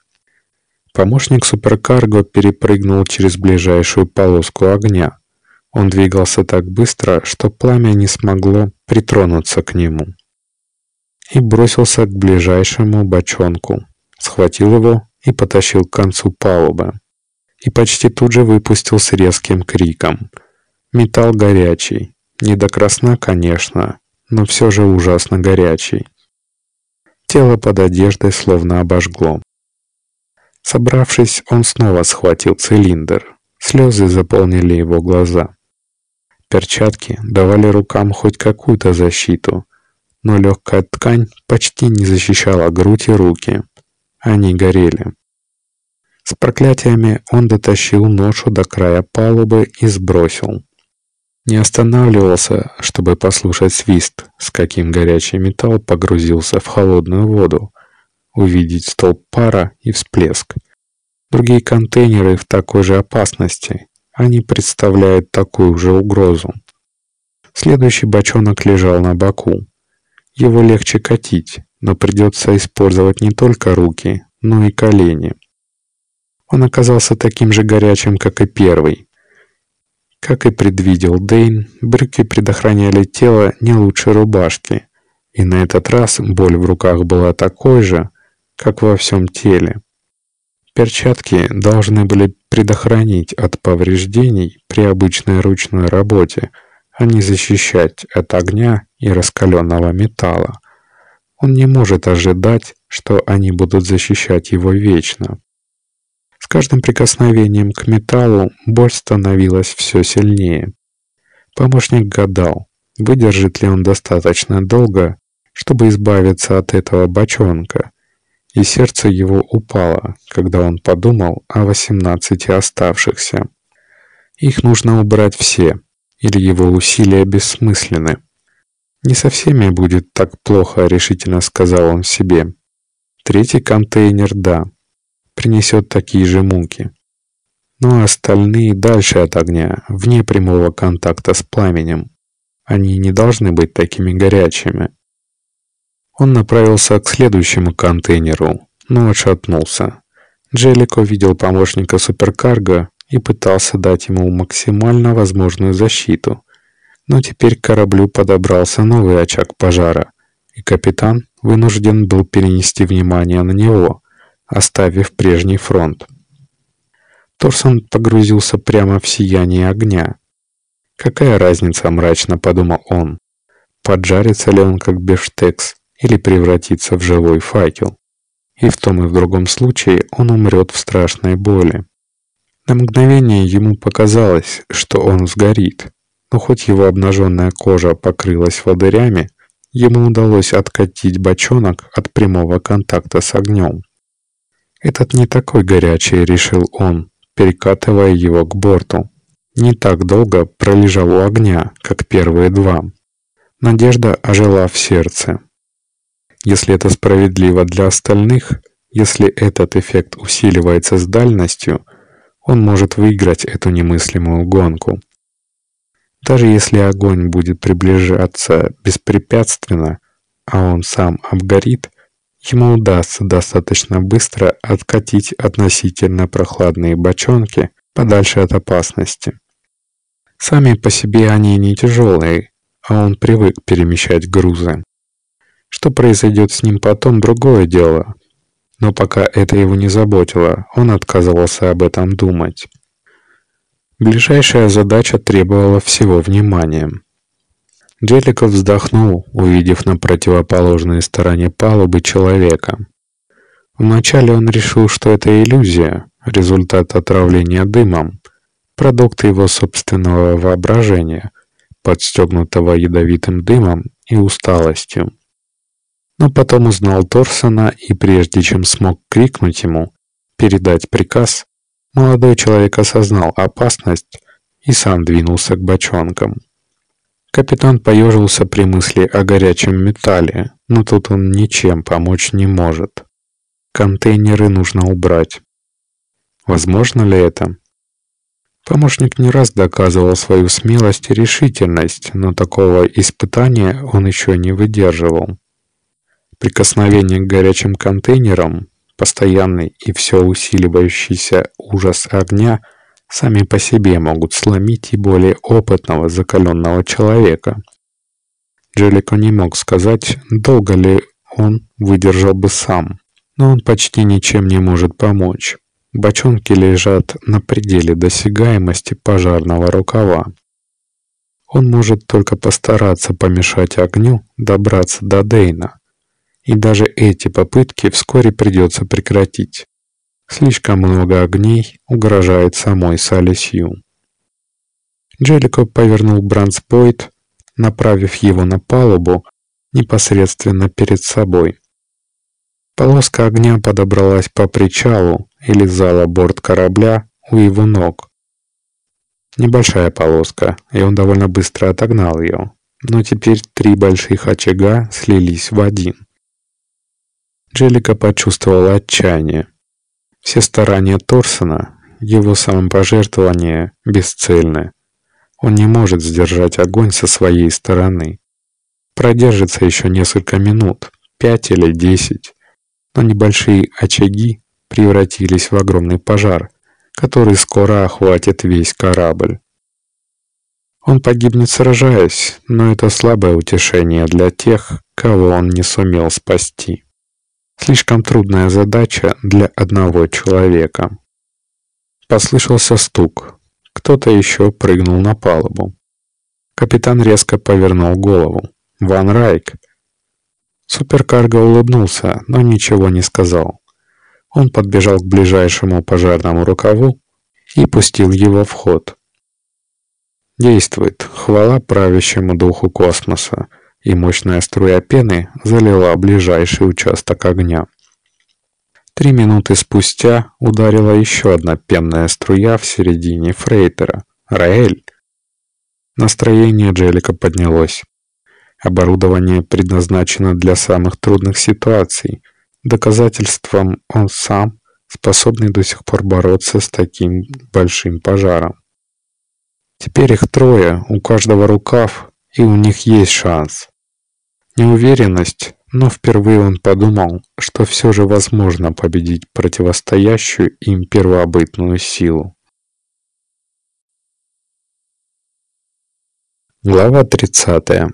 Помощник суперкарго перепрыгнул через ближайшую полоску огня. Он двигался так быстро, что пламя не смогло притронуться к нему. И бросился к ближайшему бочонку, схватил его и потащил к концу палубы. И почти тут же выпустил с резким криком. Металл горячий, не до красна, конечно, но все же ужасно горячий. Тело под одеждой словно обожгло. Собравшись, он снова схватил цилиндр. Слезы заполнили его глаза. Перчатки давали рукам хоть какую-то защиту, но легкая ткань почти не защищала грудь и руки. Они горели. С проклятиями он дотащил ношу до края палубы и сбросил. Не останавливался, чтобы послушать свист, с каким горячий металл погрузился в холодную воду, увидеть столб пара и всплеск. Другие контейнеры в такой же опасности. Они представляют такую же угрозу. Следующий бочонок лежал на боку. Его легче катить, но придется использовать не только руки, но и колени. Он оказался таким же горячим, как и первый. Как и предвидел Дэйн, брюки предохраняли тело не лучше рубашки, и на этот раз боль в руках была такой же, как во всем теле. Перчатки должны были предохранить от повреждений при обычной ручной работе, а не защищать от огня и раскаленного металла. Он не может ожидать, что они будут защищать его вечно. С каждым прикосновением к металлу боль становилась все сильнее. Помощник гадал, выдержит ли он достаточно долго, чтобы избавиться от этого бочонка, и сердце его упало, когда он подумал о 18 оставшихся. Их нужно убрать все, или его усилия бессмысленны. «Не со всеми будет так плохо», — решительно сказал он себе. Третий контейнер, да, принесет такие же муки. Но остальные дальше от огня, вне прямого контакта с пламенем. Они не должны быть такими горячими. Он направился к следующему контейнеру, но отшатнулся. Джеллико видел помощника суперкарго и пытался дать ему максимально возможную защиту. Но теперь к кораблю подобрался новый очаг пожара, и капитан вынужден был перенести внимание на него, оставив прежний фронт. Торсон погрузился прямо в сияние огня. «Какая разница?» — мрачно подумал он. «Поджарится ли он как бифштекс или превратится в живой факел? И в том и в другом случае он умрет в страшной боли». На мгновение ему показалось, что он сгорит, но хоть его обнаженная кожа покрылась волдырями, ему удалось откатить бочонок от прямого контакта с огнем. «Этот не такой горячий», — решил он, перекатывая его к борту. Не так долго пролежал у огня, как первые два. Надежда ожила в сердце. Если это справедливо для остальных, если этот эффект усиливается с дальностью, он может выиграть эту немыслимую гонку. Даже если огонь будет приближаться беспрепятственно, а он сам обгорит, ему удастся достаточно быстро откатить относительно прохладные бочонки подальше от опасности. Сами по себе они не тяжелые, а он привык перемещать грузы. Что произойдет с ним потом — другое дело. Но пока это его не заботило, он отказывался об этом думать. Ближайшая задача требовала всего внимания. Джеллико вздохнул, увидев на противоположной стороне палубы человека. Вначале он решил, что это иллюзия, результат отравления дымом, продукт его собственного воображения, подстегнутого ядовитым дымом и усталостью. Но потом узнал Торсона, и прежде чем смог крикнуть ему, передать приказ, молодой человек осознал опасность и сам двинулся к бочонкам. Капитан поежился при мысли о горячем металле, но тут он ничем помочь не может. Контейнеры нужно убрать. Возможно ли это? Помощник не раз доказывал свою смелость и решительность, но такого испытания он еще не выдерживал. Прикосновение к горячим контейнерам, постоянный и все усиливающийся ужас огня сами по себе могут сломить и более опытного, закаленного человека. Джеллико не мог сказать, долго ли он выдержал бы сам, но он почти ничем не может помочь. Бочонки лежат на пределе досягаемости пожарного рукава. Он может только постараться помешать огню добраться до Дэйна. И даже эти попытки вскоре придется прекратить. Слишком много огней угрожает самой Салли Сью. Джеллико повернул бранспойт, направив его на палубу непосредственно перед собой. Полоска огня подобралась по причалу и лизала борт корабля у его ног. Небольшая полоска, и он довольно быстро отогнал ее, но теперь 3 больших очага слились в один. Джеллико почувствовал отчаяние. Все старания Торсона, его самопожертвования бесцельны. Он не может сдержать огонь со своей стороны. Продержится еще несколько минут, 5 или 10, но небольшие очаги превратились в огромный пожар, который скоро охватит весь корабль. Он погибнет сражаясь, но это слабое утешение для тех, кого он не сумел спасти. Слишком трудная задача для одного человека. Послышался стук. Кто-то еще прыгнул на палубу. Капитан резко повернул голову. Ван Райк. Суперкарго улыбнулся, но ничего не сказал. Он подбежал к ближайшему пожарному рукаву и пустил его в ход. Действует, хвала правящему духу космоса, и мощная струя пены залила ближайший участок огня. 3 минуты спустя ударила еще одна пенная струя в середине фрейтера. Раэль! Настроение Джеллико поднялось. Оборудование предназначено для самых трудных ситуаций. Доказательством он сам, способный до сих пор бороться с таким большим пожаром. Теперь их 3, у каждого рукав, и у них есть шанс. Неуверенность, но впервые он подумал, что все же возможно победить противостоящую им первобытную силу. Глава 30.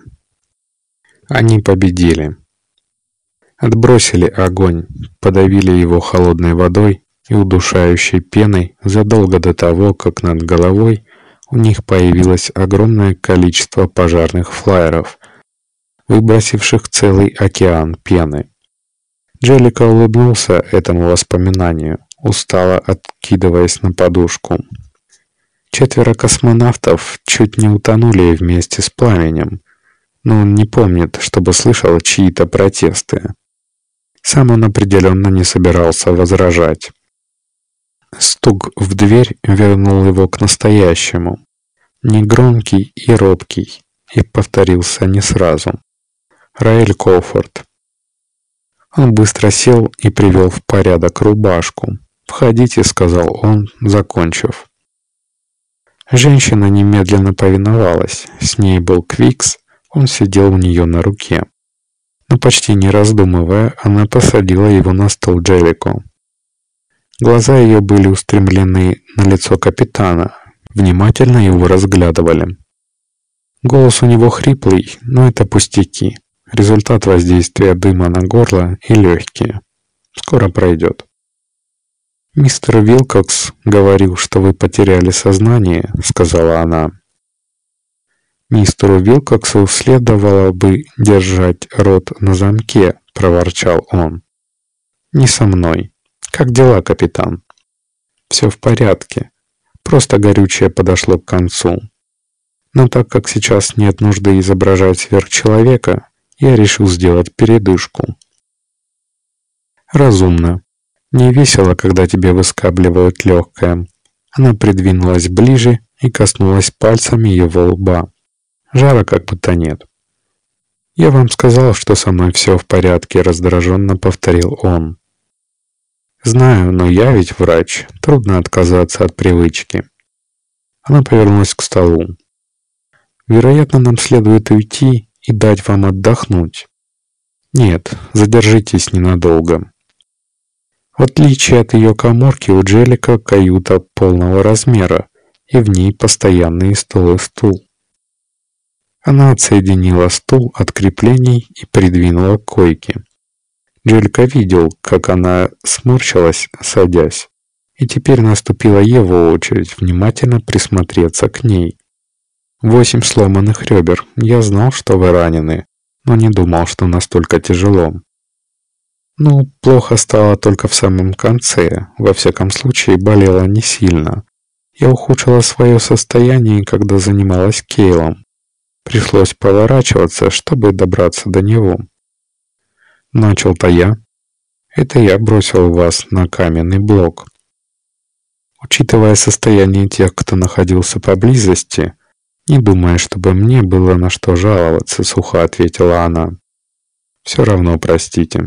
Они победили. Отбросили огонь, подавили его холодной водой и удушающей пеной задолго до того, как над головой у них появилось огромное количество пожарных флайеров, выбросивших целый океан пены. Джеллико улыбнулся этому воспоминанию, устало откидываясь на подушку. 4 космонавтов чуть не утонули вместе с пламенем, но он не помнит, чтобы слышал чьи-то протесты. Сам он определенно не собирался возражать. Стук в дверь вернул его к настоящему, негромкий и робкий, и повторился не сразу. Раэль Колфорд. Он быстро сел и привел в порядок рубашку. «Входите», — сказал он, закончив. Женщина немедленно повиновалась. С ней был Квикс, он сидел у нее на руке. Но почти не раздумывая, она посадила его на стол Джеллико. Глаза ее были устремлены на лицо капитана, внимательно его разглядывали. Голос у него хриплый, но это пустяки. Результат воздействия дыма на горло и легкие. Скоро пройдет. «Мистер Вилкокс говорил, что вы потеряли сознание», — сказала она. «Мистеру Вилкоксу следовало бы держать рот на замке», — проворчал он. «Не со мной. Как дела, капитан?» «Все в порядке. Просто горючее подошло к концу. Но так как сейчас нет нужды изображать сверхчеловека, я решил сделать передышку». «Разумно. Не весело, когда тебе выскабливают легкое». Она придвинулась ближе и коснулась пальцами его лба. «Жара как будто нет». «Я вам сказал, что со мной все в порядке», — раздраженно повторил он. «Знаю, но я ведь врач. Трудно отказаться от привычки». Она повернулась к столу. «Вероятно, нам следует уйти и дать вам отдохнуть». «Нет, задержитесь ненадолго». В отличие от ее каморки, у Джеллика каюта полного размера, и в ней постоянный стол и стул. Она отсоединила стул от креплений и придвинула к койке. Джеллика видел, как она сморщилась, садясь, и теперь наступила его очередь внимательно присмотреться к ней. 8 сломанных ребер. Я знал, что вы ранены, но не думал, что настолько тяжело. Ну, плохо стало только в самом конце. Во всяком случае, болело не сильно. Я ухудшила свое состояние, когда занималась Кейлом. Пришлось поворачиваться, чтобы добраться до него. Начал-то я. Это я бросил вас на каменный блок. Учитывая состояние тех, кто находился поблизости, не думая, чтобы мне было на что жаловаться, сухо ответила она. Все равно простите.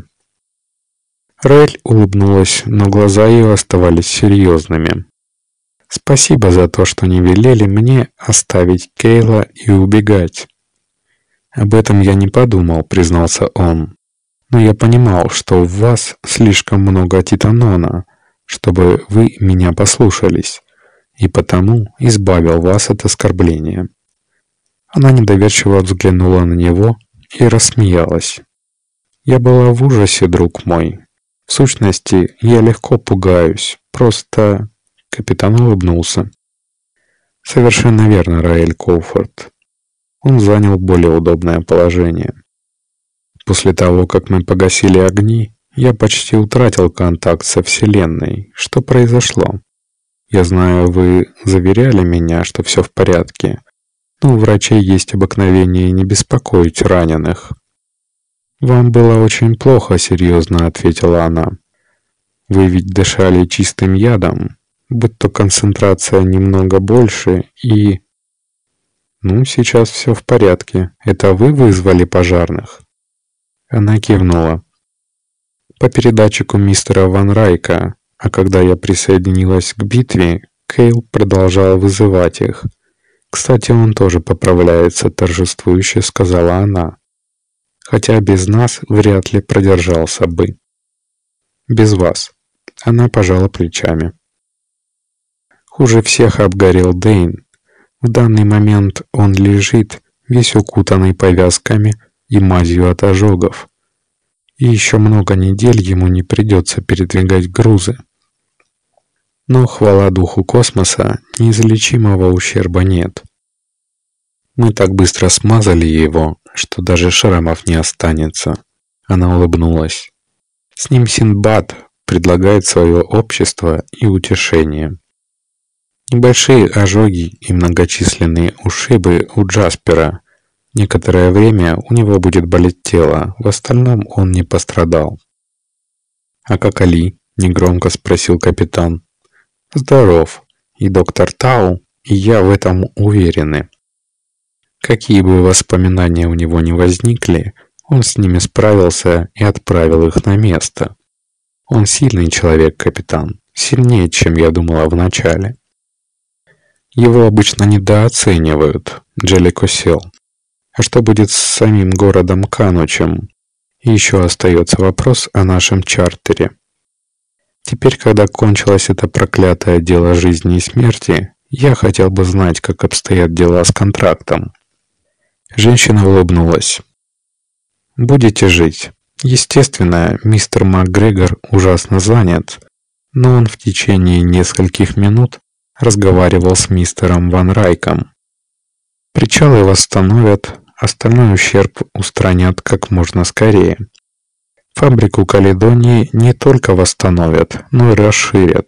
Раэль улыбнулась, но глаза ее оставались серьезными. Спасибо за то, что не велели мне оставить Кейла и убегать. Об этом я не подумал, признался он. Но я понимал, что в вас слишком много титанона, чтобы вы меня послушались, и потому избавил вас от оскорбления. Она недоверчиво взглянула на него и рассмеялась. Я была в ужасе, друг мой. В сущности, я легко пугаюсь, просто... Капитан улыбнулся. Совершенно верно, Раэль Коуфорд. Он занял более удобное положение. После того, как мы погасили огни, я почти утратил контакт со Вселенной. Что произошло? Я знаю, вы заверяли меня, что все в порядке, но у врачей есть обыкновение не беспокоить раненых. «Вам было очень плохо», — серьезно ответила она. «Вы ведь дышали чистым ядом, будь то концентрация немного больше и...» «Ну, сейчас все в порядке. Это вы вызвали пожарных?» Она кивнула. «По передатчику мистера Ван Райка, а когда я присоединилась к битве, Кейл продолжал вызывать их. Кстати, он тоже поправляется, торжествующе сказала она. Хотя без нас вряд ли продержался бы. Без вас». Она пожала плечами. Хуже всех обгорел Дэйн. В данный момент он лежит, весь укутанный повязками и мазью от ожогов. И еще много недель ему не придется передвигать грузы. Но, хвала духу космоса, неизлечимого ущерба нет. Мы так быстро смазали его, что даже шрамов не останется. Она улыбнулась. С ним Синдбад предлагает свое общество и утешение. Небольшие ожоги и многочисленные ушибы у Джаспера. Некоторое время у него будет болеть тело, в остальном он не пострадал. «А как Али?» – негромко спросил капитан. «Здоров. И доктор Тау, и я в этом уверены. Какие бы воспоминания у него ни возникли, он с ними справился и отправил их на место. Он сильный человек, капитан, сильнее, чем я думала вначале». «Его обычно недооценивают», — Джеллико сел. «А что будет с самим городом Канучем? И еще остается вопрос о нашем чартере. Теперь, когда кончилось это проклятое дело жизни и смерти, я хотел бы знать, как обстоят дела с контрактом». Женщина улыбнулась. «Будете жить. Естественно, мистер МакГрегор ужасно занят, но он в течение нескольких минут разговаривал с мистером Ван Райком. Причалы восстановят, остальной ущерб устранят как можно скорее. Фабрику Каледонии не только восстановят, но и расширят.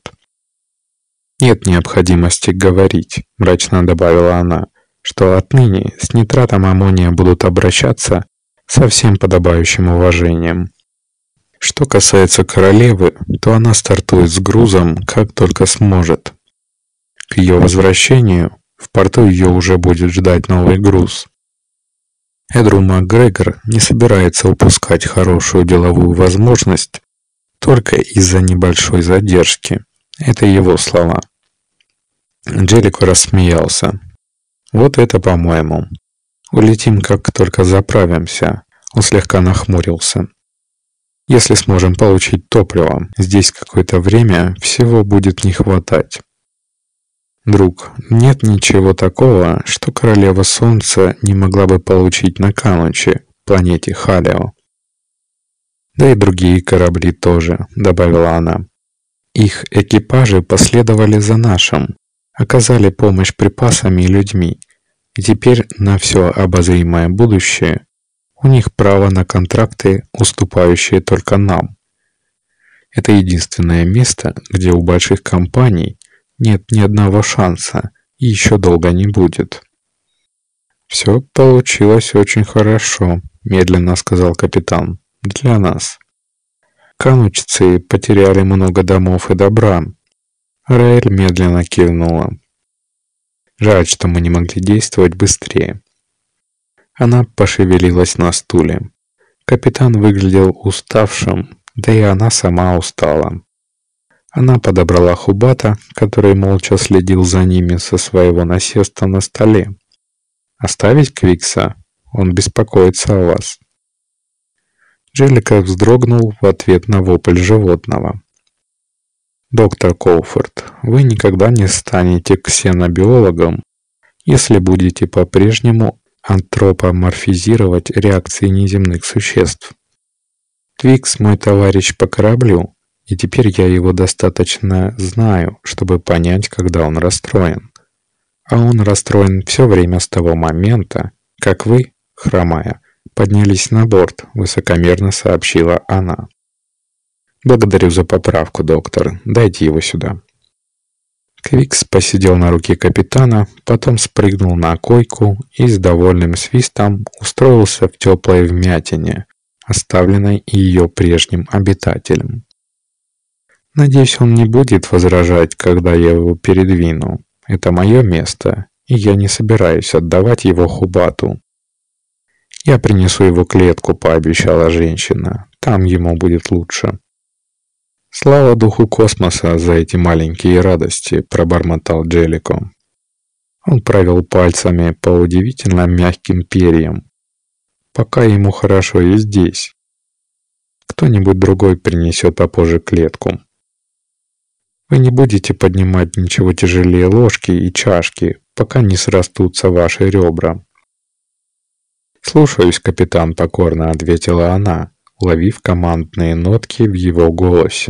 Нет необходимости говорить, мрачно добавила она, что отныне с нитратом аммония будут обращаться со всем подобающим уважением. Что касается королевы, то она стартует с грузом, как только сможет. К ее возвращению в порту ее уже будет ждать новый груз. Эдру МакГрегор не собирается упускать хорошую деловую возможность только из-за небольшой задержки. Это его слова. Джеллико рассмеялся. «Вот это, по-моему. Улетим, как только заправимся». Он слегка нахмурился. Если сможем получить топливо, здесь какое-то время всего будет не хватать. Друг, нет ничего такого, что Королева Солнца не могла бы получить на Кануче, планете Халио. Да и другие корабли тоже, добавила она. Их экипажи последовали за нашим, оказали помощь припасами и людьми, и теперь на все обозримое будущее у них право на контракты, уступающие только нам. Это единственное место, где у больших компаний нет ни одного шанса и еще долго не будет. «Все получилось очень хорошо», — медленно сказал капитан. «Для нас. Канучцы потеряли много домов и добра». Раэль медленно кивнула. «Жаль, что мы не могли действовать быстрее». Она пошевелилась на стуле. Капитан выглядел уставшим, да и она сама устала. Она подобрала Хубата, который молча следил за ними со своего насеста на столе. «Оставить Квикса? Он беспокоится о вас». Джеллика вздрогнул в ответ на вопль животного. «Доктор Коуфорд, вы никогда не станете ксенобиологом, если будете по-прежнему антропоморфизировать реакции неземных существ. Твикс мой товарищ по кораблю, и теперь я его достаточно знаю, чтобы понять, когда он расстроен. А он расстроен все время с того момента, как вы, хромая, поднялись на борт», — высокомерно сообщила она. «Благодарю за поправку, доктор. Дайте его сюда». Квикс посидел на руке капитана, потом спрыгнул на койку и с довольным свистом устроился в теплой вмятине, оставленной ее прежним обитателем. «Надеюсь, он не будет возражать, когда я его передвину. Это мое место, и я не собираюсь отдавать его Хубату». «Я принесу его клетку», — пообещала женщина. «Там ему будет лучше». «Слава духу космоса за эти маленькие радости», — пробормотал Джеллико. Он провел пальцами по удивительно мягким перьям. «Пока ему хорошо и здесь. Кто-нибудь другой принесет попозже клетку. Вы не будете поднимать ничего тяжелее ложки и чашки, пока не срастутся ваши ребра». «Слушаюсь, капитан», — покорно ответила она, уловив командные нотки в его голосе.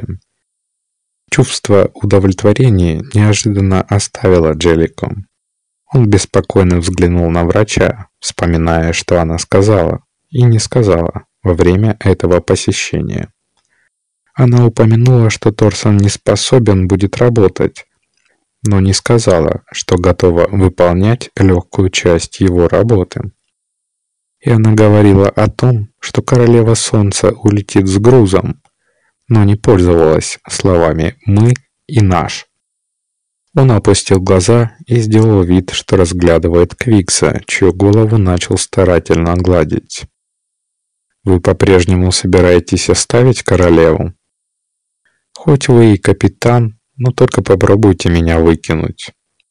Чувство удовлетворения неожиданно оставило Джеллико. Он беспокойно взглянул на врача, вспоминая, что она сказала и не сказала во время этого посещения. Она упомянула, что Торсон не способен будет работать, но не сказала, что готова выполнять легкую часть его работы. И она говорила о том, что Королева Солнца улетит с грузом, но не пользовалась словами «мы» и «наш». Он опустил глаза и сделал вид, что разглядывает Квикса, чью голову начал старательно гладить. «Вы по-прежнему собираетесь оставить королеву? Хоть вы и капитан, но только попробуйте меня выкинуть».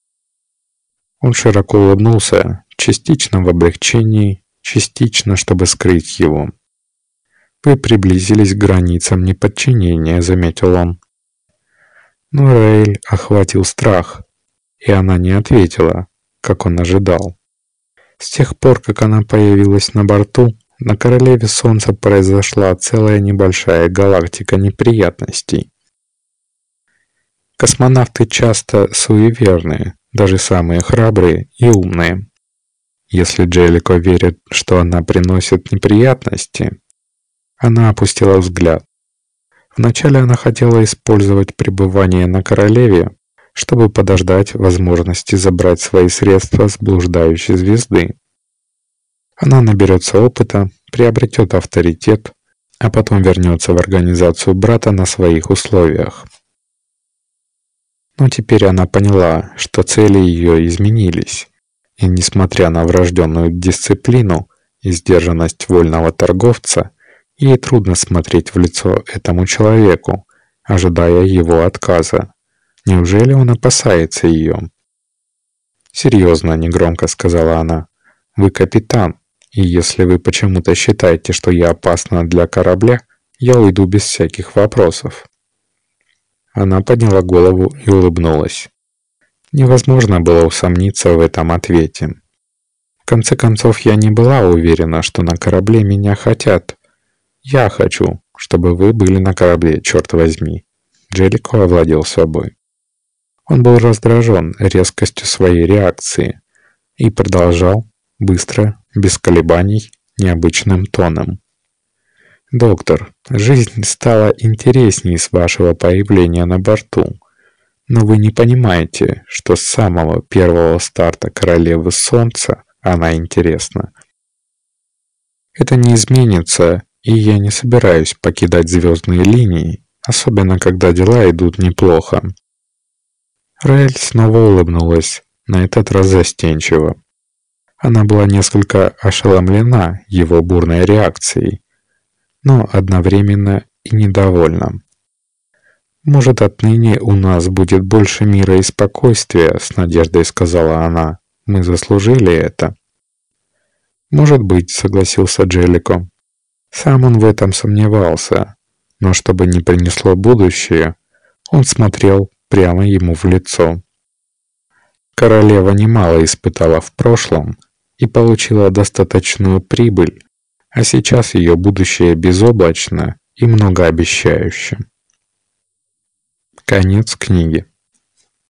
Он широко улыбнулся, частично в облегчении, частично, чтобы скрыть его. «Вы приблизились к границам неподчинения», — заметил он. Но Раэль охватил страх, и она не ответила, как он ожидал. С тех пор, как она появилась на борту, на Королеве Солнца произошла целая небольшая галактика неприятностей. Космонавты часто суеверные, даже самые храбрые и умные. Если Джеллико верит, что она приносит неприятности, она опустила взгляд. Вначале она хотела использовать пребывание на Королеве, чтобы подождать возможности забрать свои средства с блуждающей звезды. Она наберется опыта, приобретет авторитет, а потом вернется в организацию брата на своих условиях. Но теперь она поняла, что цели ее изменились, и несмотря на врожденную дисциплину и сдержанность вольного торговца, ей трудно смотреть в лицо этому человеку, ожидая его отказа. Неужели он опасается ее? «Серьезно», — негромко сказала она, — «вы капитан, и если вы почему-то считаете, что я опасна для корабля, Я уйду без всяких вопросов». Она подняла голову и улыбнулась. Невозможно было усомниться в этом ответе. В конце концов, я не была уверена, что на корабле меня хотят. Я хочу, чтобы вы были на корабле, черт возьми. Джеллико овладел собой. Он был раздражен резкостью своей реакции и продолжал, быстро, без колебаний, необычным тоном. «Доктор, жизнь стала интересней с вашего появления на борту. Но вы не понимаете, что с самого первого старта Королевы Солнца она интересна. Это не изменится, и я не собираюсь покидать звездные линии, особенно когда дела идут неплохо». Раэль снова улыбнулась, на этот раз застенчиво. Она была несколько ошеломлена его бурной реакцией, но одновременно и недовольна. «Может, отныне у нас будет больше мира и спокойствия», — с надеждой сказала она. «Мы заслужили это». «Может быть», — согласился Джеллико. Сам он в этом сомневался, но чтобы не принесло будущее, он смотрел прямо ему в лицо. Королева немало испытала в прошлом и получила достаточную прибыль, а сейчас ее будущее безоблачно и многообещающе. Конец книги.